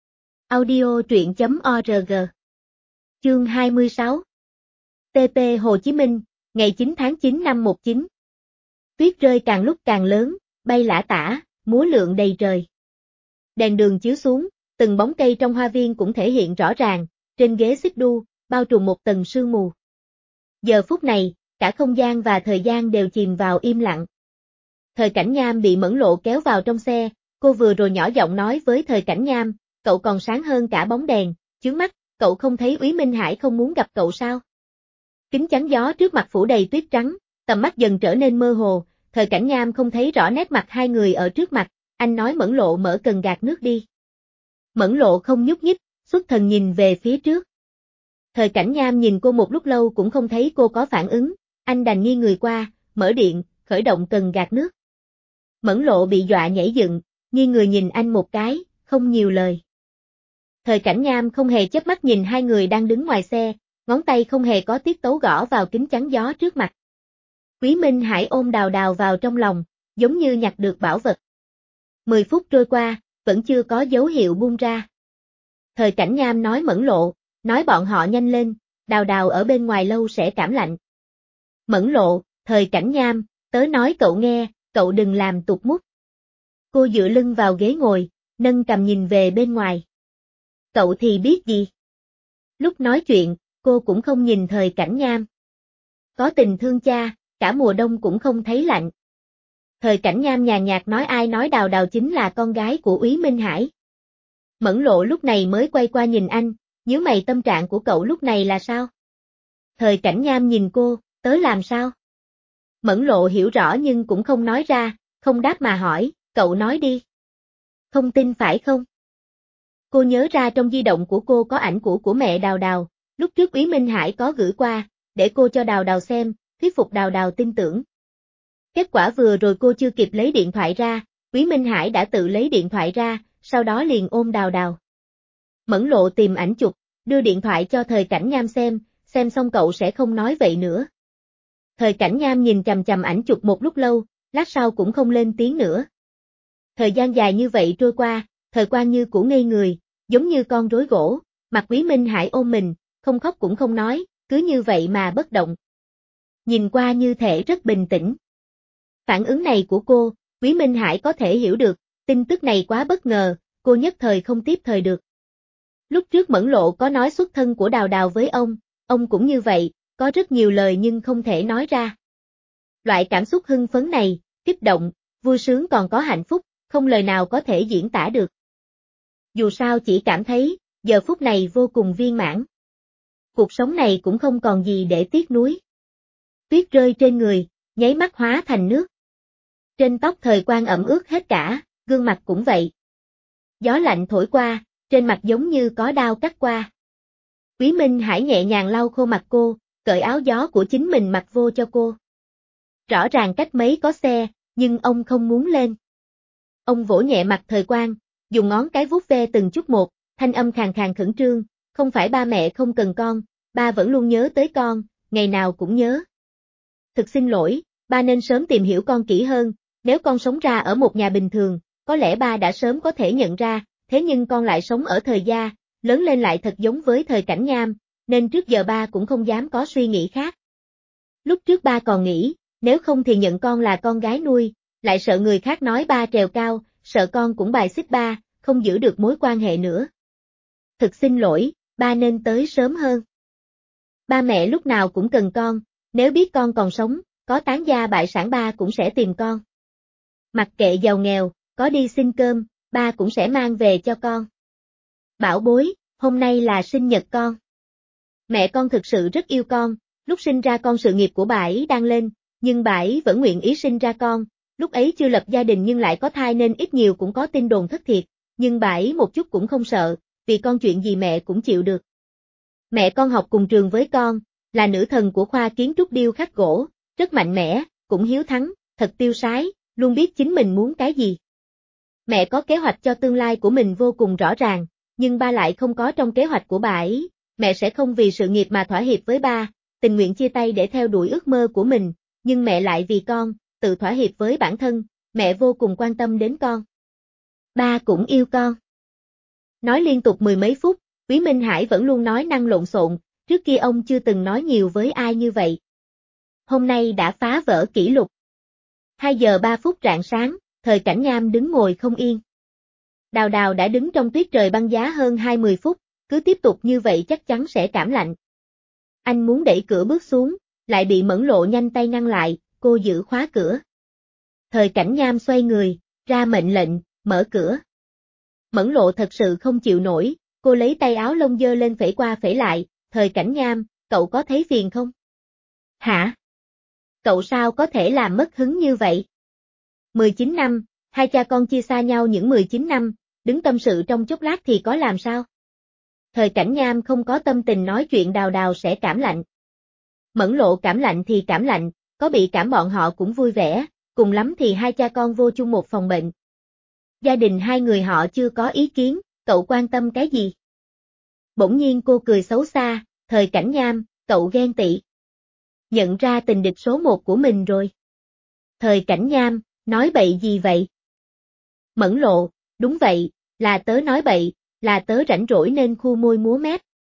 Audio truyện chấm org. Chương hai mươi sáu. tê pê Hồ Chí Minh, ngày chín tháng chín năm một chín. Tuyết rơi càng lúc càng lớn, bay lả tả, múa lượn đầy trời. Đèn đường chiếu xuống, từng bóng cây trong hoa viên cũng thể hiện rõ ràng, trên ghế xích đu, bao trùm một tầng sương mù. Giờ phút này, cả không gian và thời gian đều chìm vào im lặng. Thời Cảnh Nham bị Mẫn Lộ kéo vào trong xe, cô vừa rồi nhỏ giọng nói với Thời Cảnh Nham, cậu còn sáng hơn cả bóng đèn, chướng mắt, cậu không thấy Úy Minh Hải không muốn gặp cậu sao? Kính chắn gió trước mặt phủ đầy tuyết trắng, tầm mắt dần trở nên mơ hồ, Thời Cảnh Nham không thấy rõ nét mặt hai người ở trước mặt, anh nói Mẫn Lộ mở cần gạt nước đi. Mẫn Lộ không nhúc nhích, xuất thần nhìn về phía trước. Thời Cảnh Nham nhìn cô một lúc lâu cũng không thấy cô có phản ứng, anh đành nghiêng người qua, mở điện, khởi động cần gạt nước. Mẫn Lộ bị dọa nhảy dựng, nghiêng người nhìn anh một cái, không nhiều lời. Thời Cảnh Nham không hề chớp mắt nhìn hai người đang đứng ngoài xe, ngón tay không hề có tiết tấu gõ vào kính chắn gió trước mặt. Quý Minh Hải ôm Đào Đào vào trong lòng, giống như nhặt được bảo vật. Mười phút trôi qua, vẫn chưa có dấu hiệu buông ra. Thời Cảnh Nham nói Mẫn Lộ, nói bọn họ nhanh lên, Đào Đào ở bên ngoài lâu sẽ cảm lạnh. Mẫn Lộ, Thời Cảnh Nham, tớ nói cậu nghe, cậu đừng làm tục mút. Cô dựa lưng vào ghế ngồi, nâng cằm nhìn về bên ngoài. Cậu thì biết gì? Lúc nói chuyện, cô cũng không nhìn Thời Cảnh Nham. Có tình thương cha, cả mùa đông cũng không thấy lạnh. Thời Cảnh Nham nhàn nhạt nói ai nói Đào Đào chính là con gái của Úy Minh Hải. Mẫn Lộ lúc này mới quay qua nhìn anh, nhíu mày tâm trạng của cậu lúc này là sao? Thời Cảnh Nham nhìn cô, tớ làm sao? Mẫn Lộ hiểu rõ nhưng cũng không nói ra, không đáp mà hỏi, cậu nói đi. Không tin phải không? Cô nhớ ra trong di động của cô có ảnh của của mẹ Đào Đào, lúc trước Úy Minh Hải có gửi qua, để cô cho Đào Đào xem, thuyết phục Đào Đào tin tưởng. Kết quả vừa rồi cô chưa kịp lấy điện thoại ra, Úy Minh Hải đã tự lấy điện thoại ra, sau đó liền ôm Đào Đào. Mẫn Lộ tìm ảnh chụp, đưa điện thoại cho Thời Cảnh Nham xem, xem xong cậu sẽ không nói vậy nữa. Thời Cảnh Nham nhìn chằm chằm ảnh chụp một lúc lâu, lát sau cũng không lên tiếng nữa. Thời gian dài như vậy trôi qua, Thời Quang như cũ ngây người, giống như con rối gỗ, mặt Quý Minh Hải ôm mình, không khóc cũng không nói, cứ như vậy mà bất động. Nhìn qua như thể rất bình tĩnh. Phản ứng này của cô, Quý Minh Hải có thể hiểu được, tin tức này quá bất ngờ, cô nhất thời không tiếp thời được. Lúc trước Mẫn Lộ có nói xuất thân của Đào Đào với ông, ông cũng như vậy, có rất nhiều lời nhưng không thể nói ra. Loại cảm xúc hưng phấn này, kích động, vui sướng còn có hạnh phúc, không lời nào có thể diễn tả được. Dù sao chỉ cảm thấy, giờ phút này vô cùng viên mãn. Cuộc sống này cũng không còn gì để tiếc nuối. Tuyết rơi trên người, nháy mắt hóa thành nước. Trên tóc Thời Quang ẩm ướt hết cả, gương mặt cũng vậy. Gió lạnh thổi qua, trên mặt giống như có đao cắt qua. Quý Minh Hải nhẹ nhàng lau khô mặt cô, cởi áo gió của chính mình mặc vô cho cô. Rõ ràng cách mấy có xe, nhưng ông không muốn lên. Ông vỗ nhẹ mặt Thời Quang, dùng ngón cái vuốt ve từng chút một, thanh âm khàn khàn khẩn trương, không phải ba mẹ không cần con, ba vẫn luôn nhớ tới con, ngày nào cũng nhớ. Thực xin lỗi, ba nên sớm tìm hiểu con kỹ hơn, nếu con sống ra ở một nhà bình thường, có lẽ ba đã sớm có thể nhận ra, thế nhưng con lại sống ở thời gia, lớn lên lại thật giống với thời Cảnh Nham, nên trước giờ ba cũng không dám có suy nghĩ khác. Lúc trước ba còn nghĩ, nếu không thì nhận con là con gái nuôi, lại sợ người khác nói ba trèo cao, sợ con cũng bài xích ba, không giữ được mối quan hệ nữa. Thực xin lỗi, ba nên tới sớm hơn. Ba mẹ lúc nào cũng cần con, nếu biết con còn sống, có táng gia bại sản ba cũng sẽ tìm con. Mặc kệ giàu nghèo, có đi xin cơm, ba cũng sẽ mang về cho con. Bảo bối, hôm nay là sinh nhật con. Mẹ con thực sự rất yêu con, lúc sinh ra con sự nghiệp của bà ấy đang lên, nhưng bà ấy vẫn nguyện ý sinh ra con, lúc ấy chưa lập gia đình nhưng lại có thai nên ít nhiều cũng có tin đồn thất thiệt, nhưng bà ấy một chút cũng không sợ, vì con chuyện gì mẹ cũng chịu được. Mẹ con học cùng trường với con, là nữ thần của khoa kiến trúc điêu khắc gỗ, rất mạnh mẽ, cũng hiếu thắng, thật tiêu sái, luôn biết chính mình muốn cái gì. Mẹ có kế hoạch cho tương lai của mình vô cùng rõ ràng, nhưng ba lại không có trong kế hoạch của bà ấy, mẹ sẽ không vì sự nghiệp mà thỏa hiệp với ba, tình nguyện chia tay để theo đuổi ước mơ của mình, nhưng mẹ lại vì con, tự thỏa hiệp với bản thân, mẹ vô cùng quan tâm đến con. Ba cũng yêu con. Nói liên tục mười mấy phút, Quý Minh Hải vẫn luôn nói năng lộn xộn, trước kia ông chưa từng nói nhiều với ai như vậy. Hôm nay đã phá vỡ kỷ lục. hai giờ ba phút rạng sáng, Thời Cảnh Nham đứng ngồi không yên. Đào Đào đã đứng trong tuyết trời băng giá hơn hai mươi phút, cứ tiếp tục như vậy chắc chắn sẽ cảm lạnh. Anh muốn đẩy cửa bước xuống, lại bị Mẫn Lộ nhanh tay ngăn lại, cô giữ khóa cửa. Thời Cảnh Nham xoay người, ra mệnh lệnh, mở cửa. Mẫn Lộ thật sự không chịu nổi, cô lấy tay áo lông dơ lên phẩy qua phẩy lại, Thời Cảnh Nham, cậu có thấy phiền không? Hả? Cậu sao có thể làm mất hứng như vậy? mười chín năm, hai cha con chia xa nhau những mười chín năm, đứng tâm sự trong chốc lát thì có làm sao? Thời Cảnh Nham không có tâm tình nói chuyện Đào Đào sẽ cảm lạnh. Mẫn Lộ cảm lạnh thì cảm lạnh, có bị cảm bọn họ cũng vui vẻ, cùng lắm thì hai cha con vô chung một phòng bệnh. Gia đình hai người họ chưa có ý kiến, cậu quan tâm cái gì? Bỗng nhiên cô cười xấu xa, Thời Cảnh Nham, cậu ghen tị. Nhận ra tình địch số một của mình rồi. Thời Cảnh Nham, nói bậy gì vậy? Mẫn Lộ, đúng vậy, là tớ nói bậy, là tớ rảnh rỗi nên khu môi múa mép.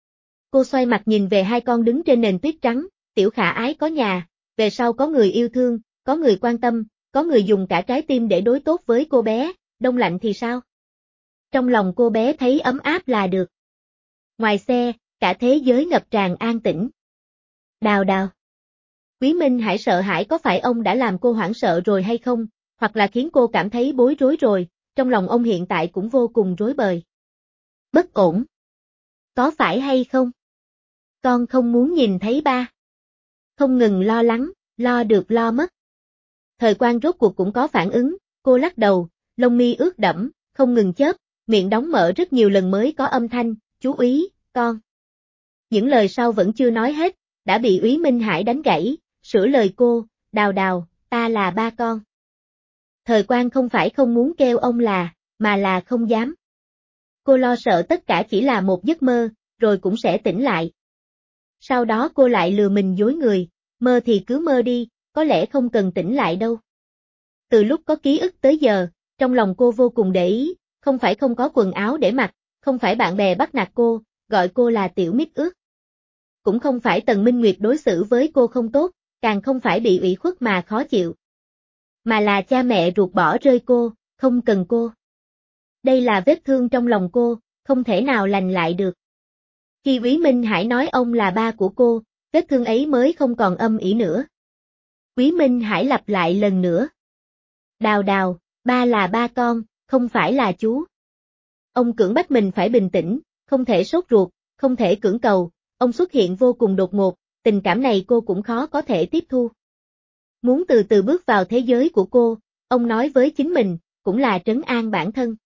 Cô xoay mặt nhìn về hai con đứng trên nền tuyết trắng, Tiểu Khả Ái có nhà, về sau có người yêu thương, có người quan tâm, có người dùng cả trái tim để đối tốt với cô bé, đông lạnh thì sao? Trong lòng cô bé thấy ấm áp là được. Ngoài xe, cả thế giới ngập tràn an tĩnh. Đào Đào. Quý Minh Hải sợ hãi có phải ông đã làm cô hoảng sợ rồi hay không, hoặc là khiến cô cảm thấy bối rối rồi, trong lòng ông hiện tại cũng vô cùng rối bời. Bất ổn. Có phải hay không? Con không muốn nhìn thấy ba. Không ngừng lo lắng, lo được lo mất. Thời Quan rốt cuộc cũng có phản ứng, cô lắc đầu, lông mi ướt đẫm, không ngừng chớp, miệng đóng mở rất nhiều lần mới có âm thanh, chú úy, con. Những lời sau vẫn chưa nói hết, đã bị Úy Minh Hải đánh gãy, sửa lời cô, Đào Đào, ta là ba con. Thời Quan không phải không muốn kêu ông là, mà là không dám. Cô lo sợ tất cả chỉ là một giấc mơ, rồi cũng sẽ tỉnh lại. Sau đó cô lại lừa mình dối người, mơ thì cứ mơ đi, có lẽ không cần tỉnh lại đâu. Từ lúc có ký ức tới giờ, trong lòng cô vô cùng để ý, không phải không có quần áo để mặc, không phải bạn bè bắt nạt cô, gọi cô là tiểu mít ướt. Cũng không phải Tần Minh Nguyệt đối xử với cô không tốt, càng không phải bị ủy khuất mà khó chịu. Mà là cha mẹ ruột bỏ rơi cô, không cần cô. Đây là vết thương trong lòng cô, không thể nào lành lại được. Khi Úy Minh Hải nói ông là ba của cô, vết thương ấy mới không còn âm ỉ nữa. Úy Minh Hải lặp lại lần nữa. Đào Đào, ba là ba con, không phải là chú. Ông cưỡng bách mình phải bình tĩnh, không thể sốt ruột, không thể cưỡng cầu, ông xuất hiện vô cùng đột ngột, tình cảm này cô cũng khó có thể tiếp thu. Muốn từ từ bước vào thế giới của cô, ông nói với chính mình, cũng là trấn an bản thân.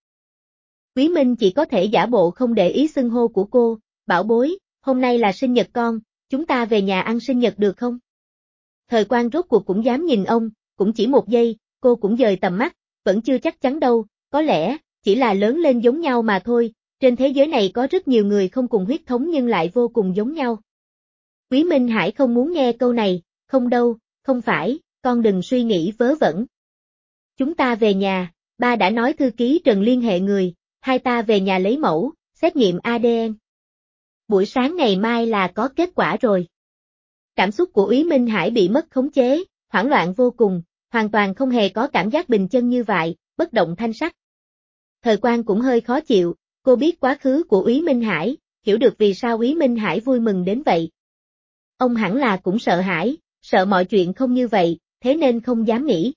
Quý Minh chỉ có thể giả bộ không để ý xưng hô của cô, bảo bối, hôm nay là sinh nhật con, chúng ta về nhà ăn sinh nhật được không? Thời Quan rốt cuộc cũng dám nhìn ông, cũng chỉ một giây, cô cũng dời tầm mắt, vẫn chưa chắc chắn đâu, có lẽ, chỉ là lớn lên giống nhau mà thôi, Trên thế giới này có rất nhiều người không cùng huyết thống nhưng lại vô cùng giống nhau. Quý Minh Hải không muốn nghe câu này, không đâu, không phải, con đừng suy nghĩ vớ vẩn. Chúng ta về nhà, ba đã nói thư ký Trần liên hệ người, hai ta về nhà lấy mẫu, xét nghiệm a đê en. Buổi sáng ngày mai là có kết quả rồi. Cảm xúc của Úy Minh Hải bị mất khống chế, hoảng loạn vô cùng, hoàn toàn không hề có cảm giác bình chân như vậy, bất động thanh sắc. Thời Quang cũng hơi khó chịu, cô biết quá khứ của Úy Minh Hải, hiểu được vì sao Úy Minh Hải vui mừng đến vậy. Ông hẳn là cũng sợ hãi, sợ mọi chuyện không như vậy, thế nên không dám nghĩ.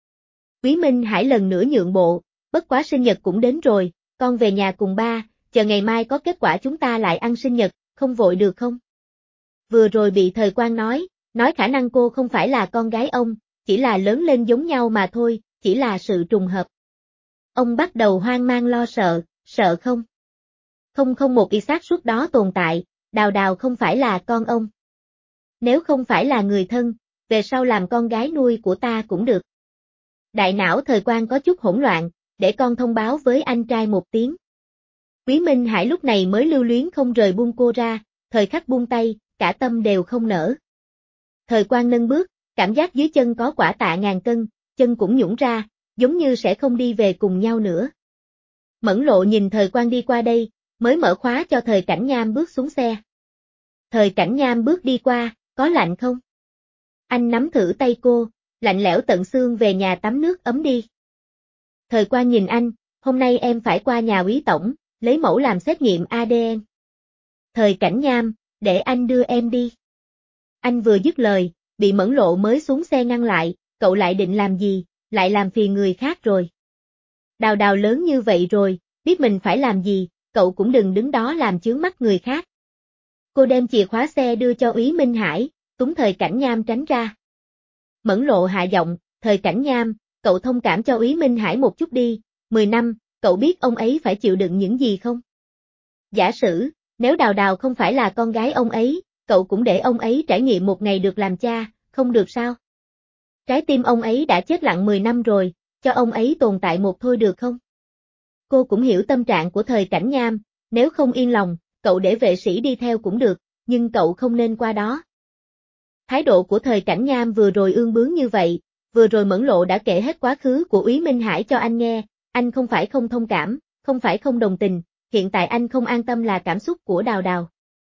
Úy Minh Hải lần nữa nhượng bộ, bất quá sinh nhật cũng đến rồi, con về nhà cùng ba, chờ ngày mai có kết quả chúng ta lại ăn sinh nhật, không vội được không? Vừa rồi bị Thời Quang nói, nói khả năng cô không phải là con gái ông, chỉ là lớn lên giống nhau mà thôi, chỉ là sự trùng hợp. Ông bắt đầu hoang mang lo sợ, sợ không? Không không một y xác suất đó tồn tại, Đào Đào không phải là con ông. Nếu không phải là người thân, về sau làm con gái nuôi của ta cũng được. Đại não Thời Quang có chút hỗn loạn, để con thông báo với anh trai một tiếng. Quý Minh Hải lúc này mới lưu luyến không rời buông cô ra, thời khắc buông tay, cả tâm đều không nở. Thời Quang nâng bước, cảm giác dưới chân có quả tạ ngàn cân, chân cũng nhũn ra, giống như sẽ không đi về cùng nhau nữa. Mẫn Lộ nhìn Thời Quang đi qua đây, mới mở khóa cho Thời Cảnh Nham bước xuống xe. Thời Cảnh Nham bước đi qua, có lạnh không? Anh nắm thử tay cô, lạnh lẽo tận xương, về nhà tắm nước ấm đi. Thời Quang nhìn anh, hôm nay em phải qua nhà Úy tổng, lấy mẫu làm xét nghiệm a đê en. Thời Cảnh Nham, để anh đưa em đi. Anh vừa dứt lời, bị Mẫn Lộ mới xuống xe ngăn lại, cậu lại định làm gì, lại làm phiền người khác rồi. Đào Đào lớn như vậy rồi, biết mình phải làm gì, cậu cũng đừng đứng đó làm chướng mắt người khác. Cô đem chìa khóa xe đưa cho Úy Minh Hải, túng Thời Cảnh Nham tránh ra. Mẫn Lộ hạ giọng, Thời Cảnh Nham, cậu thông cảm cho Úy Minh Hải một chút đi, mười năm, cậu biết ông ấy phải chịu đựng những gì không? Giả sử, nếu Đào Đào không phải là con gái ông ấy, cậu cũng để ông ấy trải nghiệm một ngày được làm cha, không được sao? Trái tim ông ấy đã chết lặng mười năm rồi, cho ông ấy tồn tại một thôi được không? Cô cũng hiểu tâm trạng của Thời Cảnh Nham, nếu không yên lòng, cậu để vệ sĩ đi theo cũng được, nhưng cậu không nên qua đó. Thái độ của Thời Cảnh Nham vừa rồi ương bướng như vậy, vừa rồi Mẫn Lộ đã kể hết quá khứ của Úy Minh Hải cho anh nghe, anh không phải không thông cảm, không phải không đồng tình, hiện tại anh không an tâm là cảm xúc của Đào Đào.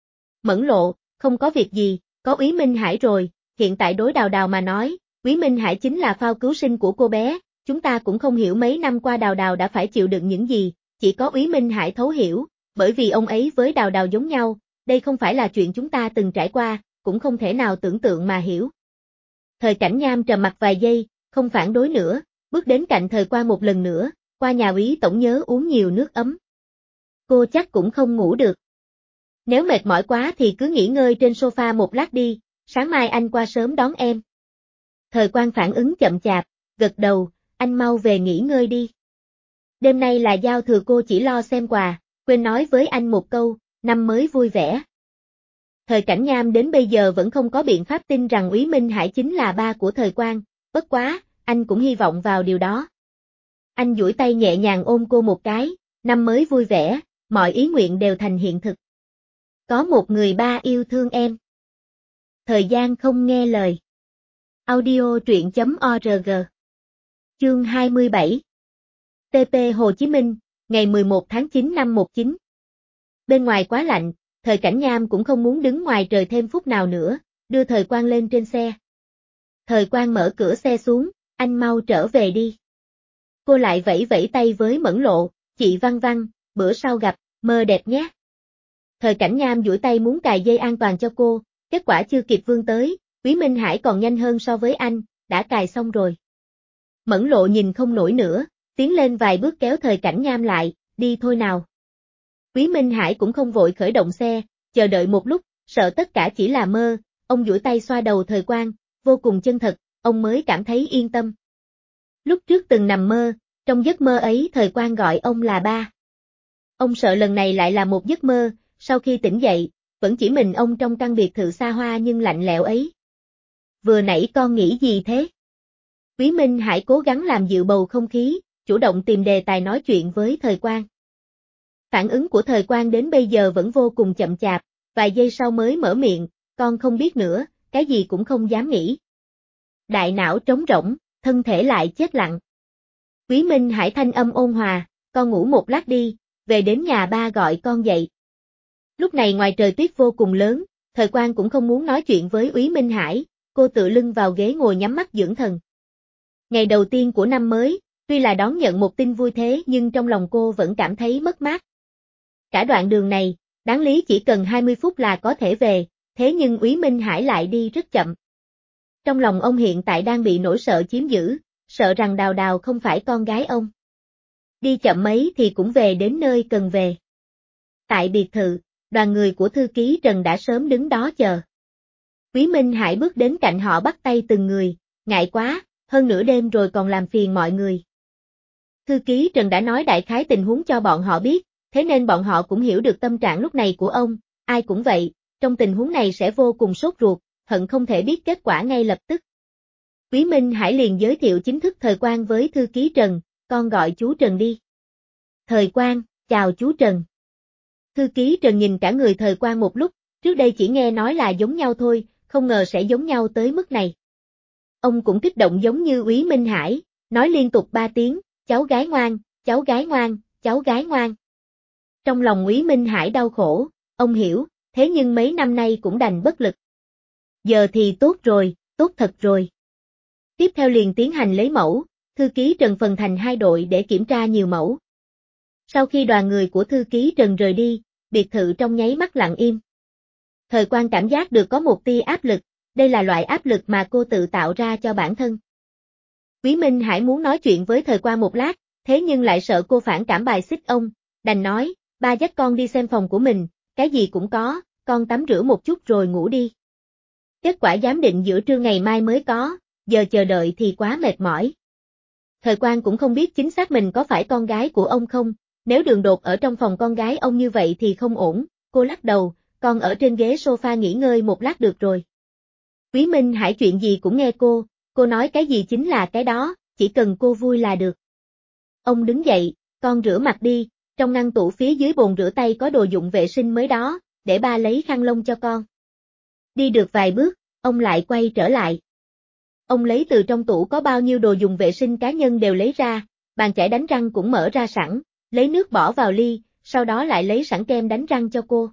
Mẫn Lộ, không có việc gì, có Úy Minh Hải rồi, hiện tại đối Đào Đào mà nói, Úy Minh Hải chính là phao cứu sinh của cô bé, chúng ta cũng không hiểu mấy năm qua Đào Đào đã phải chịu đựng những gì, chỉ có Úy Minh Hải thấu hiểu, bởi vì ông ấy với Đào Đào giống nhau, đây không phải là chuyện chúng ta từng trải qua, cũng không thể nào tưởng tượng mà hiểu. Thời Cảnh Nham trầm mặt vài giây, không phản đối nữa, bước đến cạnh Thời Quang một lần nữa, qua nhà Úy tổng nhớ uống nhiều nước ấm. Cô chắc cũng không ngủ được. Nếu mệt mỏi quá thì cứ nghỉ ngơi trên sofa một lát đi, sáng mai anh qua sớm đón em. Thời Quang phản ứng chậm chạp, gật đầu, anh mau về nghỉ ngơi đi. Đêm nay là giao thừa, cô chỉ lo xem quà, quên nói với anh một câu, năm mới vui vẻ. Thời Cảnh Nham đến bây giờ vẫn không có biện pháp tin rằng Úy Minh Hải chính là ba của Thời Quang, bất quá, anh cũng hy vọng vào điều đó. Anh duỗi tay nhẹ nhàng ôm cô một cái, năm mới vui vẻ, mọi ý nguyện đều thành hiện thực. Có một người ba yêu thương em. Thời gian không nghe lời. Audio truyện chấm org. Chương hai mươi bảy. tê pê Hồ Chí Minh, ngày mười một tháng chín năm một chín. Bên ngoài quá lạnh, Thời Cảnh Nham cũng không muốn đứng ngoài trời thêm phút nào nữa, đưa Thời Quang lên trên xe. Thời Quang mở cửa xe xuống, anh mau trở về đi. Cô lại vẫy vẫy tay với Mẫn Lộ, chị Văn Văn, bữa sau gặp, mơ đẹp nhé. Thời Cảnh Nham duỗi tay muốn cài dây an toàn cho cô, kết quả chưa kịp vươn tới, Úy Minh Hải còn nhanh hơn so với anh, đã cài xong rồi. Mẫn Lộ nhìn không nổi nữa, tiến lên vài bước kéo Thời Cảnh Nham lại, đi thôi nào. Úy Minh Hải cũng không vội khởi động xe, chờ đợi một lúc, sợ tất cả chỉ là mơ, ông duỗi tay xoa đầu Thời Quang, vô cùng chân thật, ông mới cảm thấy yên tâm. Lúc trước từng nằm mơ, trong giấc mơ ấy Thời Quang gọi ông là ba. Ông sợ lần này lại là một giấc mơ, sau khi tỉnh dậy, vẫn chỉ mình ông trong căn biệt thự xa hoa nhưng lạnh lẽo ấy. Vừa nãy con nghĩ gì thế? Úy Minh Hải cố gắng làm dịu bầu không khí, chủ động tìm đề tài nói chuyện với Thời Quang. Phản ứng của Thời Quang đến bây giờ vẫn vô cùng chậm chạp, vài giây sau mới mở miệng, con không biết nữa, cái gì cũng không dám nghĩ. Đại não trống rỗng, thân thể lại chết lặng. Quý Minh Hải thanh âm ôn hòa, con ngủ một lát đi, về đến nhà ba gọi con dậy. Lúc này ngoài trời tuyết vô cùng lớn, Thời Quang cũng không muốn nói chuyện với Quý Minh Hải, cô tựa lưng vào ghế ngồi nhắm mắt dưỡng thần. Ngày đầu tiên của năm mới, tuy là đón nhận một tin vui thế nhưng trong lòng cô vẫn cảm thấy mất mát. Cả đoạn đường này, đáng lý chỉ cần hai mươi phút là có thể về, thế nhưng Quý Minh Hải lại đi rất chậm. Trong lòng ông hiện tại đang bị nỗi sợ chiếm giữ, sợ rằng Đào Đào không phải con gái ông. Đi chậm mấy thì cũng về đến nơi cần về. Tại biệt thự, đoàn người của thư ký Trần đã sớm đứng đó chờ. Quý Minh Hải bước đến cạnh họ bắt tay từng người, ngại quá, hơn nửa đêm rồi còn làm phiền mọi người. Thư ký Trần đã nói đại khái tình huống cho bọn họ biết, thế nên bọn họ cũng hiểu được tâm trạng lúc này của ông, ai cũng vậy, trong tình huống này sẽ vô cùng sốt ruột, hận không thể biết kết quả ngay lập tức. Quý Minh Hải liền giới thiệu chính thức Thời Quang với thư ký Trần, con gọi chú Trần đi. Thời Quang, chào chú Trần. Thư ký Trần nhìn cả người Thời Quang một lúc, trước đây chỉ nghe nói là giống nhau thôi, không ngờ sẽ giống nhau tới mức này. Ông cũng kích động giống như Quý Minh Hải, nói liên tục ba tiếng, cháu gái ngoan, cháu gái ngoan, cháu gái ngoan. Trong lòng Quý Minh Hải đau khổ, ông hiểu, thế nhưng mấy năm nay cũng đành bất lực. Giờ thì tốt rồi, tốt thật rồi. Tiếp theo liền tiến hành lấy mẫu, thư ký Trần phân thành hai đội để kiểm tra nhiều mẫu. Sau khi đoàn người của thư ký Trần rời đi, biệt thự trong nháy mắt lặng im. Thời Quang cảm giác được có một tia áp lực, đây là loại áp lực mà cô tự tạo ra cho bản thân. Quý Minh Hải muốn nói chuyện với Thời Quang một lát, thế nhưng lại sợ cô phản cảm bài xích ông, đành nói, ba dắt con đi xem phòng của mình, cái gì cũng có, con tắm rửa một chút rồi ngủ đi. Kết quả giám định giữa trưa ngày mai mới có, giờ chờ đợi thì quá mệt mỏi. Thời Quang cũng không biết chính xác mình có phải con gái của ông không, nếu đường đột ở trong phòng con gái ông như vậy thì không ổn, cô lắc đầu, con ở trên ghế sofa nghỉ ngơi một lát được rồi. Quý Minh Hải chuyện gì cũng nghe cô, cô nói cái gì chính là cái đó, chỉ cần cô vui là được. Ông đứng dậy, con rửa mặt đi, trong ngăn tủ phía dưới bồn rửa tay có đồ dụng vệ sinh mới đó, để ba lấy khăn lông cho con. Đi được vài bước, ông lại quay trở lại. Ông lấy từ trong tủ có bao nhiêu đồ dùng vệ sinh cá nhân đều lấy ra, bàn chải đánh răng cũng mở ra sẵn, lấy nước bỏ vào ly, sau đó lại lấy sẵn kem đánh răng cho cô.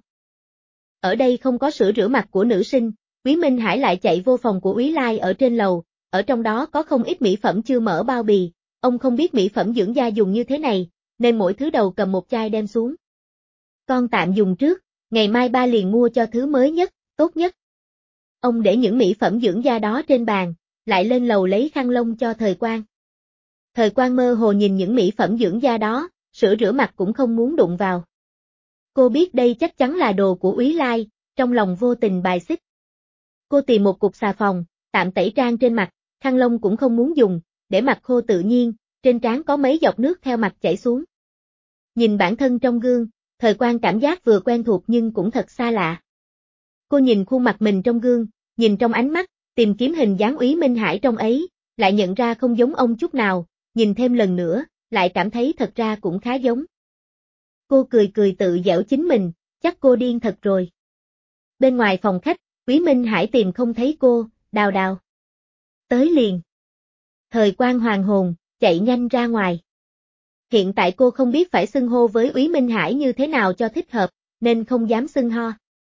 Ở đây không có sữa rửa mặt của nữ sinh, Quý Minh Hải lại chạy vô phòng của Úy Lai ở trên lầu, ở trong đó có không ít mỹ phẩm chưa mở bao bì, ông không biết mỹ phẩm dưỡng da dùng như thế này, nên mỗi thứ đầu cầm một chai đem xuống. Con tạm dùng trước, ngày mai ba liền mua cho thứ mới nhất, tốt nhất. Ông để những mỹ phẩm dưỡng da đó trên bàn, lại lên lầu lấy khăn lông cho Thời Quang. Thời Quang mơ hồ nhìn những mỹ phẩm dưỡng da đó, sữa rửa mặt cũng không muốn đụng vào. Cô biết đây chắc chắn là đồ của Úy Lai, trong lòng vô tình bài xích. Cô tìm một cục xà phòng, tạm tẩy trang trên mặt, khăn lông cũng không muốn dùng, để mặt khô tự nhiên, trên trán có mấy giọt nước theo mặt chảy xuống. Nhìn bản thân trong gương, Thời Quang cảm giác vừa quen thuộc nhưng cũng thật xa lạ. Cô nhìn khuôn mặt mình trong gương, nhìn trong ánh mắt, tìm kiếm hình dáng Úy Minh Hải trong ấy, lại nhận ra không giống ông chút nào, nhìn thêm lần nữa, lại cảm thấy thật ra cũng khá giống. Cô cười cười tự giễu chính mình, chắc cô điên thật rồi. Bên ngoài phòng khách, Quý Minh Hải tìm không thấy cô, Đào Đào. Tới liền. Thời Quang hoàng hồn, chạy nhanh ra ngoài. Hiện tại cô không biết phải xưng hô với Úy Minh Hải như thế nào cho thích hợp, nên không dám xưng ho.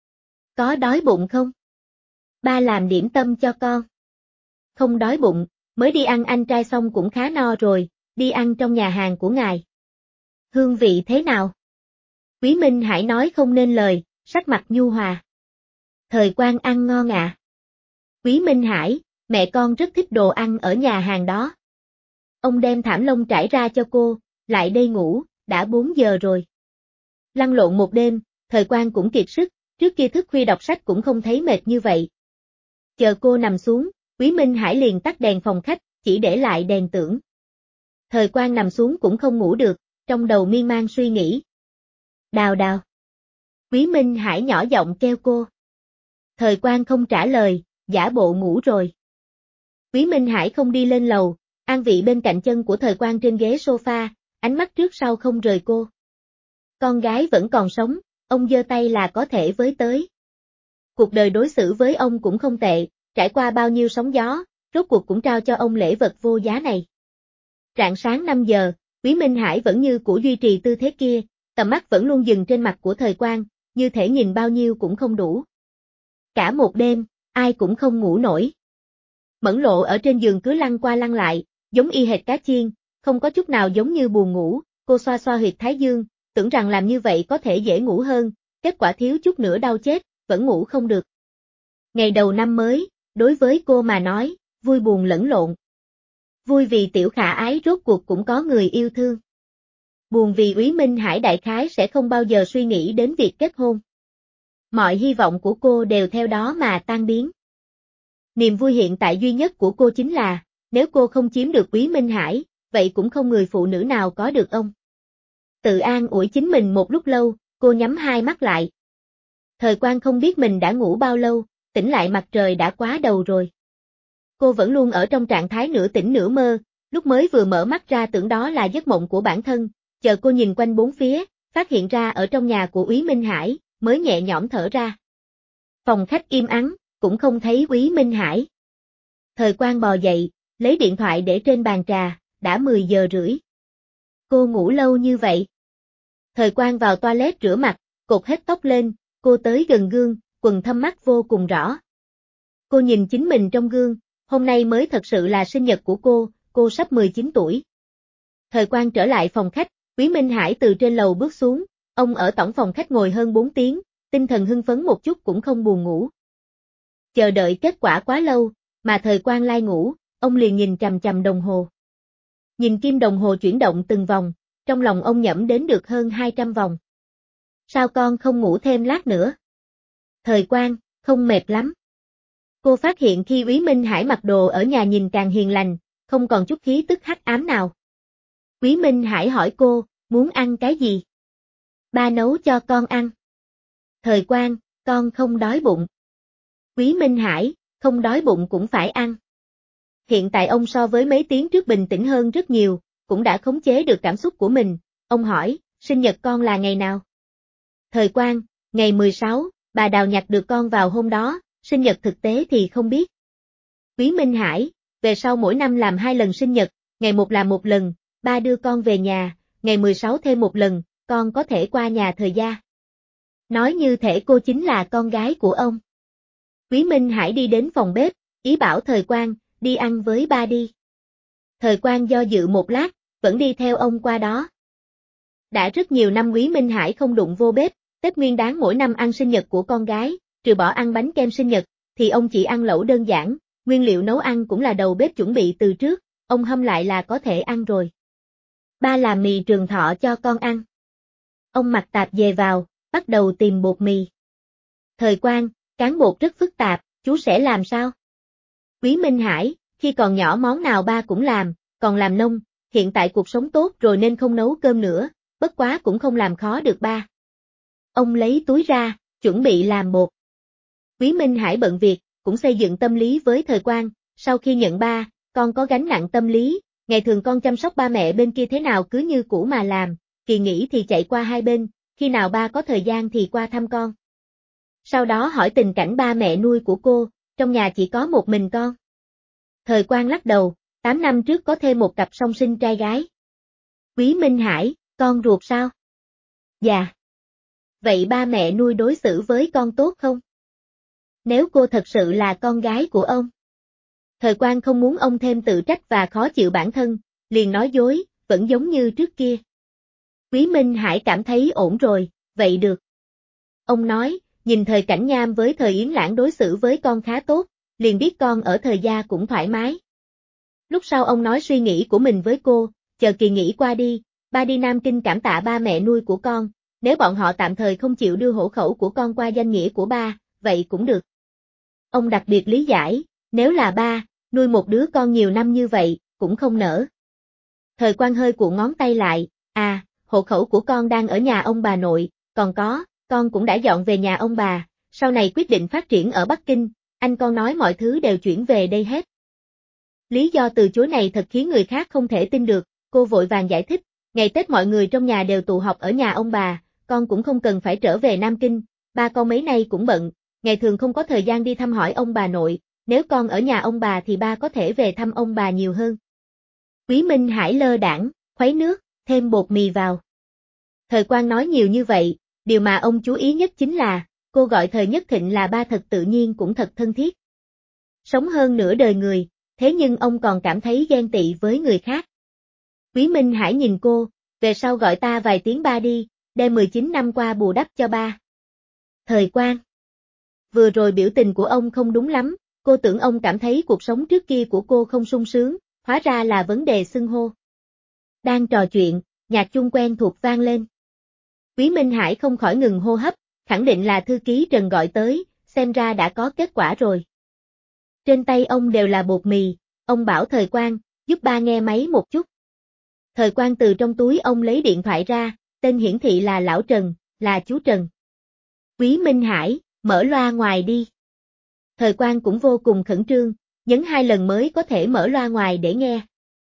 Có đói bụng không? Ba làm điểm tâm cho con. Không đói bụng, mới đi ăn anh trai xong cũng khá no rồi, đi ăn trong nhà hàng của ngài. Hương vị thế nào? Quý Minh Hải nói không nên lời, sắc mặt nhu hòa. Thời Quang ăn ngon ạ. À. Quý Minh Hải, mẹ con rất thích đồ ăn ở nhà hàng đó. Ông đem thảm lông trải ra cho cô, lại đây ngủ, đã bốn giờ rồi. Lăn lộn một đêm, Thời Quang cũng kiệt sức, trước kia thức khuya đọc sách cũng không thấy mệt như vậy. Chờ cô nằm xuống, Quý Minh Hải liền tắt đèn phòng khách, chỉ để lại đèn tưởng. Thời Quang nằm xuống cũng không ngủ được, trong đầu miên man suy nghĩ. Đào Đào. Quý Minh Hải nhỏ giọng kêu cô. Thời Quang không trả lời, giả bộ ngủ rồi. Quý Minh Hải không đi lên lầu, an vị bên cạnh chân của Thời Quang trên ghế sofa, ánh mắt trước sau không rời cô. con gái vẫn còn sống, ông giơ tay là có thể với tới. Cuộc đời đối xử với ông cũng không tệ, trải qua bao nhiêu sóng gió, rốt cuộc cũng trao cho ông lễ vật vô giá này. Rạng sáng năm giờ, Quý Minh Hải vẫn như cũ duy trì tư thế kia, tầm mắt vẫn luôn dừng trên mặt của Thời Quang, như thể nhìn bao nhiêu cũng không đủ. Cả một đêm, ai cũng không ngủ nổi. Mẫn Lộ ở trên giường cứ lăn qua lăn lại, giống y hệt cá chiên, không có chút nào giống như buồn ngủ, cô xoa xoa huyệt thái dương, tưởng rằng làm như vậy có thể dễ ngủ hơn, kết quả thiếu chút nữa đau chết, vẫn ngủ không được. Ngày đầu năm mới, đối với cô mà nói, vui buồn lẫn lộn. Vui vì Tiểu Khả Ái rốt cuộc cũng có người yêu thương. Buồn vì Úy Minh Hải đại khái sẽ không bao giờ suy nghĩ đến việc kết hôn. Mọi hy vọng của cô đều theo đó mà tan biến. Niềm vui hiện tại duy nhất của cô chính là, nếu cô không chiếm được Úy Minh Hải, vậy cũng không người phụ nữ nào có được ông. Tự an ủi chính mình một lúc lâu, cô nhắm hai mắt lại. Thời Quang không biết mình đã ngủ bao lâu, tỉnh lại mặt trời đã quá đầu rồi. Cô vẫn luôn ở trong trạng thái nửa tỉnh nửa mơ, lúc mới vừa mở mắt ra tưởng đó là giấc mộng của bản thân, chờ cô nhìn quanh bốn phía, phát hiện ra ở trong nhà của Úy Minh Hải, mới nhẹ nhõm thở ra. Phòng khách im ắng, cũng không thấy Úy Minh Hải. Thời Quang bò dậy, lấy điện thoại để trên bàn trà, đã mười giờ rưỡi. Cô ngủ lâu như vậy. Thời Quang vào toilet rửa mặt, cột hết tóc lên, cô tới gần gương, quần thâm mắt vô cùng rõ. Cô nhìn chính mình trong gương, hôm nay mới thật sự là sinh nhật của cô, cô sắp mười chín tuổi. Thời Quang trở lại phòng khách, Úy Minh Hải từ trên lầu bước xuống, ông ở tổng phòng khách ngồi hơn bốn tiếng, tinh thần hưng phấn một chút cũng không buồn ngủ. Chờ đợi kết quả quá lâu, mà Thời Quang lai ngủ, ông liền nhìn chằm chằm đồng hồ. Nhìn kim đồng hồ chuyển động từng vòng, trong lòng ông nhẩm đến được hơn hai trăm vòng. Sao con không ngủ thêm lát nữa? Thời Quang, không mệt lắm. Cô phát hiện khi Úy Minh Hải mặc đồ ở nhà nhìn càng hiền lành, không còn chút khí tức hắc ám nào. Úy Minh Hải hỏi cô, muốn ăn cái gì? Ba nấu cho con ăn. Thời Quang, con không đói bụng. Úy Minh Hải, không đói bụng cũng phải ăn. Hiện tại ông so với mấy tiếng trước bình tĩnh hơn rất nhiều, cũng đã khống chế được cảm xúc của mình. Ông hỏi, sinh nhật con là ngày nào? Thời Quang, ngày mười sáu, bà Đào nhặt được con vào hôm đó, sinh nhật thực tế thì không biết. Úy Minh Hải, về sau mỗi năm làm hai lần sinh nhật, ngày một làm một lần, ba đưa con về nhà, ngày mười sáu thêm một lần, con có thể qua nhà Thời gia. Nói như thể cô chính là con gái của ông. Úy Minh Hải đi đến phòng bếp, ý bảo Thời Quang, đi ăn với ba đi. Thời Quang do dự một lát, vẫn đi theo ông qua đó. Đã rất nhiều năm Úy Minh Hải không đụng vô bếp, Tết Nguyên Đán mỗi năm ăn sinh nhật của con gái, trừ bỏ ăn bánh kem sinh nhật, thì ông chỉ ăn lẩu đơn giản, nguyên liệu nấu ăn cũng là đầu bếp chuẩn bị từ trước, ông hâm lại là có thể ăn rồi. Ba làm mì trường thọ cho con ăn. Ông mặc tạp dề vào, bắt đầu tìm bột mì. Thời Quang, cán bột rất phức tạp, chú sẽ làm sao? Úy Minh Hải, khi còn nhỏ món nào ba cũng làm, còn làm nông, hiện tại cuộc sống tốt rồi nên không nấu cơm nữa, bất quá cũng không làm khó được ba. Ông lấy túi ra, chuẩn bị làm bột. Úy Minh Hải bận việc, cũng xây dựng tâm lý với Thời Quang, sau khi nhận ba, con có gánh nặng tâm lý, ngày thường con chăm sóc ba mẹ bên kia thế nào cứ như cũ mà làm, kỳ nghỉ thì chạy qua hai bên, khi nào ba có thời gian thì qua thăm con. Sau đó hỏi tình cảnh ba mẹ nuôi của cô, trong nhà chỉ có một mình con. Thời Quang lắc đầu, tám năm trước có thêm một cặp song sinh trai gái. Úy Minh Hải, con ruột sao? Dạ. Vậy ba mẹ nuôi đối xử với con tốt không? Nếu cô thật sự là con gái của ông. Thời Quang không muốn ông thêm tự trách và khó chịu bản thân, liền nói dối, vẫn giống như trước kia. Úy Minh Hải cảm thấy ổn rồi, vậy được. Ông nói, nhìn Thời Cảnh Nham với Thời Yến Lãng đối xử với con khá tốt, liền biết con ở Thời gia cũng thoải mái. Lúc sau ông nói suy nghĩ của mình với cô, chờ kỳ nghỉ qua đi, ba đi Nam Kinh cảm tạ ba mẹ nuôi của con, nếu bọn họ tạm thời không chịu đưa hộ khẩu của con qua danh nghĩa của ba, vậy cũng được. Ông đặc biệt lý giải, nếu là ba, nuôi một đứa con nhiều năm như vậy, cũng không nỡ. Thời Quang hơi cuộn ngón tay lại, à, hộ khẩu của con đang ở nhà ông bà nội, còn có, con cũng đã dọn về nhà ông bà, sau này quyết định phát triển ở Bắc Kinh, anh con nói mọi thứ đều chuyển về đây hết. Lý do từ chối này thật khiến người khác không thể tin được, cô vội vàng giải thích, ngày Tết mọi người trong nhà đều tụ họp ở nhà ông bà, con cũng không cần phải trở về Nam Kinh, ba con mấy nay cũng bận, ngày thường không có thời gian đi thăm hỏi ông bà nội, nếu con ở nhà ông bà thì ba có thể về thăm ông bà nhiều hơn. Quý Minh Hải lơ đãng, khuấy nước, thêm bột mì vào. Thời Quang nói nhiều như vậy, điều mà ông chú ý nhất chính là, cô gọi Thời Nhất Thịnh là ba thật tự nhiên cũng thật thân thiết. Sống hơn nửa đời người, thế nhưng ông còn cảm thấy ghen tị với người khác. Quý Minh Hải nhìn cô, về sau gọi ta vài tiếng ba đi, đem mười chín năm qua bù đắp cho ba. Thời Quang. Vừa rồi biểu tình của ông không đúng lắm, cô tưởng ông cảm thấy cuộc sống trước kia của cô không sung sướng, hóa ra là vấn đề xưng hô. Đang trò chuyện, nhạc chuông quen thuộc vang lên. Quý Minh Hải không khỏi ngừng hô hấp, khẳng định là thư ký Trần gọi tới, xem ra đã có kết quả rồi. Trên tay ông đều là bột mì, ông bảo Thời Quang, giúp ba nghe máy một chút. Thời Quang từ trong túi ông lấy điện thoại ra, tên hiển thị là Lão Trần, là chú Trần. Quý Minh Hải, mở loa ngoài đi. Thời Quang cũng vô cùng khẩn trương, nhấn hai lần mới có thể mở loa ngoài để nghe.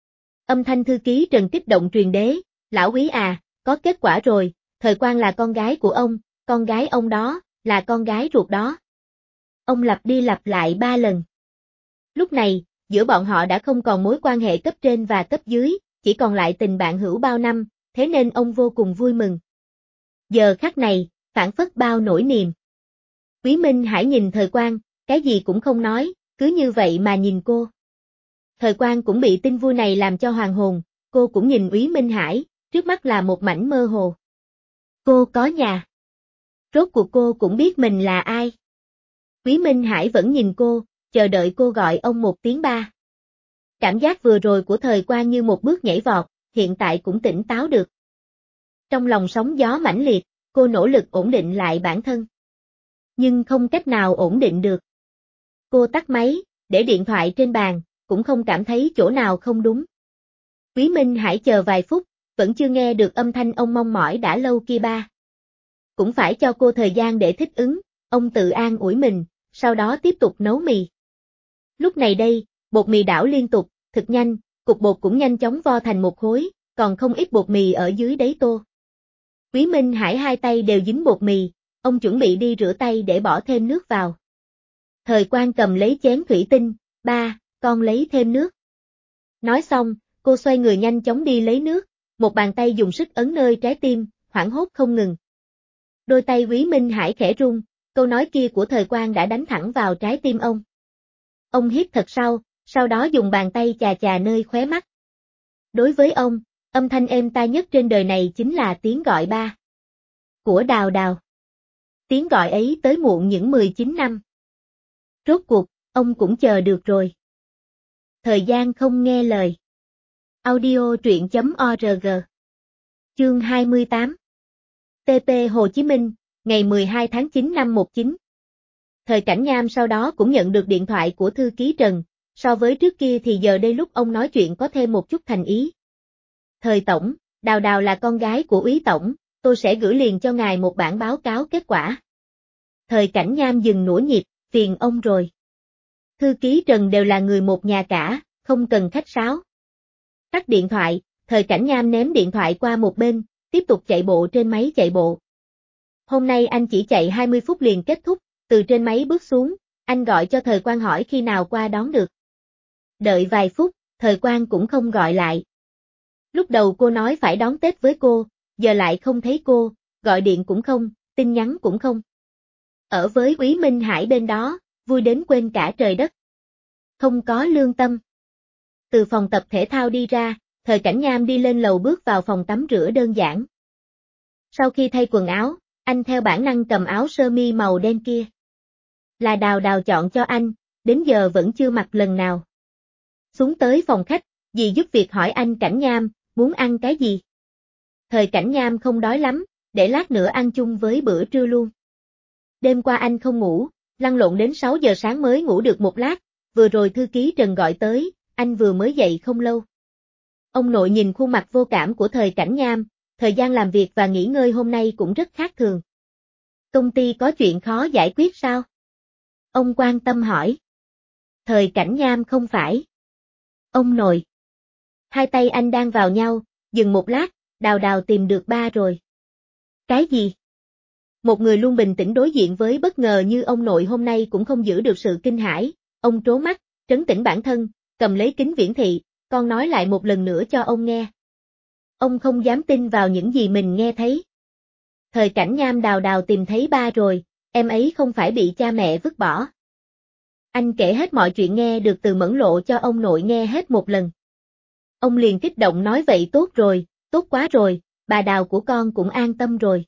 Âm thanh thư ký Trần kích động truyền đế, lão Quý à, có kết quả rồi, Thời Quang là con gái của ông, con gái ông đó, là con gái ruột đó. Ông lặp đi lặp lại ba lần. Lúc này, giữa bọn họ đã không còn mối quan hệ cấp trên và cấp dưới, chỉ còn lại tình bạn hữu bao năm, thế nên ông vô cùng vui mừng. Giờ khắc này, phảng phất bao nỗi niềm. Quý Minh Hải nhìn Thời Quang, cái gì cũng không nói, cứ như vậy mà nhìn cô. Thời Quang cũng bị tin vui này làm cho hoàng hồn, cô cũng nhìn Quý Minh Hải, trước mắt là một mảnh mơ hồ. Cô có nhà. Rốt cuộc cô cũng biết mình là ai. Quý Minh Hải vẫn nhìn cô, chờ đợi cô gọi ông một tiếng ba. Cảm giác vừa rồi của Thời Quang như một bước nhảy vọt, hiện tại cũng tỉnh táo được. Trong lòng sóng gió mãnh liệt, cô nỗ lực ổn định lại bản thân. Nhưng không cách nào ổn định được. Cô tắt máy, để điện thoại trên bàn, cũng không cảm thấy chỗ nào không đúng. Quý Minh Hải chờ vài phút, vẫn chưa nghe được âm thanh ông mong mỏi đã lâu kia ba. Cũng phải cho cô thời gian để thích ứng, ông tự an ủi mình, sau đó tiếp tục nấu mì. Lúc này đây, bột mì đảo liên tục, thực nhanh, cục bột cũng nhanh chóng vo thành một khối, còn không ít bột mì ở dưới đáy tô. Quý Minh Hải hai tay đều dính bột mì, ông chuẩn bị đi rửa tay để bỏ thêm nước vào. Thời Quang cầm lấy chén thủy tinh, ba, con lấy thêm nước. Nói xong, cô xoay người nhanh chóng đi lấy nước, một bàn tay dùng sức ấn nơi trái tim, hoảng hốt không ngừng. Đôi tay Quý Minh Hải khẽ run, câu nói kia của Thời Quang đã đánh thẳng vào trái tim ông. Ông hít thật sâu, sau đó dùng bàn tay chà chà nơi khóe mắt. Đối với ông, âm thanh êm tai nhất trên đời này chính là tiếng gọi ba. Của Đào Đào. Tiếng gọi ấy tới muộn những mười chín năm. Rốt cuộc, ông cũng chờ được rồi. Thời gian không nghe lời. Audio truyện chấm org. Chương hai mươi tám. tê pê Hồ Chí Minh, ngày mười hai tháng chín năm một chín. Thời Cảnh Nham sau đó cũng nhận được điện thoại của thư ký Trần, so với trước kia thì giờ đây lúc ông nói chuyện có thêm một chút thành ý. Thời Tổng, Đào Đào là con gái của Úy Tổng, tôi sẽ gửi liền cho ngài một bản báo cáo kết quả. Thời Cảnh Nham dừng nủa nhịp, phiền ông rồi. Thư ký Trần đều là người một nhà cả, không cần khách sáo. Tắt điện thoại, Thời Cảnh Nham ném điện thoại qua một bên, tiếp tục chạy bộ trên máy chạy bộ. Hôm nay anh chỉ chạy hai mươi phút liền kết thúc, từ trên máy bước xuống, anh gọi cho Thời Quang hỏi khi nào qua đón được. Đợi vài phút, Thời Quang cũng không gọi lại. Lúc đầu cô nói phải đón Tết với cô, giờ lại không thấy cô, gọi điện cũng không, tin nhắn cũng không. Ở với Úy Minh Hải bên đó, vui đến quên cả trời đất. Không có lương tâm. Từ phòng tập thể thao đi ra, Thời Cảnh Nham đi lên lầu bước vào phòng tắm rửa đơn giản. Sau khi thay quần áo, anh theo bản năng cầm áo sơ mi màu đen kia. Là Đào Đào chọn cho anh, đến giờ vẫn chưa mặc lần nào. Xuống tới phòng khách, dì giúp việc hỏi anh Cảnh Nham, muốn ăn cái gì? Thời Cảnh Nham không đói lắm, để lát nữa ăn chung với bữa trưa luôn. Đêm qua anh không ngủ, lăn lộn đến sáu giờ sáng mới ngủ được một lát, vừa rồi thư ký Trần gọi tới, anh vừa mới dậy không lâu. Ông nội nhìn khuôn mặt vô cảm của Thời Cảnh Nham, thời gian làm việc và nghỉ ngơi hôm nay cũng rất khác thường. Công ty có chuyện khó giải quyết sao? Ông quan tâm hỏi. Thời Cảnh Nham không phải. Ông nội. Hai tay anh đang vào nhau, dừng một lát, Đào Đào tìm được ba rồi. Cái gì? Một người luôn bình tĩnh đối diện với bất ngờ như ông nội hôm nay cũng không giữ được sự kinh hãi, ông trố mắt, trấn tĩnh bản thân, cầm lấy kính viễn thị, con nói lại một lần nữa cho ông nghe. Ông không dám tin vào những gì mình nghe thấy. Thời Cảnh Nham Đào Đào tìm thấy ba rồi, em ấy không phải bị cha mẹ vứt bỏ. Anh kể hết mọi chuyện nghe được từ Mẫn Lộ cho ông nội nghe hết một lần. Ông liền kích động nói vậy tốt rồi, tốt quá rồi, bà Đào của con cũng an tâm rồi.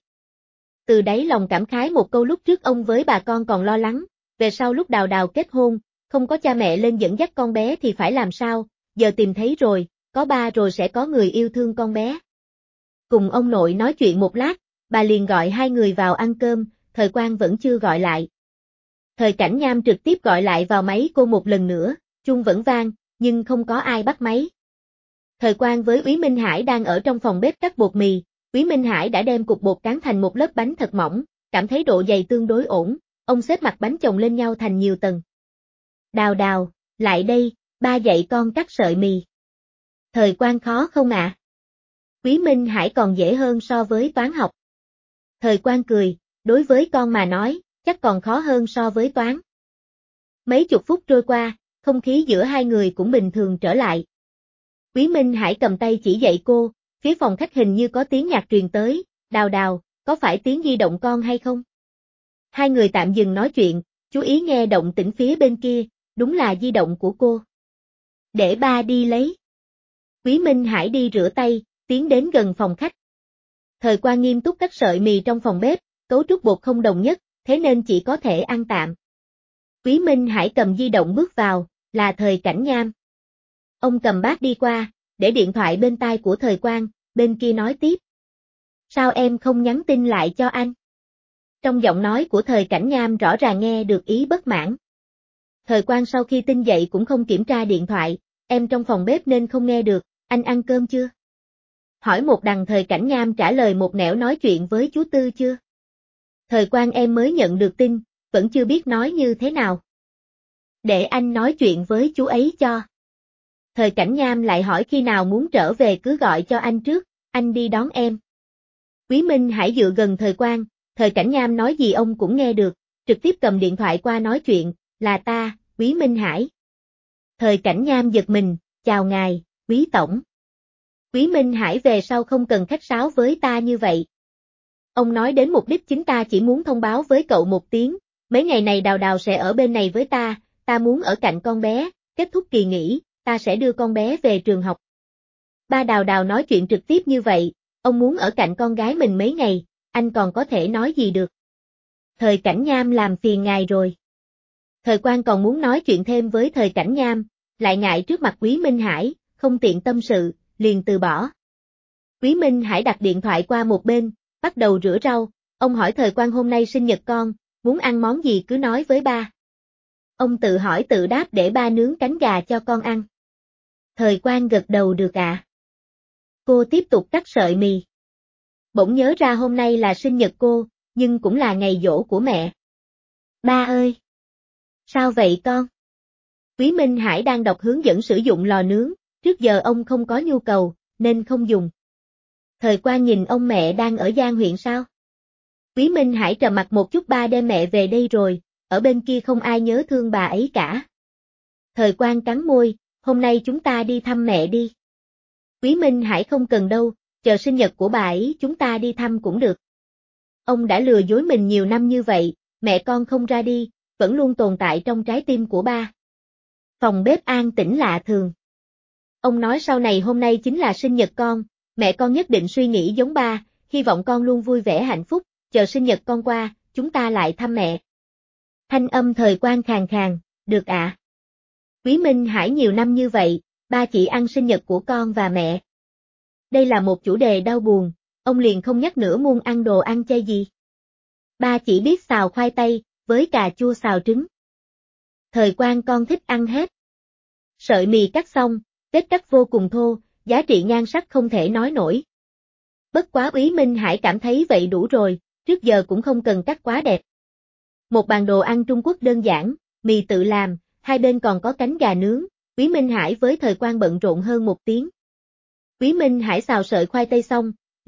Từ đáy lòng cảm khái một câu lúc trước ông với bà con còn lo lắng, về sau lúc Đào Đào kết hôn, không có cha mẹ lên dẫn dắt con bé thì phải làm sao, giờ tìm thấy rồi, có ba rồi sẽ có người yêu thương con bé. Cùng ông nội nói chuyện một lát, bà liền gọi hai người vào ăn cơm, Thời Quang vẫn chưa gọi lại. Thời Cảnh Nham trực tiếp gọi lại vào máy cô một lần nữa, chuông vẫn vang, nhưng không có ai bắt máy. Thời Quang với Úy Minh Hải đang ở trong phòng bếp cắt bột mì, Úy Minh Hải đã đem cục bột cán thành một lớp bánh thật mỏng, cảm thấy độ dày tương đối ổn, ông xếp mặt bánh chồng lên nhau thành nhiều tầng. Đào Đào, lại đây, ba dạy con cắt sợi mì. Thời Quang khó không ạ? À? Úy Minh Hải còn dễ hơn so với toán học. Thời Quang cười, đối với con mà nói, chắc còn khó hơn so với toán. Mấy chục phút trôi qua, không khí giữa hai người cũng bình thường trở lại. Úy Minh Hải cầm tay chỉ dạy cô, phía phòng khách hình như có tiếng nhạc truyền tới, Đào Đào, có phải tiếng di động con hay không? Hai người tạm dừng nói chuyện, chú ý nghe động tĩnh phía bên kia, đúng là di động của cô. Để ba đi lấy. Úy Minh Hải đi rửa tay, tiến đến gần phòng khách. Thời Quang nghiêm túc cắt sợi mì trong phòng bếp, cấu trúc bột không đồng nhất, thế nên chỉ có thể ăn tạm. Úy Minh Hải cầm di động bước vào, là Thời Cảnh Nham. Ông cầm bát đi qua, để điện thoại bên tai của Thời Quang, bên kia nói tiếp. Sao em không nhắn tin lại cho anh? Trong giọng nói của Thời Cảnh Nham rõ ràng nghe được ý bất mãn. Thời Quang sau khi tin dậy cũng không kiểm tra điện thoại, em trong phòng bếp nên không nghe được, anh ăn cơm chưa? Hỏi một đằng Thời Cảnh Nham trả lời một nẻo nói chuyện với chú Tư chưa? Thời Quang em mới nhận được tin, vẫn chưa biết nói như thế nào. Để anh nói chuyện với chú ấy cho. Thời Cảnh Nham lại hỏi khi nào muốn trở về cứ gọi cho anh trước, anh đi đón em. Úy Minh Hải dựa gần Thời Quang, Thời Cảnh Nham nói gì ông cũng nghe được, trực tiếp cầm điện thoại qua nói chuyện, là ta, Úy Minh Hải. Thời Cảnh Nham giật mình, chào ngài, Úy Tổng. Úy Minh Hải về sau không cần khách sáo với ta như vậy. Ông nói đến mục đích chính ta chỉ muốn thông báo với cậu một tiếng, mấy ngày này Đào Đào sẽ ở bên này với ta, ta muốn ở cạnh con bé, kết thúc kỳ nghỉ, ta sẽ đưa con bé về trường học. Ba Đào Đào nói chuyện trực tiếp như vậy, ông muốn ở cạnh con gái mình mấy ngày, anh còn có thể nói gì được. Thời Cảnh Nham làm phiền ngài rồi. Thời Quang còn muốn nói chuyện thêm với Thời Cảnh Nham, lại ngại trước mặt Úy Minh Hải, không tiện tâm sự, liền từ bỏ. Úy Minh Hải đặt điện thoại qua một bên, bắt đầu rửa rau, ông hỏi Thời Quang hôm nay sinh nhật con, muốn ăn món gì cứ nói với ba. Ông tự hỏi tự đáp để ba nướng cánh gà cho con ăn. Thời Quang gật đầu được ạ. À. Cô tiếp tục cắt sợi mì. Bỗng nhớ ra hôm nay là sinh nhật cô, nhưng cũng là ngày giỗ của mẹ. Ba ơi! Sao vậy con? Úy Minh Hải đang đọc hướng dẫn sử dụng lò nướng, trước giờ ông không có nhu cầu, nên không dùng. Thời Quang nhìn ông mẹ đang ở Giang huyện sao? Úy Minh Hải trầm mặt một chút ba đem mẹ về đây rồi, ở bên kia không ai nhớ thương bà ấy cả. Thời Quang cắn môi, hôm nay chúng ta đi thăm mẹ đi. Úy Minh Hải không cần đâu, chờ sinh nhật của bà ấy chúng ta đi thăm cũng được. Ông đã lừa dối mình nhiều năm như vậy, mẹ con không ra đi, vẫn luôn tồn tại trong trái tim của ba. Phòng bếp an tĩnh lạ thường. Ông nói sau này hôm nay chính là sinh nhật con, mẹ con nhất định suy nghĩ giống ba, hy vọng con luôn vui vẻ hạnh phúc, chờ sinh nhật con qua, chúng ta lại thăm mẹ. Thanh âm Thời Quang khàn khàn, được ạ. À. Úy Minh Hải nhiều năm như vậy, ba chỉ ăn sinh nhật của con và mẹ. Đây là một chủ đề đau buồn, ông liền không nhắc nữa muốn ăn đồ ăn chay gì. Ba chỉ biết xào khoai tây, với cà chua xào trứng. Thời Quang con thích ăn hết. Sợi mì cắt xong, vết cắt vô cùng thô, giá trị nhan sắc không thể nói nổi. Bất quá Úy Minh Hải cảm thấy vậy đủ rồi, trước giờ cũng không cần cắt quá đẹp. Một bàn đồ ăn Trung Quốc đơn giản, mì tự làm, hai bên còn có cánh gà nướng, Úy Minh Hải với Thời Quang bận rộn hơn một tiếng. Úy Minh Hải xào sợi khoai tây xong,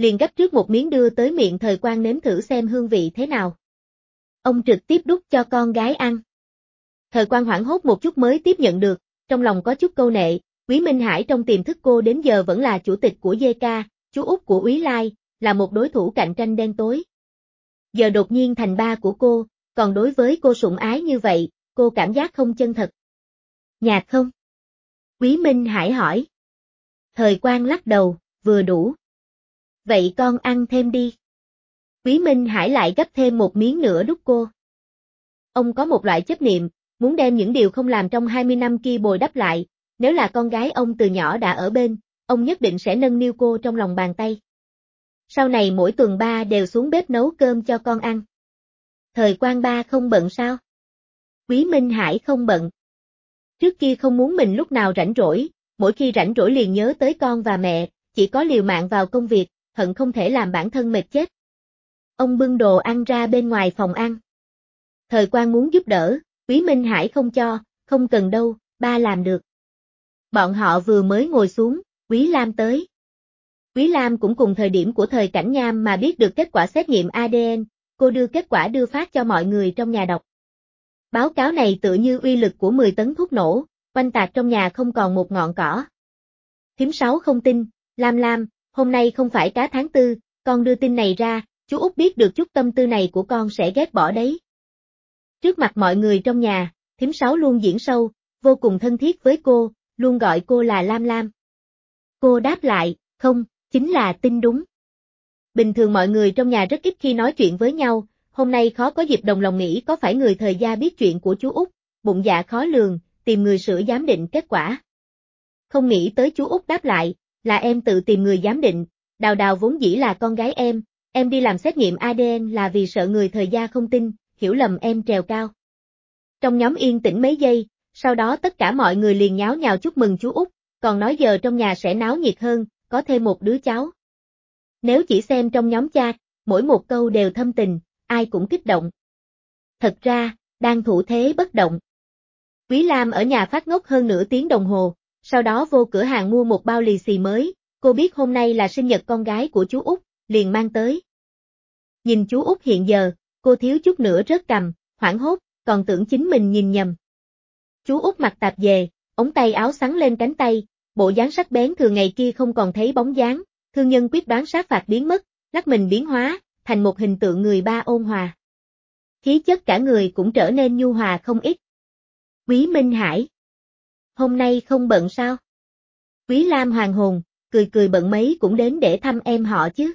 liền gấp trước một miếng đưa tới miệng Thời Quang nếm thử xem hương vị thế nào. Ông trực tiếp đút cho con gái ăn. Thời Quang hoảng hốt một chút mới tiếp nhận được, trong lòng có chút câu nệ, Quý Minh Hải trong tiềm thức cô đến giờ vẫn là chủ tịch của dê ca, chú út của Úy Lai, là một đối thủ cạnh tranh đen tối. Giờ đột nhiên thành ba của cô, còn đối với cô sủng ái như vậy, cô cảm giác không chân thật. Nhạt không? Quý Minh Hải hỏi. Thời Quang lắc đầu, vừa đủ. Vậy con ăn thêm đi. Quý Minh Hải lại gấp thêm một miếng nữa đút cô. Ông có một loại chấp niệm, muốn đem những điều không làm trong hai mươi năm kia bồi đắp lại, nếu là con gái ông từ nhỏ đã ở bên, ông nhất định sẽ nâng niu cô trong lòng bàn tay. Sau này mỗi tuần ba đều xuống bếp nấu cơm cho con ăn. Thời Quang ba không bận sao? Quý Minh Hải không bận. Trước kia không muốn mình lúc nào rảnh rỗi, mỗi khi rảnh rỗi liền nhớ tới con và mẹ, chỉ có liều mạng vào công việc, hận không thể làm bản thân mệt chết. Ông bưng đồ ăn ra bên ngoài phòng ăn. Thời Quang muốn giúp đỡ, Quý Minh Hải không cho, không cần đâu, ba làm được. Bọn họ vừa mới ngồi xuống, Quý Lam tới. Quý Lam cũng cùng thời điểm của Thời Cảnh Nham mà biết được kết quả xét nghiệm a đê en, cô đưa kết quả đưa phát cho mọi người trong nhà đọc. Báo cáo này tựa như uy lực của mười tấn thuốc nổ, oanh tạc trong nhà không còn một ngọn cỏ. Thím Sáu không tin, Lam Lam, hôm nay không phải cá tháng tư, con đưa tin này ra, chú út biết được chút tâm tư này của con sẽ ghét bỏ đấy. Trước mặt mọi người trong nhà, thím Sáu luôn diễn sâu, vô cùng thân thiết với cô, luôn gọi cô là Lam Lam. Cô đáp lại, không, chính là tin đúng. Bình thường mọi người trong nhà rất ít khi nói chuyện với nhau, hôm nay khó có dịp đồng lòng nghĩ có phải người Thời gia biết chuyện của chú út, bụng dạ khó lường, tìm người sửa giám định kết quả. Không nghĩ tới chú út đáp lại, là em tự tìm người giám định, Đào Đào vốn dĩ là con gái em, em đi làm xét nghiệm a đê en là vì sợ người Thời gia không tin, hiểu lầm em trèo cao. Trong nhóm yên tĩnh mấy giây, sau đó tất cả mọi người liền nháo nhào chúc mừng chú út, còn nói giờ trong nhà sẽ náo nhiệt hơn, có thêm một đứa cháu. Nếu chỉ xem trong nhóm chat, mỗi một câu đều thâm tình, ai cũng kích động. Thật ra, đang thủ thế bất động. Quý Lam ở nhà phát ngốc hơn nửa tiếng đồng hồ, sau đó vô cửa hàng mua một bao lì xì mới, cô biết hôm nay là sinh nhật con gái của chú út, liền mang tới. Nhìn chú út hiện giờ, cô thiếu chút nữa rớt cằm, hoảng hốt, còn tưởng chính mình nhìn nhầm. Chú út mặc tạp dề, ống tay áo xắn lên cánh tay, bộ dáng sắc bén thường ngày kia không còn thấy bóng dáng, thương nhân quyết đoán sát phạt biến mất, lắc mình biến hóa, thành một hình tượng người ba ôn hòa. Khí chất cả người cũng trở nên nhu hòa không ít. Quý Minh Hải. Hôm nay không bận sao? Quý Lam hoàng hồn, cười cười bận mấy cũng đến để thăm em họ chứ.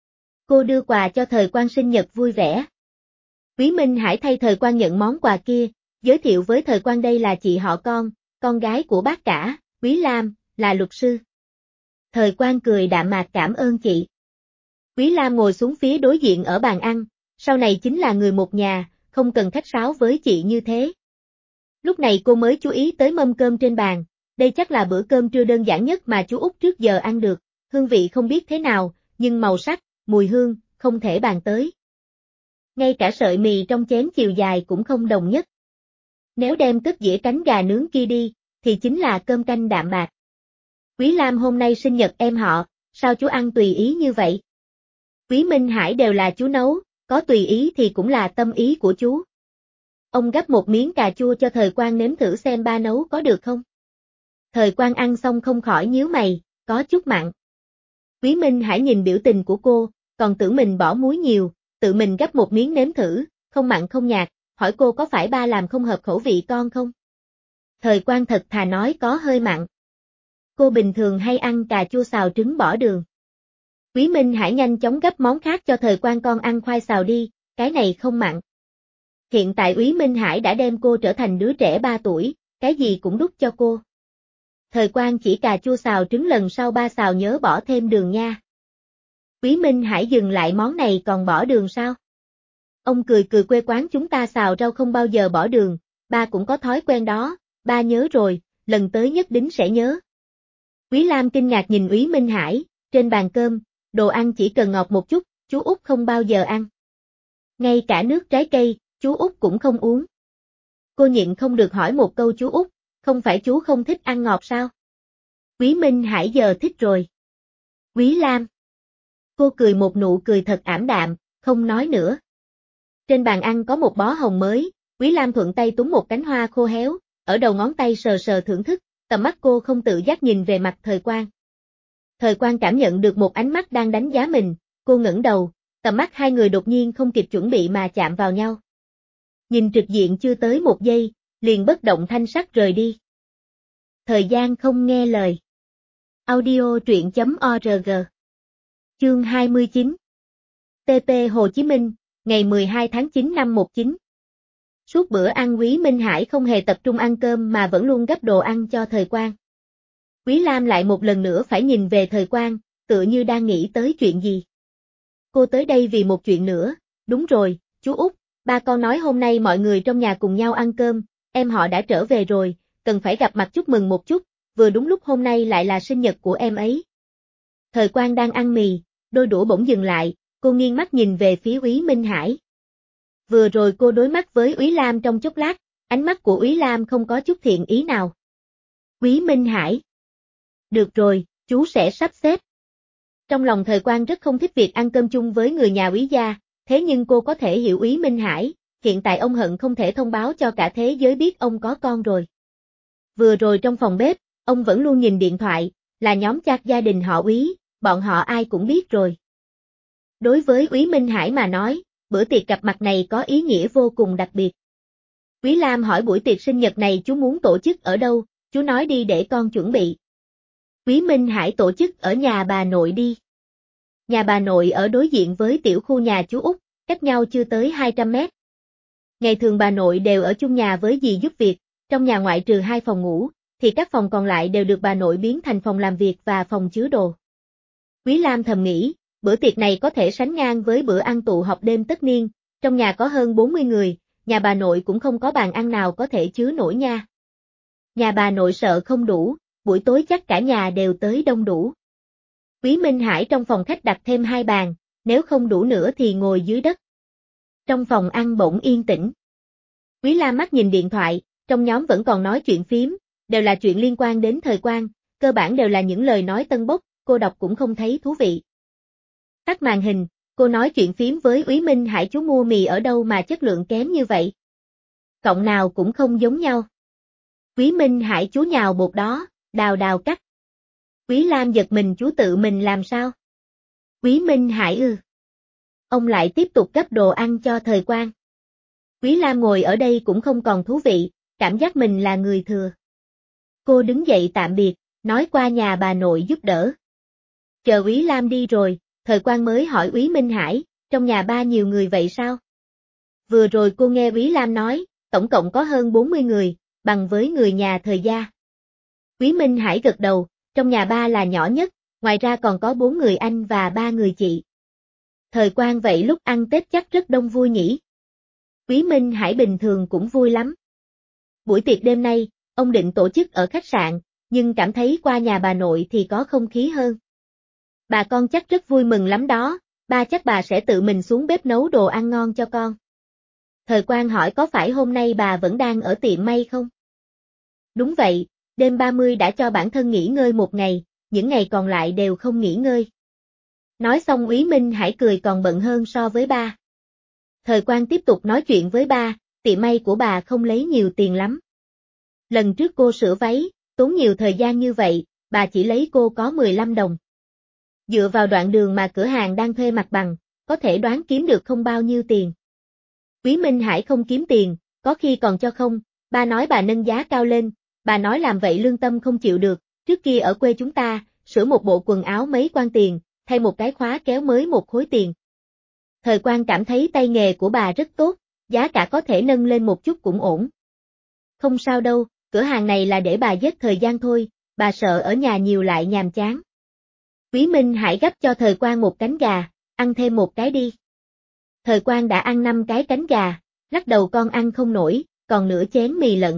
Cô đưa quà cho Thời Quang sinh nhật vui vẻ. Quý Minh Hải thay Thời Quang nhận món quà kia, giới thiệu với Thời Quang đây là chị họ con, con gái của bác cả, Quý Lam, là luật sư. Thời Quang cười đạm mạc cảm ơn chị. Quý Lam ngồi xuống phía đối diện ở bàn ăn, sau này chính là người một nhà, không cần khách sáo với chị như thế. Lúc này cô mới chú ý tới mâm cơm trên bàn, đây chắc là bữa cơm trưa đơn giản nhất mà chú út trước giờ ăn được, hương vị không biết thế nào, nhưng màu sắc, mùi hương, không thể bàn tới. Ngay cả sợi mì trong chén chiều dài cũng không đồng nhất. Nếu đem cất dĩa cánh gà nướng kia đi, thì chính là cơm canh đạm bạc. Quý Lam hôm nay sinh nhật em họ, sao chú ăn tùy ý như vậy? Quý Minh Hải đều là chú nấu, có tùy ý thì cũng là tâm ý của chú. Ông gắp một miếng cà chua cho Thời Quang nếm thử xem ba nấu có được không? Thời Quang ăn xong không khỏi nhíu mày, có chút mặn. Quý Minh Hải nhìn biểu tình của cô, còn tưởng mình bỏ muối nhiều, tự mình gắp một miếng nếm thử, không mặn không nhạt, hỏi cô có phải ba làm không hợp khẩu vị con không? Thời Quang thật thà nói có hơi mặn. Cô bình thường hay ăn cà chua xào trứng bỏ đường. Quý Minh Hải nhanh chóng gấp món khác cho Thời Quang con ăn khoai xào đi, cái này không mặn. Hiện tại Quý Minh Hải đã đem cô trở thành đứa trẻ ba tuổi, cái gì cũng đút cho cô. Thời Quang chỉ cà chua xào trứng lần sau ba xào nhớ bỏ thêm đường nha. Quý Minh Hải dừng lại món này còn bỏ đường sao? Ông cười cười quê quán chúng ta xào rau không bao giờ bỏ đường, ba cũng có thói quen đó, ba nhớ rồi, lần tới nhất định sẽ nhớ. Quý Lam kinh ngạc nhìn Quý Minh Hải, trên bàn cơm, đồ ăn chỉ cần ngọt một chút, chú út không bao giờ ăn. Ngay cả nước trái cây, chú út cũng không uống. Cô nhịn không được hỏi một câu chú út, không phải chú không thích ăn ngọt sao? Quý Minh Hải giờ thích rồi. Quý Lam. Cô cười một nụ cười thật ảm đạm, không nói nữa. Trên bàn ăn có một bó hồng mới, Quý Lam thuận tay túm một cánh hoa khô héo, ở đầu ngón tay sờ sờ thưởng thức, tầm mắt cô không tự giác nhìn về mặt Thời Quang. Thời Quang cảm nhận được một ánh mắt đang đánh giá mình, cô ngẩng đầu, tầm mắt hai người đột nhiên không kịp chuẩn bị mà chạm vào nhau. Nhìn trực diện chưa tới một giây, liền bất động thanh sắc rời đi. Thời gian không nghe lời. Audio truyện chấm org. Chương hai mươi chín. tê pê Hồ Chí Minh, ngày mười hai tháng chín năm một chín. Suốt bữa ăn Quý Minh Hải không hề tập trung ăn cơm mà vẫn luôn gắp đồ ăn cho Thời Quang. Quý Lam lại một lần nữa phải nhìn về Thời Quang, tựa như đang nghĩ tới chuyện gì. Cô tới đây vì một chuyện nữa, đúng rồi, chú Út, ba con nói hôm nay mọi người trong nhà cùng nhau ăn cơm, em họ đã trở về rồi, cần phải gặp mặt chúc mừng một chút, vừa đúng lúc hôm nay lại là sinh nhật của em ấy. Thời Quang đang ăn mì, đôi đũa bỗng dừng lại, cô nghiêng mắt nhìn về phía Úy Minh Hải. Vừa rồi cô đối mắt với Úy Lam trong chốc lát, ánh mắt của Úy Lam không có chút thiện ý nào. Úy Minh Hải. Được rồi, chú sẽ sắp xếp. Trong lòng Thời Quang rất không thích việc ăn cơm chung với người nhà Úy gia, thế nhưng cô có thể hiểu Úy Minh Hải, hiện tại ông hận không thể thông báo cho cả thế giới biết ông có con rồi. Vừa rồi trong phòng bếp, ông vẫn luôn nhìn điện thoại, là nhóm chat gia đình họ Úy, bọn họ ai cũng biết rồi. Đối với Úy Minh Hải mà nói, bữa tiệc gặp mặt này có ý nghĩa vô cùng đặc biệt. Úy Lam hỏi buổi tiệc sinh nhật này chú muốn tổ chức ở đâu, chú nói đi để con chuẩn bị. Úy Minh Hải tổ chức ở nhà bà nội đi. Nhà bà nội ở đối diện với tiểu khu nhà chú Út, cách nhau chưa tới hai trăm mét. Ngày thường bà nội đều ở chung nhà với dì giúp việc, trong nhà ngoại trừ hai phòng ngủ, thì các phòng còn lại đều được bà nội biến thành phòng làm việc và phòng chứa đồ. Quý Lam thầm nghĩ, bữa tiệc này có thể sánh ngang với bữa ăn tụ họp đêm tất niên, trong nhà có hơn bốn mươi người, nhà bà nội cũng không có bàn ăn nào có thể chứa nổi nha. Nhà bà nội sợ không đủ, buổi tối chắc cả nhà đều tới đông đủ. Quý Minh Hải trong phòng khách đặt thêm hai bàn, nếu không đủ nữa thì ngồi dưới đất. Trong phòng ăn bỗng yên tĩnh. Quý Lam mắt nhìn điện thoại, trong nhóm vẫn còn nói chuyện phím, đều là chuyện liên quan đến Thời Quang, cơ bản đều là những lời nói tân bốc, cô đọc cũng không thấy thú vị. Tắt màn hình, cô nói chuyện phím với Úy Minh Hải chú mua mì ở đâu mà chất lượng kém như vậy. Cộng nào cũng không giống nhau. Úy Minh Hải chú nhào bột đó, đào đào cắt. Quý Lam giật mình chú tự mình làm sao? Úy Minh Hải ư. Ông lại tiếp tục gắp đồ ăn cho Thời Quang. Quý Lam ngồi ở đây cũng không còn thú vị, cảm giác mình là người thừa. Cô đứng dậy tạm biệt, nói qua nhà bà nội giúp đỡ. Chờ Úy Lam đi rồi, Thời Quang mới hỏi Úy Minh Hải, trong nhà ba nhiều người vậy sao? Vừa rồi cô nghe Úy Lam nói, tổng cộng có hơn bốn mươi người, bằng với người nhà Thời gia. Úy Minh Hải gật đầu, trong nhà ba là nhỏ nhất, ngoài ra còn có bốn người anh và ba người chị. Thời Quang vậy lúc ăn Tết chắc rất đông vui nhỉ? Úy Minh Hải bình thường cũng vui lắm. Buổi tiệc đêm nay, ông định tổ chức ở khách sạn, nhưng cảm thấy qua nhà bà nội thì có không khí hơn. Bà con chắc rất vui mừng lắm đó, ba chắc bà sẽ tự mình xuống bếp nấu đồ ăn ngon cho con. Thời Quang hỏi có phải hôm nay bà vẫn đang ở tiệm may không? Đúng vậy, đêm ba mươi đã cho bản thân nghỉ ngơi một ngày, những ngày còn lại đều không nghỉ ngơi. Nói xong Úy Minh Hải cười còn bận hơn so với ba. Thời Quang tiếp tục nói chuyện với ba, tiệm may của bà không lấy nhiều tiền lắm. Lần trước cô sửa váy, tốn nhiều thời gian như vậy, bà chỉ lấy cô có mười lăm đồng. Dựa vào đoạn đường mà cửa hàng đang thuê mặt bằng, có thể đoán kiếm được không bao nhiêu tiền. Úy Minh Hải không kiếm tiền, có khi còn cho không, ba nói bà nâng giá cao lên, bà nói làm vậy lương tâm không chịu được, trước kia ở quê chúng ta, sửa một bộ quần áo mấy quan tiền, thay một cái khóa kéo mới một khối tiền. Thời Quang cảm thấy tay nghề của bà rất tốt, giá cả có thể nâng lên một chút cũng ổn. Không sao đâu, cửa hàng này là để bà giết thời gian thôi, bà sợ ở nhà nhiều lại nhàm chán. Úy Minh Hải gắp cho Thời Quang một cánh gà, ăn thêm một cái đi. Thời Quang đã ăn năm cái cánh gà, lắc đầu con ăn không nổi, còn nửa chén mì lận.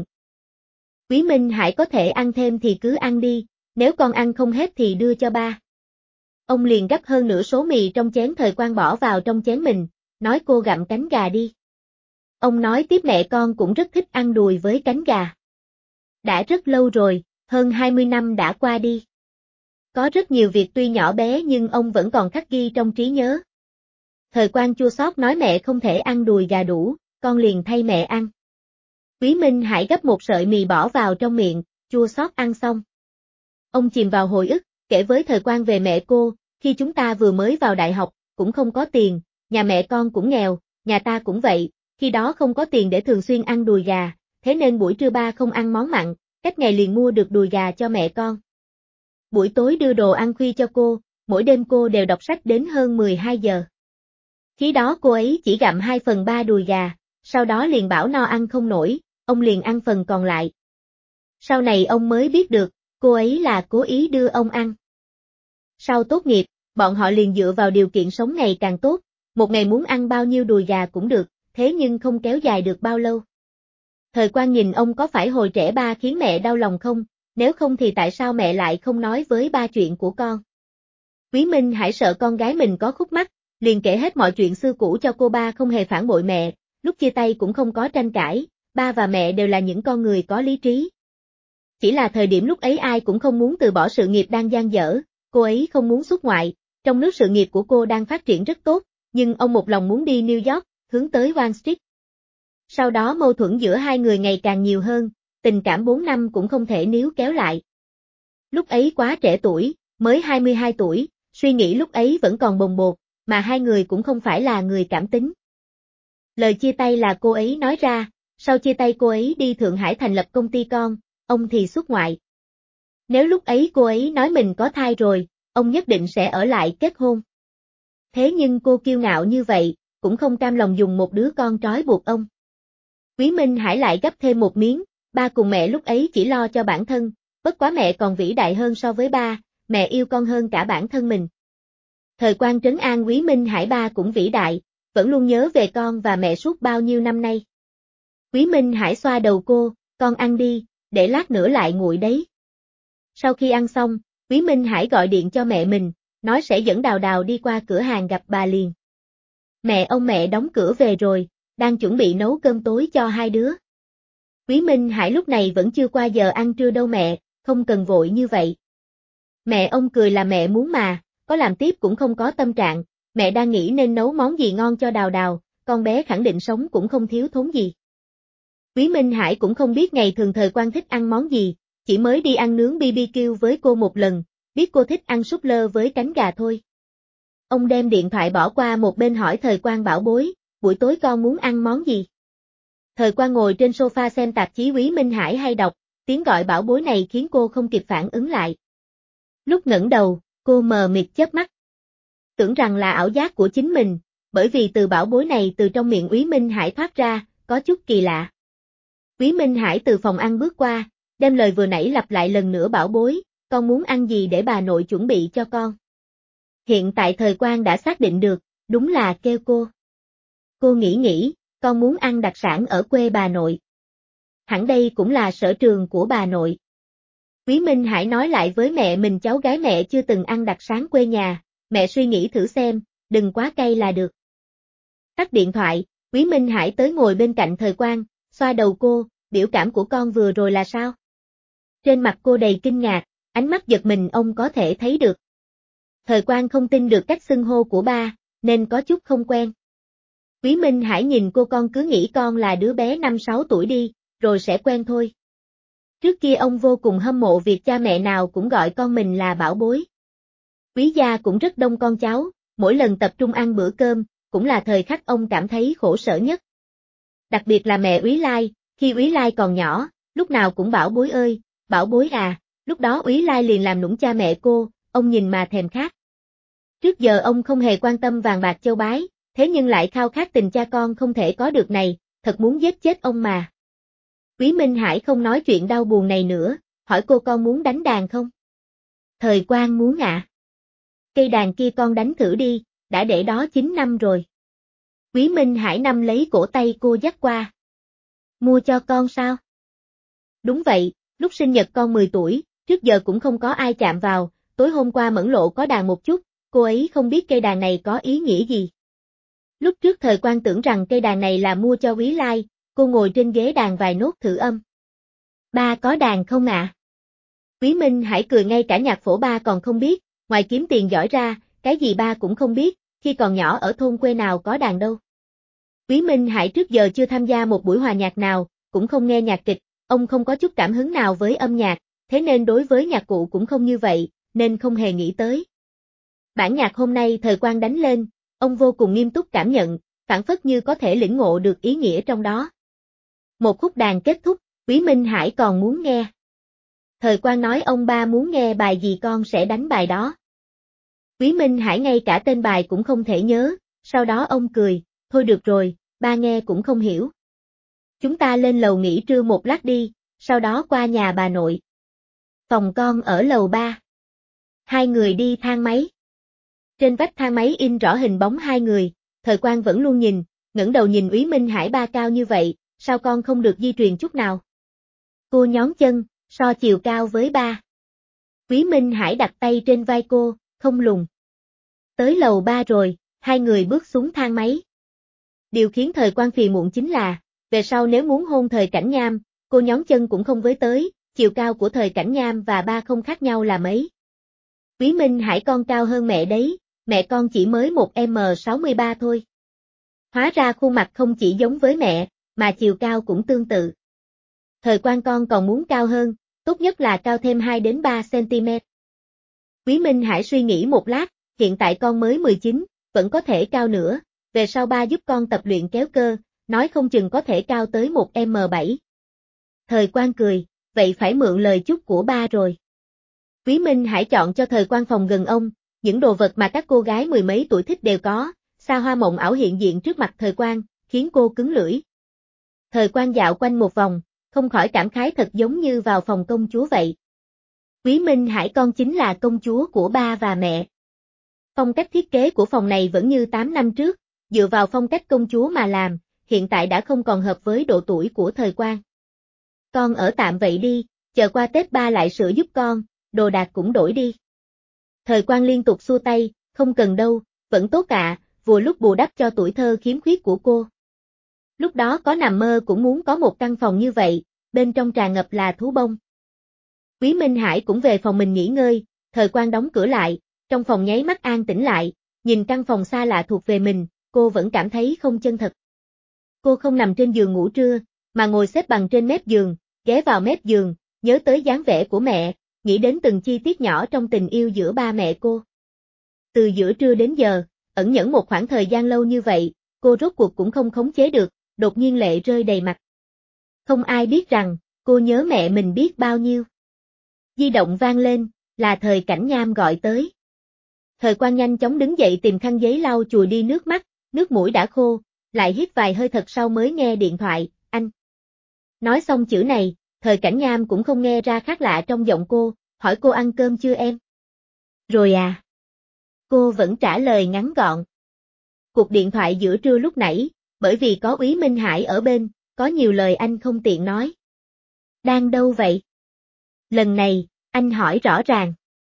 Úy Minh Hải có thể ăn thêm thì cứ ăn đi, nếu con ăn không hết thì đưa cho ba. Ông liền gắp hơn nửa số mì trong chén Thời Quang bỏ vào trong chén mình, nói cô gặm cánh gà đi. Ông nói tiếp mẹ con cũng rất thích ăn đùi với cánh gà. Đã rất lâu rồi, hơn hai mươi năm đã qua đi. Có rất nhiều việc tuy nhỏ bé nhưng ông vẫn còn khắc ghi trong trí nhớ. Thời Quang chua xót nói mẹ không thể ăn đùi gà đủ, con liền thay mẹ ăn. Quý Minh Hải gấp một sợi mì bỏ vào trong miệng, chua xót ăn xong. Ông chìm vào hồi ức, kể với Thời Quang về mẹ cô, khi chúng ta vừa mới vào đại học, cũng không có tiền, nhà mẹ con cũng nghèo, nhà ta cũng vậy, khi đó không có tiền để thường xuyên ăn đùi gà, thế nên buổi trưa ba không ăn món mặn, cách ngày liền mua được đùi gà cho mẹ con. Buổi tối đưa đồ ăn khuya cho cô, mỗi đêm cô đều đọc sách đến hơn mười hai giờ. Khi đó cô ấy chỉ gặm hai phần ba đùi gà, sau đó liền bảo no ăn không nổi, ông liền ăn phần còn lại. Sau này ông mới biết được, cô ấy là cố ý đưa ông ăn. Sau tốt nghiệp, bọn họ liền dựa vào điều kiện sống ngày càng tốt, một ngày muốn ăn bao nhiêu đùi gà cũng được, thế nhưng không kéo dài được bao lâu. Thời Quang nhìn ông có phải hồi trẻ ba khiến mẹ đau lòng không, nếu không thì tại sao mẹ lại không nói với ba chuyện của con. Quý Minh Hải sợ con gái mình có khúc mắc, liền kể hết mọi chuyện xưa cũ cho cô. Ba không hề phản bội mẹ, lúc chia tay cũng không có tranh cãi, ba và mẹ đều là những con người có lý trí. Chỉ là thời điểm lúc ấy ai cũng không muốn từ bỏ sự nghiệp đang dang dở, cô ấy không muốn xuất ngoại, trong nước sự nghiệp của cô đang phát triển rất tốt, nhưng ông một lòng muốn đi New York, hướng tới Wall Street. Sau đó mâu thuẫn giữa hai người ngày càng nhiều hơn, tình cảm bốn năm cũng không thể níu kéo lại. Lúc ấy quá trẻ tuổi, mới hai mươi hai tuổi, suy nghĩ lúc ấy vẫn còn bồng bột, mà hai người cũng không phải là người cảm tính. Lời chia tay là cô ấy nói ra, sau chia tay cô ấy đi Thượng Hải thành lập công ty con, ông thì xuất ngoại. Nếu lúc ấy cô ấy nói mình có thai rồi, ông nhất định sẽ ở lại kết hôn. Thế nhưng cô kiêu ngạo như vậy, cũng không cam lòng dùng một đứa con trói buộc ông. Quý Minh Hải lại gấp thêm một miếng, ba cùng mẹ lúc ấy chỉ lo cho bản thân, bất quá mẹ còn vĩ đại hơn so với ba, mẹ yêu con hơn cả bản thân mình. Thời Quang trấn an Quý Minh Hải, ba cũng vĩ đại, vẫn luôn nhớ về con và mẹ suốt bao nhiêu năm nay. Quý Minh Hải xoa đầu cô, con ăn đi, để lát nữa lại nguội đấy. Sau khi ăn xong, Quý Minh Hải gọi điện cho mẹ mình, nói sẽ dẫn Đào Đào đi qua cửa hàng gặp bà liền. Mẹ ông mẹ đóng cửa về rồi, đang chuẩn bị nấu cơm tối cho hai đứa. Quý Minh Hải lúc này vẫn chưa qua giờ ăn trưa đâu mẹ, không cần vội như vậy. Mẹ ông cười là mẹ muốn mà, có làm tiếp cũng không có tâm trạng, mẹ đang nghĩ nên nấu món gì ngon cho Đào Đào, con bé khẳng định sống cũng không thiếu thốn gì. Quý Minh Hải cũng không biết ngày thường Thời Quang thích ăn món gì, chỉ mới đi ăn nướng bê bê kiu với cô một lần, biết cô thích ăn súp lơ với cánh gà thôi. Ông đem điện thoại bỏ qua một bên hỏi Thời Quang, bảo bối, buổi tối con muốn ăn món gì? Thời Quang ngồi trên sofa xem tạp chí, Quý Minh Hải hay đọc, tiếng gọi bảo bối này khiến cô không kịp phản ứng lại. Lúc ngẩng đầu, cô mờ mịt chớp mắt. Tưởng rằng là ảo giác của chính mình, bởi vì từ bảo bối này từ trong miệng Quý Minh Hải thoát ra, có chút kỳ lạ. Quý Minh Hải từ phòng ăn bước qua, đem lời vừa nãy lặp lại lần nữa, bảo bối, con muốn ăn gì để bà nội chuẩn bị cho con. Hiện tại Thời Quang đã xác định được, đúng là kêu cô. Cô nghĩ nghĩ, con muốn ăn đặc sản ở quê bà nội. Hẳn đây cũng là sở trường của bà nội. Quý Minh Hải nói lại với mẹ mình cháu gái mẹ chưa từng ăn đặc sản quê nhà, mẹ suy nghĩ thử xem, đừng quá cay là được. Tắt điện thoại, Quý Minh Hải tới ngồi bên cạnh Thời Quang, xoa đầu cô, biểu cảm của con vừa rồi là sao? Trên mặt cô đầy kinh ngạc, ánh mắt giật mình ông có thể thấy được. Thời Quang không tin được cách xưng hô của ba, nên có chút không quen. Quý Minh Hải nhìn cô, con cứ nghĩ con là đứa bé năm sáu tuổi đi, rồi sẽ quen thôi. Trước kia ông vô cùng hâm mộ việc cha mẹ nào cũng gọi con mình là bảo bối. Quý gia cũng rất đông con cháu, mỗi lần tập trung ăn bữa cơm, cũng là thời khắc ông cảm thấy khổ sở nhất. Đặc biệt là mẹ Úy Lai, khi Úy Lai còn nhỏ, lúc nào cũng bảo bối ơi, bảo bối à, lúc đó Úy Lai liền làm nũng cha mẹ cô, ông nhìn mà thèm khát. Trước giờ ông không hề quan tâm vàng bạc châu bái, thế nhưng lại khao khát tình cha con không thể có được này, thật muốn giết chết ông mà. Quý Minh Hải không nói chuyện đau buồn này nữa, hỏi cô, con muốn đánh đàn không? Thời Quang muốn ạ. À. Cây đàn kia con đánh thử đi, đã để đó chín năm rồi. Quý Minh Hải nắm lấy cổ tay cô dắt qua. Mua cho con sao? Đúng vậy, lúc sinh nhật con mười tuổi, trước giờ cũng không có ai chạm vào, tối hôm qua Mẫn Lộ có đàn một chút, cô ấy không biết cây đàn này có ý nghĩa gì. Lúc trước Thời Quang tưởng rằng cây đàn này là mua cho Quý Lai, cô ngồi trên ghế đàn vài nốt thử âm. Ba có đàn không ạ? À? Quý Minh Hải cười ngay cả nhạc phổ ba còn không biết, ngoài kiếm tiền giỏi ra, cái gì ba cũng không biết, khi còn nhỏ ở thôn quê nào có đàn đâu. Quý Minh Hải trước giờ chưa tham gia một buổi hòa nhạc nào, cũng không nghe nhạc kịch, ông không có chút cảm hứng nào với âm nhạc, thế nên đối với nhạc cụ cũng không như vậy, nên không hề nghĩ tới. Bản nhạc hôm nay Thời Quang đánh lên, ông vô cùng nghiêm túc cảm nhận, phảng phất như có thể lĩnh ngộ được ý nghĩa trong đó. Một khúc đàn kết thúc, Quý Minh Hải còn muốn nghe. Thời Quang nói ông ba muốn nghe bài gì con sẽ đánh bài đó. Quý Minh Hải ngay cả tên bài cũng không thể nhớ, sau đó ông cười, thôi được rồi, ba nghe cũng không hiểu. Chúng ta lên lầu nghỉ trưa một lát đi, sau đó qua nhà bà nội. Phòng con ở lầu ba. Hai người đi thang máy. Trên vách thang máy in rõ hình bóng hai người, Thời Quang vẫn luôn nhìn, ngẩng đầu nhìn Úy Minh Hải ba cao như vậy, sao con không được di truyền chút nào? Cô nhón chân, so chiều cao với ba. Úy Minh Hải đặt tay trên vai cô, không lùn. Tới lầu ba rồi, hai người bước xuống thang máy. Điều khiến Thời Quang phiền muộn chính là, về sau nếu muốn hôn Thời Cảnh Nham, cô nhón chân cũng không với tới, chiều cao của Thời Cảnh Nham và ba không khác nhau là mấy. Úy Minh Hải con cao hơn mẹ đấy, mẹ con chỉ mới một em sáu mươi ba thôi. Hóa ra khuôn mặt không chỉ giống với mẹ, mà chiều cao cũng tương tự. Thời Quang con còn muốn cao hơn, tốt nhất là cao thêm hai đến ba xăng-ti-mét. Úy Minh Hải suy nghĩ một lát, hiện tại con mới mười chín, vẫn có thể cao nữa, về sau ba giúp con tập luyện kéo cơ, nói không chừng có thể cao tới một em bảy. Thời Quang cười, vậy phải mượn lời chúc của ba rồi. Úy Minh Hải chọn cho Thời Quang phòng gần ông, những đồ vật mà các cô gái mười mấy tuổi thích đều có, xa hoa mộng ảo hiện diện trước mặt Thời Quang, khiến cô cứng lưỡi. Thời Quang dạo quanh một vòng, không khỏi cảm khái thật giống như vào phòng công chúa vậy. Úy Minh Hải con chính là công chúa của ba và mẹ. Phong cách thiết kế của phòng này vẫn như tám năm trước, dựa vào phong cách công chúa mà làm, hiện tại đã không còn hợp với độ tuổi của Thời Quang. Con ở tạm vậy đi, chờ qua Tết ba lại sửa giúp con, đồ đạc cũng đổi đi. Thời Quang liên tục xua tay, không cần đâu, vẫn tốt ạ, vừa lúc bù đắp cho tuổi thơ khiếm khuyết của cô. Lúc đó có nằm mơ cũng muốn có một căn phòng như vậy, bên trong tràn ngập là thú bông. Úy Minh Hải cũng về phòng mình nghỉ ngơi, Thời Quang đóng cửa lại, trong phòng nháy mắt an tĩnh lại, nhìn căn phòng xa lạ thuộc về mình, cô vẫn cảm thấy không chân thật. Cô không nằm trên giường ngủ trưa, mà ngồi xếp bằng trên mép giường, ghé vào mép giường, nhớ tới dáng vẻ của mẹ, nghĩ đến từng chi tiết nhỏ trong tình yêu giữa ba mẹ cô. Từ giữa trưa đến giờ, ẩn nhẫn một khoảng thời gian lâu như vậy, cô rốt cuộc cũng không khống chế được, đột nhiên lệ rơi đầy mặt. Không ai biết rằng, cô nhớ mẹ mình biết bao nhiêu. Di động vang lên, là Thời Cảnh Nham gọi tới. Thời Quang nhanh chóng đứng dậy tìm khăn giấy lau chùi đi nước mắt, nước mũi đã khô, lại hít vài hơi thật sau mới nghe điện thoại, anh. Nói xong chữ này, Thời Cảnh Nham cũng không nghe ra khác lạ trong giọng cô, hỏi cô ăn cơm chưa em? Rồi à. Cô vẫn trả lời ngắn gọn. Cuộc điện thoại giữa trưa lúc nãy, bởi vì có Úy Minh Hải ở bên, có nhiều lời anh không tiện nói. Đang đâu vậy? Lần này, anh hỏi rõ ràng.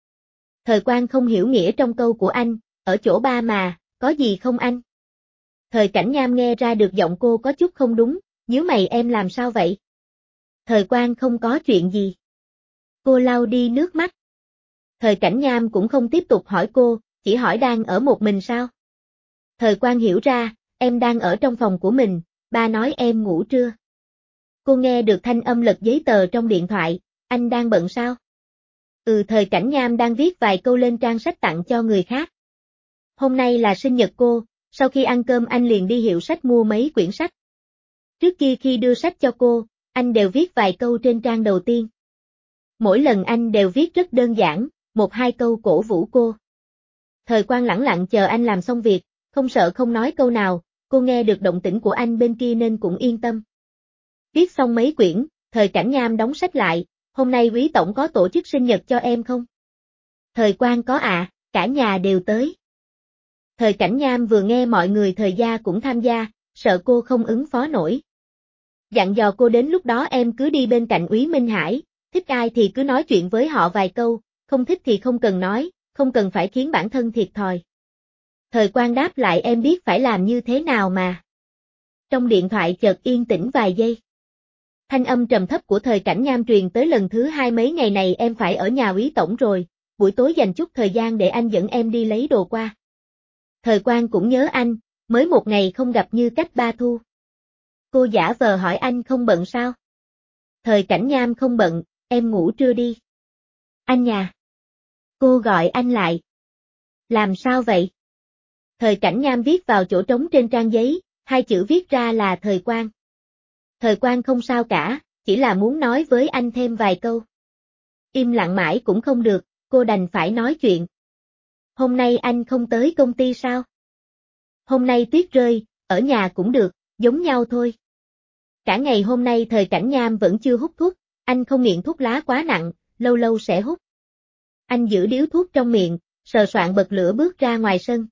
Thời Quang không hiểu nghĩa trong câu của anh, ở chỗ ba mà, có gì không anh? Thời Cảnh Nham nghe ra được giọng cô có chút không đúng, nhíu mày em làm sao vậy? Thời Quang không có chuyện gì. Cô lau đi nước mắt. Thời Cảnh Nham cũng không tiếp tục hỏi cô, chỉ hỏi đang ở một mình sao? Thời Quang hiểu ra, em đang ở trong phòng của mình, ba nói em ngủ trưa. Cô nghe được thanh âm lật giấy tờ trong điện thoại, anh đang bận sao? Ừ, Thời Cảnh Nham đang viết vài câu lên trang sách tặng cho người khác. Hôm nay là sinh nhật cô, sau khi ăn cơm anh liền đi hiệu sách mua mấy quyển sách. Trước kia khi đưa sách cho cô, anh đều viết vài câu trên trang đầu tiên. Mỗi lần anh đều viết rất đơn giản, một hai câu cổ vũ cô. Thời Quang lẳng lặng chờ anh làm xong việc, không sợ không nói câu nào, cô nghe được động tĩnh của anh bên kia nên cũng yên tâm. Viết xong mấy quyển, Thời Cảnh Nham đóng sách lại, hôm nay Úy Tổng có tổ chức sinh nhật cho em không? Thời Quang có ạ, à, cả nhà đều tới. Thời Cảnh Nham vừa nghe mọi người Thời gia cũng tham gia, sợ cô không ứng phó nổi. Dặn dò cô đến lúc đó em cứ đi bên cạnh Úy Minh Hải, thích ai thì cứ nói chuyện với họ vài câu, không thích thì không cần nói, không cần phải khiến bản thân thiệt thòi. Thời Quang đáp lại em biết phải làm như thế nào mà. Trong điện thoại chợt yên tĩnh vài giây. Thanh âm trầm thấp của Thời Cảnh Nham truyền tới lần thứ hai, mấy ngày này em phải ở nhà úy tổng rồi, buổi tối dành chút thời gian để anh dẫn em đi lấy đồ qua. Thời Quang cũng nhớ anh, mới một ngày không gặp như cách ba thu. Cô giả vờ hỏi anh không bận sao? Thời Cảnh Nham không bận, em ngủ trưa đi. Anh nhà. Cô gọi anh lại. Làm sao vậy? Thời Cảnh Nham viết vào chỗ trống trên trang giấy, hai chữ viết ra là Thời Quang. Thời Quang không sao cả, chỉ là muốn nói với anh thêm vài câu. Im lặng mãi cũng không được, cô đành phải nói chuyện. Hôm nay anh không tới công ty sao? Hôm nay tuyết rơi, ở nhà cũng được, giống nhau thôi. Cả ngày hôm nay Thời Cảnh Nham vẫn chưa hút thuốc, anh không nghiện thuốc lá quá nặng, lâu lâu sẽ hút. Anh giữ điếu thuốc trong miệng, sờ soạn bật lửa bước ra ngoài sân.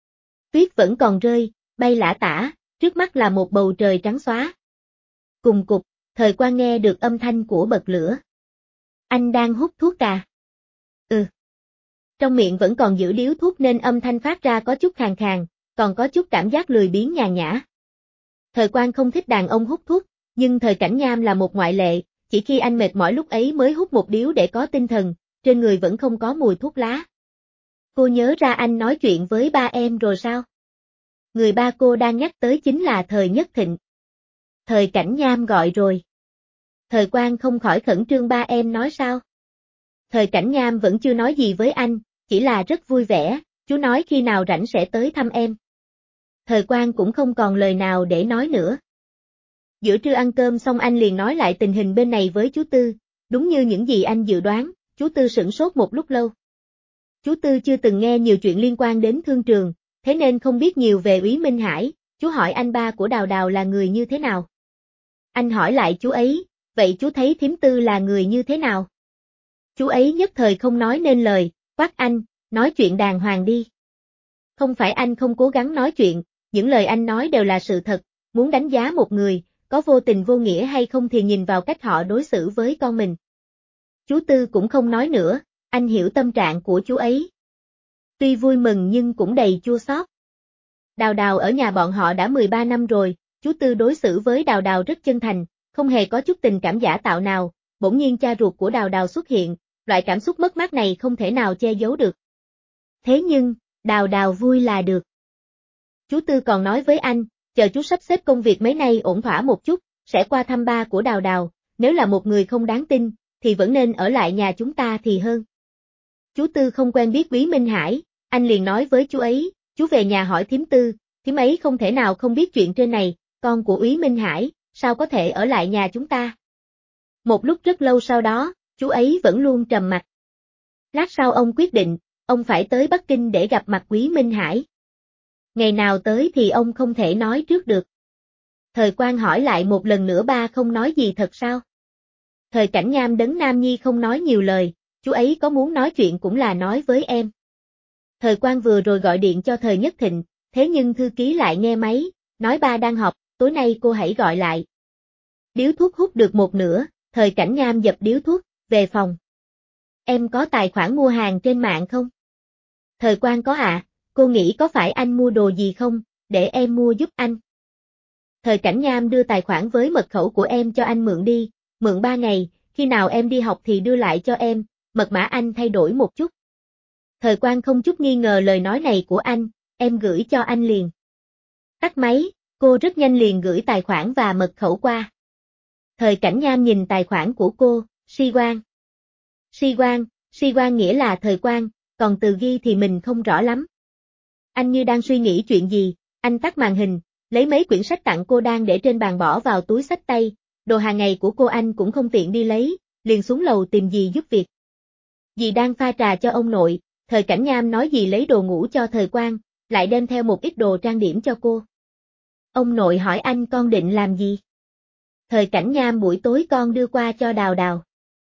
Tuyết vẫn còn rơi, bay lả tả, trước mắt là một bầu trời trắng xóa. Cùng cục, Thời Quang nghe được âm thanh của bật lửa. Anh đang hút thuốc à? Ừ. Trong miệng vẫn còn giữ điếu thuốc nên âm thanh phát ra có chút khàn khàn, còn có chút cảm giác lười biếng nhàn nhã. Thời Quang không thích đàn ông hút thuốc, nhưng Thời Cảnh Nham là một ngoại lệ, chỉ khi anh mệt mỏi lúc ấy mới hút một điếu để có tinh thần, trên người vẫn không có mùi thuốc lá. Cô nhớ ra anh nói chuyện với ba em rồi sao? Người ba cô đang nhắc tới chính là Thời Nhất Thịnh. Thời Cảnh Nham gọi rồi. Thời Quang không khỏi khẩn trương, ba em nói sao? Thời Cảnh Nham vẫn chưa nói gì với anh, chỉ là rất vui vẻ, chú nói khi nào rảnh sẽ tới thăm em. Thời Quang cũng không còn lời nào để nói nữa. Giữa trưa ăn cơm xong anh liền nói lại tình hình bên này với chú Tư, đúng như những gì anh dự đoán, chú Tư sửng sốt một lúc lâu. Chú Tư chưa từng nghe nhiều chuyện liên quan đến thương trường, thế nên không biết nhiều về Úy Minh Hải, chú hỏi anh ba của Đào Đào là người như thế nào. Anh hỏi lại chú ấy, vậy chú thấy thím Tư là người như thế nào? Chú ấy nhất thời không nói nên lời, quát anh, nói chuyện đàng hoàng đi. Không phải anh không cố gắng nói chuyện, những lời anh nói đều là sự thật, muốn đánh giá một người, có vô tình vô nghĩa hay không thì nhìn vào cách họ đối xử với con mình. Chú Tư cũng không nói nữa, anh hiểu tâm trạng của chú ấy. Tuy vui mừng nhưng cũng đầy chua xót. Đào Đào ở nhà bọn họ đã mười ba năm rồi, chú Tư đối xử với Đào Đào rất chân thành, không hề có chút tình cảm giả tạo nào, bỗng nhiên cha ruột của Đào Đào xuất hiện, loại cảm xúc mất mát này không thể nào che giấu được. Thế nhưng, Đào Đào vui là được. Chú Tư còn nói với anh, chờ chú sắp xếp công việc mấy nay ổn thỏa một chút, sẽ qua thăm ba của Đào Đào, nếu là một người không đáng tin, thì vẫn nên ở lại nhà chúng ta thì hơn. Chú Tư không quen biết Úy Minh Hải, anh liền nói với chú ấy, chú về nhà hỏi thím Tư, thím ấy không thể nào không biết chuyện trên này, con của Úy Minh Hải, sao có thể ở lại nhà chúng ta. Một lúc rất lâu sau đó, chú ấy vẫn luôn trầm mặc. Lát sau ông quyết định, ông phải tới Bắc Kinh để gặp mặt Úy Minh Hải. Ngày nào tới thì ông không thể nói trước được. Thời Quang hỏi lại một lần nữa, ba không nói gì thật sao? Thời Cảnh Nham đấng nam nhi không nói nhiều lời, chú ấy có muốn nói chuyện cũng là nói với em. Thời Quang vừa rồi gọi điện cho Thời Nhất Thịnh, thế nhưng thư ký lại nghe máy, nói ba đang họp, tối nay cô hãy gọi lại. Điếu thuốc hút được một nửa, Thời Cảnh Nham dập điếu thuốc, về phòng. Em có tài khoản mua hàng trên mạng không? Thời Quang có ạ, à, cô nghĩ có phải anh mua đồ gì không, để em mua giúp anh. Thời Cảnh Nham đưa tài khoản với mật khẩu của em cho anh mượn đi, mượn ba ngày, khi nào em đi học thì đưa lại cho em, mật mã anh thay đổi một chút. Thời Quang không chút nghi ngờ lời nói này của anh, em gửi cho anh liền. Tắt máy, cô rất nhanh liền gửi tài khoản và mật khẩu qua. Thời Cảnh Nham nhìn tài khoản của cô, Si Quang. Si Quang, Si Quang nghĩa là Thời Quang, còn từ ghi thì mình không rõ lắm. Anh như đang suy nghĩ chuyện gì, anh tắt màn hình, lấy mấy quyển sách tặng cô đang để trên bàn bỏ vào túi xách tay, đồ hàng ngày của cô anh cũng không tiện đi lấy, liền xuống lầu tìm dì giúp việc. Dì đang pha trà cho ông nội, Thời Cảnh Nham nói dì lấy đồ ngủ cho Thời Quang, lại đem theo một ít đồ trang điểm cho cô. Ông nội hỏi anh con định làm gì? Thời Cảnh Nham buổi tối con đưa qua cho Đào Đào.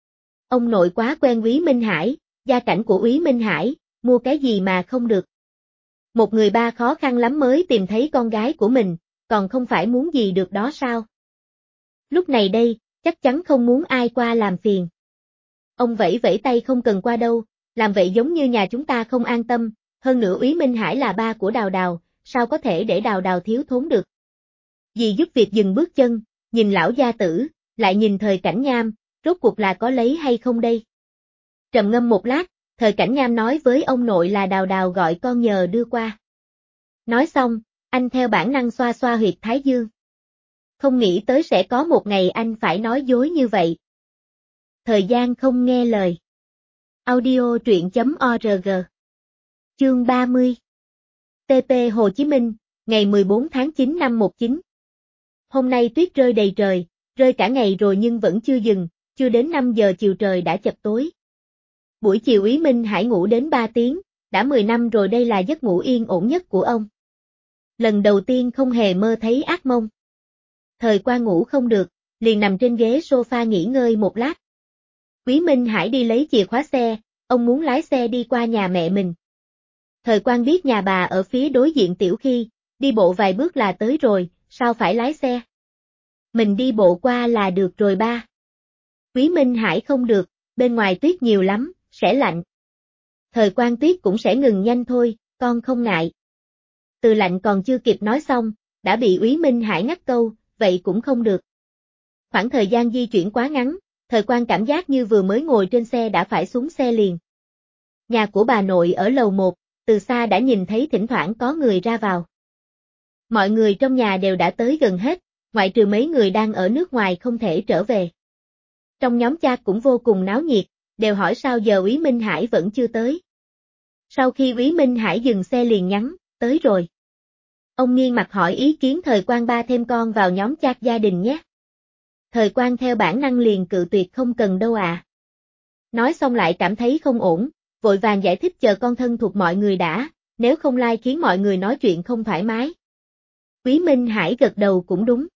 Ông nội quá quen Úy Minh Hải, gia cảnh của Úy Minh Hải, mua cái gì mà không được. Một người ba khó khăn lắm mới tìm thấy con gái của mình, còn không phải muốn gì được đó sao? Lúc này đây, chắc chắn không muốn ai qua làm phiền. Ông vẫy vẫy tay, không cần qua đâu, làm vậy giống như nhà chúng ta không an tâm, hơn nữa Úy Minh Hải là ba của Đào Đào, sao có thể để Đào Đào thiếu thốn được. Dì giúp việc dừng bước chân, nhìn lão gia tử, lại nhìn Thời Cảnh Nham, rốt cuộc là có lấy hay không đây? Trầm ngâm một lát, Thời Cảnh Nham nói với ông nội là Đào Đào gọi con nhờ đưa qua. Nói xong, anh theo bản năng xoa xoa huyệt thái dương. Không nghĩ tới sẽ có một ngày anh phải nói dối như vậy. Thời gian không nghe lời. Audio truyện chấm org. Chương ba mươi. tê pê Hồ Chí Minh, ngày mười bốn tháng chín năm một chín. Hôm nay tuyết rơi đầy trời, rơi cả ngày rồi nhưng vẫn chưa dừng, chưa đến năm giờ chiều trời đã chập tối. Buổi chiều Úy Minh Hải ngủ đến ba tiếng, đã mười năm rồi đây là giấc ngủ yên ổn nhất của ông. Lần đầu tiên không hề mơ thấy ác mộng. Thời Quang ngủ không được, liền nằm trên ghế sofa nghỉ ngơi một lát. Úy Minh Hải đi lấy chìa khóa xe, ông muốn lái xe đi qua nhà mẹ mình. Thời Quang biết nhà bà ở phía đối diện Tiểu Khi, đi bộ vài bước là tới rồi, sao phải lái xe? Mình đi bộ qua là được rồi ba. Úy Minh Hải không được, bên ngoài tuyết nhiều lắm, sẽ lạnh. Thời Quang tuyết cũng sẽ ngừng nhanh thôi, con không ngại. Từ lạnh còn chưa kịp nói xong, đã bị Úy Minh Hải ngắt câu, vậy cũng không được. Khoảng thời gian di chuyển quá ngắn, Thời Quang cảm giác như vừa mới ngồi trên xe đã phải xuống xe liền. Nhà của bà nội ở lầu một, từ xa đã nhìn thấy thỉnh thoảng có người ra vào. Mọi người trong nhà đều đã tới gần hết, ngoại trừ mấy người đang ở nước ngoài không thể trở về. Trong nhóm chat cũng vô cùng náo nhiệt, đều hỏi sao giờ Úy Minh Hải vẫn chưa tới. Sau khi Úy Minh Hải dừng xe liền nhắn, tới rồi. Ông nghiêng mặt hỏi ý kiến Thời Quang ba thêm con vào nhóm chat gia đình nhé. Thời Quang theo bản năng liền cự tuyệt không cần đâu à. Nói xong lại cảm thấy không ổn, vội vàng giải thích chờ con thân thuộc mọi người đã, nếu không like khiến mọi người nói chuyện không thoải mái. Úy Minh Hải gật đầu cũng đúng.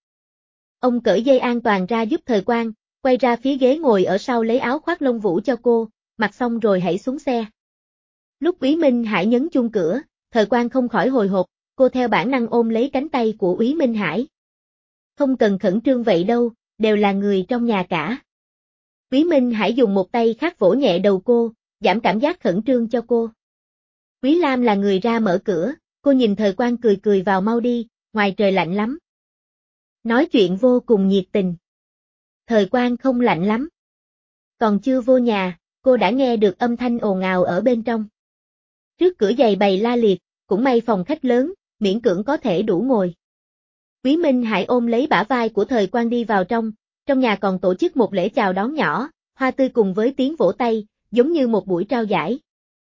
Ông cởi dây an toàn ra giúp Thời Quang, quay ra phía ghế ngồi ở sau lấy áo khoác lông vũ cho cô, mặc xong rồi hãy xuống xe. Lúc Úy Minh Hải nhấn chuông cửa, Thời Quang không khỏi hồi hộp, cô theo bản năng ôm lấy cánh tay của Úy Minh Hải. Không cần khẩn trương vậy đâu, đều là người trong nhà cả. Úy Minh Hải dùng một tay khác vỗ nhẹ đầu cô, giảm cảm giác khẩn trương cho cô. Úy Lam là người ra mở cửa, cô nhìn Thời Quang cười cười vào mau đi, ngoài trời lạnh lắm. Nói chuyện vô cùng nhiệt tình. Thời Quang không lạnh lắm. Còn chưa vô nhà, cô đã nghe được âm thanh ồn ào ở bên trong. Trước cửa giày bày la liệt, cũng may phòng khách lớn, miễn cưỡng có thể đủ ngồi. Úy Minh Hải ôm lấy bả vai của Thời Quang đi vào trong, trong nhà còn tổ chức một lễ chào đón nhỏ, hoa tươi cùng với tiếng vỗ tay, giống như một buổi trao giải.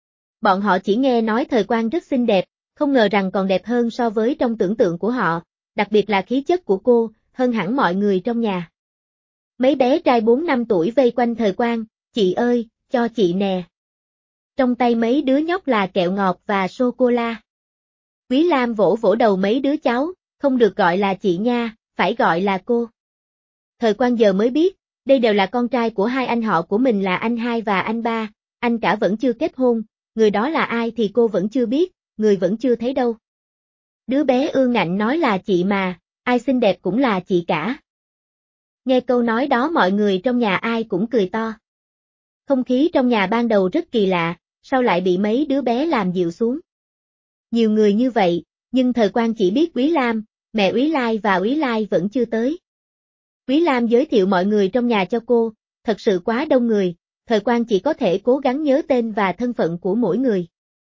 Bọn họ chỉ nghe nói Thời Quang rất xinh đẹp, không ngờ rằng còn đẹp hơn so với trong tưởng tượng của họ, đặc biệt là khí chất của cô, hơn hẳn mọi người trong nhà. Mấy bé trai bốn năm tuổi vây quanh Thời Quang, chị ơi, cho chị nè. Trong tay mấy đứa nhóc là kẹo ngọt và sô-cô-la. Úy Lam vỗ vỗ đầu mấy đứa cháu, không được gọi là chị nha, phải gọi là cô. Thời Quang giờ mới biết, đây đều là con trai của hai anh họ của mình là anh hai và anh ba, anh cả vẫn chưa kết hôn, người đó là ai thì cô vẫn chưa biết, người vẫn chưa thấy đâu. Đứa bé ương ngạnh nói là chị mà, ai xinh đẹp cũng là chị cả. Nghe câu nói đó mọi người trong nhà ai cũng cười to. Không khí trong nhà ban đầu rất kỳ lạ, sao lại bị mấy đứa bé làm dịu xuống. Nhiều người như vậy, nhưng Thời Quang chỉ biết Úy Lam, mẹ Úy Lai và Úy Lai vẫn chưa tới. Úy Lam giới thiệu mọi người trong nhà cho cô, thật sự quá đông người, Thời Quang chỉ có thể cố gắng nhớ tên và thân phận của mỗi người.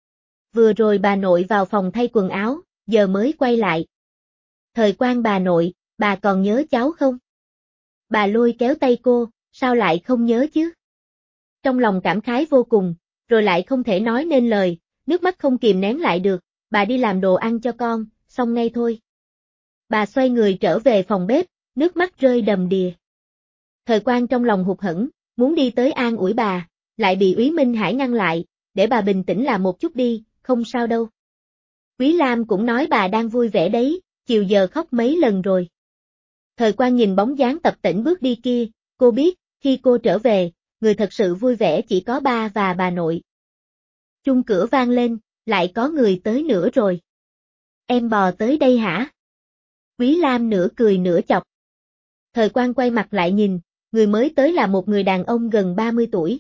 Vừa rồi bà nội vào phòng thay quần áo, giờ mới quay lại. Thời Quang bà nội, bà còn nhớ cháu không? Bà lôi kéo tay cô, sao lại không nhớ chứ? Trong lòng cảm khái vô cùng, rồi lại không thể nói nên lời, nước mắt không kìm nén lại được, bà đi làm đồ ăn cho con, xong ngay thôi. Bà xoay người trở về phòng bếp, nước mắt rơi đầm đìa. Thời Quang trong lòng hụt hẫng, muốn đi tới an ủi bà, lại bị Úy Minh Hải ngăn lại, để bà bình tĩnh làm một chút đi, không sao đâu. Úy Lam cũng nói bà đang vui vẻ đấy, chiều giờ khóc mấy lần rồi. Thời Quang nhìn bóng dáng tập tễnh bước đi kia, cô biết, khi cô trở về, người thật sự vui vẻ chỉ có ba và bà nội. Chuông cửa vang lên, lại có người tới nữa rồi. Em bò tới đây hả? Úy Lam nửa cười nửa chọc. Thời Quang quay mặt lại nhìn, người mới tới là một người đàn ông gần ba mươi tuổi.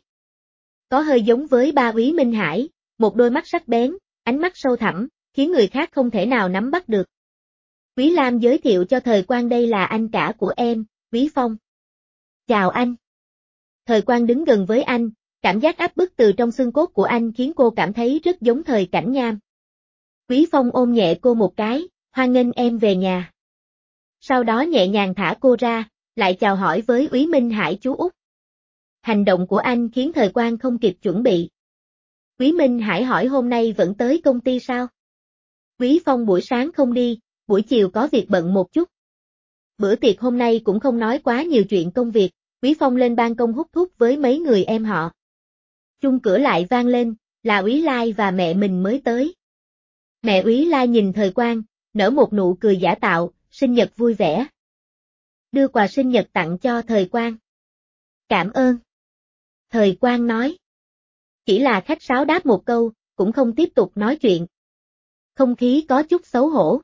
Có hơi giống với ba Úy Minh Hải, một đôi mắt sắc bén, ánh mắt sâu thẳm, khiến người khác không thể nào nắm bắt được. Úy Lam giới thiệu cho Thời Quang đây là anh cả của em, Úy Phong. Chào anh. Thời Quang đứng gần với anh, cảm giác áp bức từ trong xương cốt của anh khiến cô cảm thấy rất giống Thời Cảnh Nham. Quý Phong ôm nhẹ cô một cái, hoan nghênh em về nhà. Sau đó nhẹ nhàng thả cô ra, lại chào hỏi với Úy Minh Hải chú út. Hành động của anh khiến Thời Quang không kịp chuẩn bị. Úy Minh Hải hỏi hôm nay vẫn tới công ty sao? Quý Phong buổi sáng không đi, buổi chiều có việc bận một chút. Bữa tiệc hôm nay cũng không nói quá nhiều chuyện công việc, Quý Phong lên ban công hút thuốc với mấy người em họ. Chung cửa lại vang lên, là Úy Lai và mẹ mình mới tới. Mẹ Úy Lai nhìn Thời Quang, nở một nụ cười giả tạo, sinh nhật vui vẻ. Đưa quà sinh nhật tặng cho Thời Quang. Cảm ơn. Thời Quang nói. Chỉ là khách sáo đáp một câu, cũng không tiếp tục nói chuyện. Không khí có chút xấu hổ.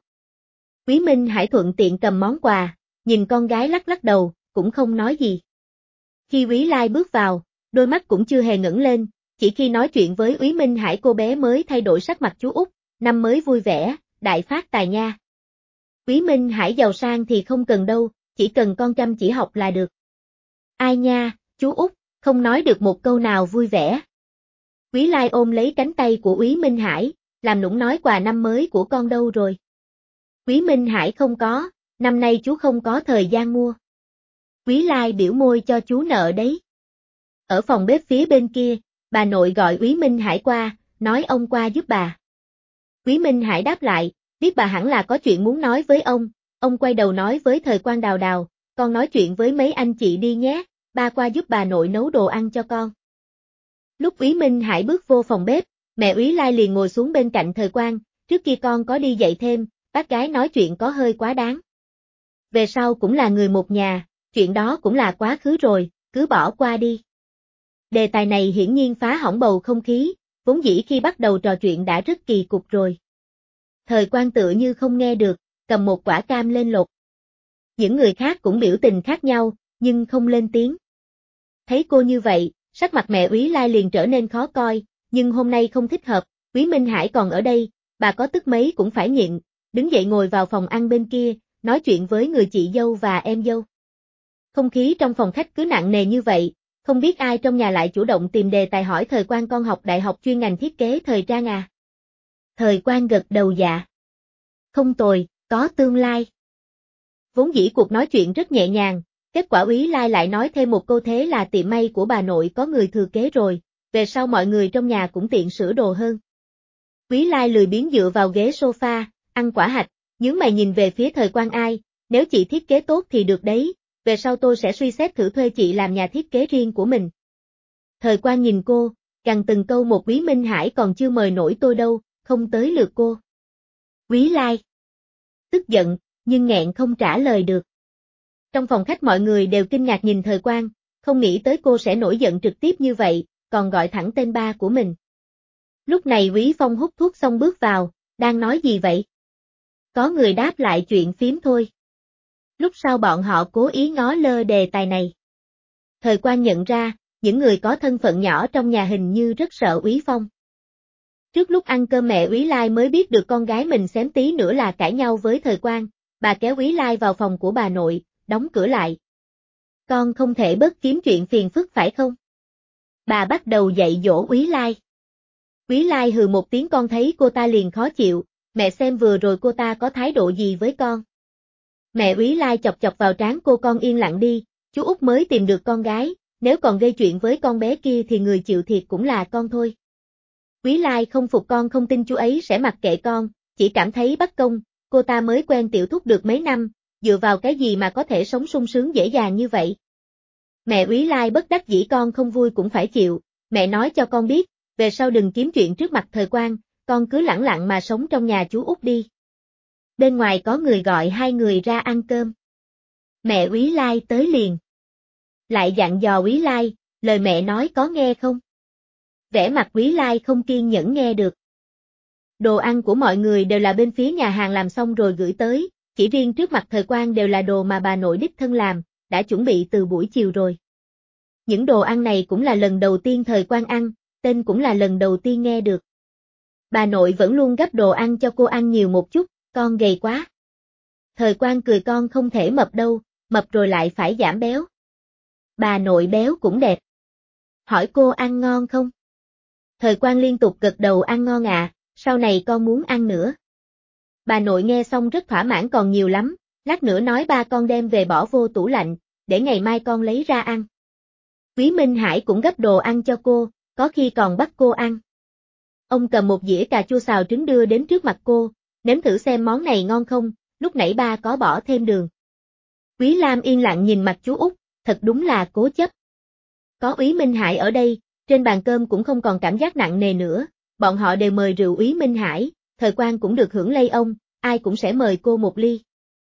Quý Minh Hải thuận tiện cầm món quà, nhìn con gái lắc lắc đầu, cũng không nói gì. Khi Úy Lai bước vào, đôi mắt cũng chưa hề ngẩng lên, chỉ khi nói chuyện với Úy Minh Hải cô bé mới thay đổi sắc mặt chú út, năm mới vui vẻ, đại phát tài nha. Úy Minh Hải giàu sang thì không cần đâu, chỉ cần con chăm chỉ học là được. Ai nha, chú út, không nói được một câu nào vui vẻ. Úy Lai ôm lấy cánh tay của Úy Minh Hải, làm nũng nói quà năm mới của con đâu rồi. Úy Minh Hải không có, năm nay chú không có thời gian mua. Úy Lai biểu môi cho chú nợ đấy. Ở phòng bếp phía bên kia, bà nội gọi Úy Minh Hải qua, nói ông qua giúp bà. Úy Minh Hải đáp lại, biết bà hẳn là có chuyện muốn nói với ông, ông quay đầu nói với Thời Quang Đào Đào, con nói chuyện với mấy anh chị đi nhé, ba qua giúp bà nội nấu đồ ăn cho con. Lúc Úy Minh Hải bước vô phòng bếp, mẹ Úy Lai liền ngồi xuống bên cạnh Thời Quang, trước kia con có đi dạy thêm, bác gái nói chuyện có hơi quá đáng. Về sau cũng là người một nhà, chuyện đó cũng là quá khứ rồi, cứ bỏ qua đi. Đề tài này hiển nhiên phá hỏng bầu không khí, vốn dĩ khi bắt đầu trò chuyện đã rất kỳ cục rồi. Thời Quang tựa như không nghe được, cầm một quả cam lên lột. Những người khác cũng biểu tình khác nhau, nhưng không lên tiếng. Thấy cô như vậy, sắc mặt mẹ Úy Lai liền trở nên khó coi, nhưng hôm nay không thích hợp, Úy Minh Hải còn ở đây, bà có tức mấy cũng phải nhịn, đứng dậy ngồi vào phòng ăn bên kia, nói chuyện với người chị dâu và em dâu. Không khí trong phòng khách cứ nặng nề như vậy, không biết ai trong nhà lại chủ động tìm đề tài hỏi Thời Quang con học đại học chuyên ngành thiết kế thời trang à. Thời Quang gật đầu dạ. Không tồi, có tương lai. Vốn dĩ cuộc nói chuyện rất nhẹ nhàng, kết quả Úy Lai lại nói thêm một câu thế là tiệm may của bà nội có người thừa kế rồi, về sau mọi người trong nhà cũng tiện sửa đồ hơn. Úy Lai lười biếng dựa vào ghế sofa, ăn quả hạch, nhướng mày nhìn về phía Thời Quang ai, nếu chị thiết kế tốt thì được đấy, về sau tôi sẽ suy xét thử thuê chị làm nhà thiết kế riêng của mình. Thời Quang nhìn cô, gằn từng câu một Úy Minh Hải còn chưa mời nổi tôi đâu, không tới lượt cô. Úy Lai tức giận, nhưng nghẹn không trả lời được. Trong phòng khách mọi người đều kinh ngạc nhìn Thời Quang, không nghĩ tới cô sẽ nổi giận trực tiếp như vậy, còn gọi thẳng tên ba của mình. Lúc này Úy Phong hút thuốc xong bước vào, đang nói gì vậy? Có người đáp lại chuyện phím thôi. Lúc sau bọn họ cố ý ngó lơ đề tài này. Thời Quang nhận ra, những người có thân phận nhỏ trong nhà hình như rất sợ Úy Phong. Trước lúc ăn cơm mẹ Úy Lai mới biết được con gái mình xém tí nữa là cãi nhau với Thời Quang, bà kéo Úy Lai vào phòng của bà nội, đóng cửa lại. Con không thể bớt kiếm chuyện phiền phức phải không? Bà bắt đầu dạy dỗ Úy Lai. Úy Lai hừ một tiếng con thấy cô ta liền khó chịu, mẹ xem vừa rồi cô ta có thái độ gì với con. Mẹ Úy Lai chọc chọc vào trán cô con yên lặng đi, chú út mới tìm được con gái, nếu còn gây chuyện với con bé kia thì người chịu thiệt cũng là con thôi. Úy Lai không phục con không tin chú ấy sẽ mặc kệ con, chỉ cảm thấy bất công, cô ta mới quen tiểu thúc được mấy năm, dựa vào cái gì mà có thể sống sung sướng dễ dàng như vậy. Mẹ Úy Lai bất đắc dĩ con không vui cũng phải chịu, mẹ nói cho con biết, về sau đừng kiếm chuyện trước mặt Thời Quang, con cứ lẳng lặng mà sống trong nhà chú út đi. Bên ngoài có người gọi hai người ra ăn cơm. Mẹ Úy Lai tới liền. Lại dặn dò Úy Lai, lời mẹ nói có nghe không? Vẻ mặt Úy Lai không kiên nhẫn nghe được. Đồ ăn của mọi người đều là bên phía nhà hàng làm xong rồi gửi tới, chỉ riêng trước mặt Thời Quang đều là đồ mà bà nội đích thân làm, đã chuẩn bị từ buổi chiều rồi. Những đồ ăn này cũng là lần đầu tiên Thời Quang ăn, tên cũng là lần đầu tiên nghe được. Bà nội vẫn luôn gấp đồ ăn cho cô ăn nhiều một chút, con gầy quá. Thời Quang cười con không thể mập đâu, mập rồi lại phải giảm béo. bà nội béo cũng đẹp. Hỏi cô ăn ngon không? Thời Quang liên tục gật đầu ăn ngon ạ, à, sau này con muốn ăn nữa. Bà nội nghe xong rất thỏa mãn còn nhiều lắm, lát nữa nói ba con đem về bỏ vô tủ lạnh, để ngày mai con lấy ra ăn. Quý Minh Hải cũng gấp đồ ăn cho cô, có khi còn bắt cô ăn. Ông cầm một dĩa cà chua xào trứng đưa đến trước mặt cô, nếm thử xem món này ngon không, lúc nãy ba có bỏ thêm đường. Quý Lam yên lặng nhìn mặt chú Út, thật đúng là cố chấp. Có Úy Minh Hải ở đây, trên bàn cơm cũng không còn cảm giác nặng nề nữa, bọn họ đều mời rượu Úy Minh Hải, Thời Quang cũng được hưởng lây ông, ai cũng sẽ mời cô một ly.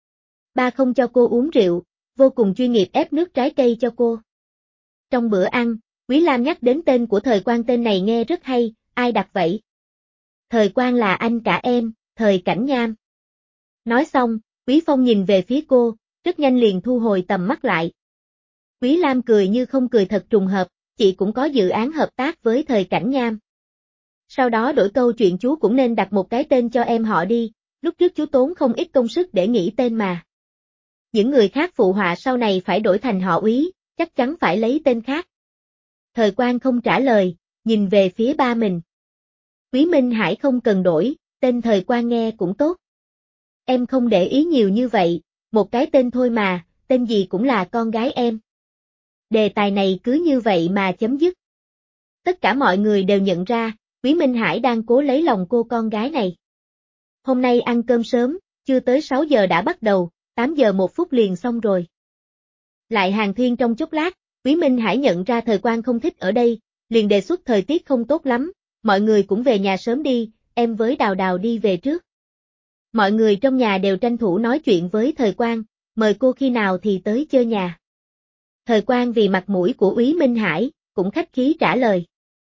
Ba không cho cô uống rượu, vô cùng chuyên nghiệp ép nước trái cây cho cô. Trong bữa ăn, Quý Lam nhắc đến tên của Thời Quang, tên này nghe rất hay, ai đặt vậy? Thời Quang là anh cả em, Thời Cảnh Nham. Nói xong, Quý Phong nhìn về phía cô, rất nhanh liền thu hồi tầm mắt lại. Quý Lam cười như không cười, thật trùng hợp, chị cũng có dự án hợp tác với Thời Cảnh Nham. Sau đó đổi câu chuyện, chú cũng nên đặt một cái tên cho em họ đi, lúc trước chú tốn không ít công sức để nghĩ tên mà. Những người khác phụ họa sau này phải đổi thành họ Úy, chắc chắn phải lấy tên khác. Thời Quang không trả lời, nhìn về phía ba mình. Quý Minh Hải không cần đổi, tên Thời Quang nghe cũng tốt. Em không để ý nhiều như vậy, một cái tên thôi mà, tên gì cũng là con gái em. Đề tài này cứ như vậy mà chấm dứt. Tất cả mọi người đều nhận ra, Quý Minh Hải đang cố lấy lòng cô con gái này. Hôm nay ăn cơm sớm, chưa tới sáu giờ đã bắt đầu, tám giờ một phút liền xong rồi. Lại hàn huyên trong chốc lát, Quý Minh Hải nhận ra Thời Quang không thích ở đây, liền đề xuất thời tiết không tốt lắm, mọi người cũng về nhà sớm đi, em với Đào Đào đi về trước. Mọi người trong nhà đều tranh thủ nói chuyện với Thời Quang, mời cô khi nào thì tới chơi nhà. Thời Quang vì mặt mũi của Úy Minh Hải, cũng khách khí trả lời.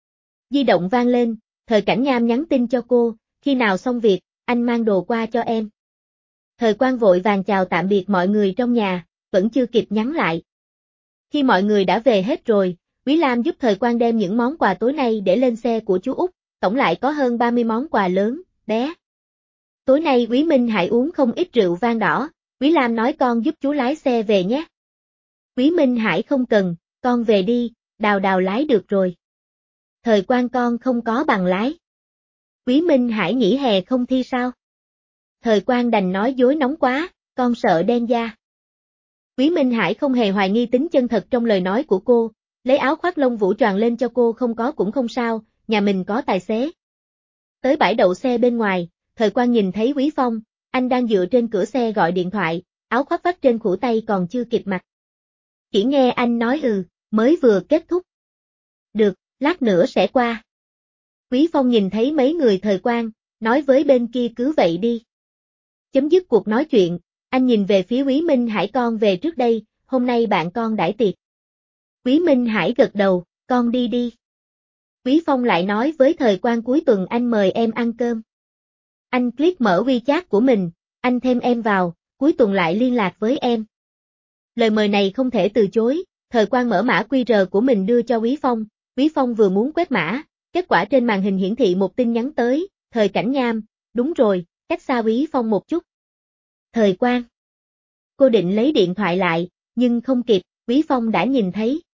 Di động vang lên, Thời Cảnh Nham nhắn tin cho cô, khi nào xong việc, anh mang đồ qua cho em. Thời Quang vội vàng chào tạm biệt mọi người trong nhà, vẫn chưa kịp nhắn lại. Khi mọi người đã về hết rồi, Quý Lam giúp Thời Quang đem những món quà tối nay để lên xe của chú Út, tổng lại có hơn ba mươi món quà lớn, bé. Tối nay Quý Minh Hải uống không ít rượu vang đỏ, Quý Lam nói con giúp chú lái xe về nhé. Quý Minh Hải không cần, con về đi, Đào Đào lái được rồi. Thời Quang con không có bằng lái. Quý Minh Hải nghỉ hè không thi sao? Thời Quang đành nói dối nóng quá, con sợ đen da. Quý Minh Hải không hề hoài nghi tính chân thật trong lời nói của cô, lấy áo khoác lông vũ choàng lên cho cô, không có cũng không sao, nhà mình có tài xế. Tới bãi đậu xe bên ngoài, Thời Quang nhìn thấy Quý Phong, anh đang dựa trên cửa xe gọi điện thoại, áo khoác vắt trên khuỷu tay còn chưa kịp mặc. Chỉ nghe anh nói ừ, mới vừa kết thúc. Được, lát nữa sẽ qua. Quý Phong nhìn thấy mấy người Thời Quang, nói với bên kia cứ vậy đi. Chấm dứt cuộc nói chuyện, anh nhìn về phía Quý Minh Hải, con về trước đây, hôm nay bạn con đãi tiệc. Quý Minh Hải gật đầu, con đi đi. Quý Phong lại nói với Thời Quang, cuối tuần anh mời em ăn cơm. Anh click mở WeChat của mình, anh thêm em vào, cuối tuần lại liên lạc với em. Lời mời này không thể từ chối, Thời Quang mở mã quy rờ của mình đưa cho Quý Phong, Quý Phong vừa muốn quét mã, kết quả trên màn hình hiển thị một tin nhắn tới, Thời Cảnh Nham, đúng rồi, cách xa Quý Phong một chút. Thời Quang. Cô định lấy điện thoại lại, nhưng không kịp, Quý Phong đã nhìn thấy.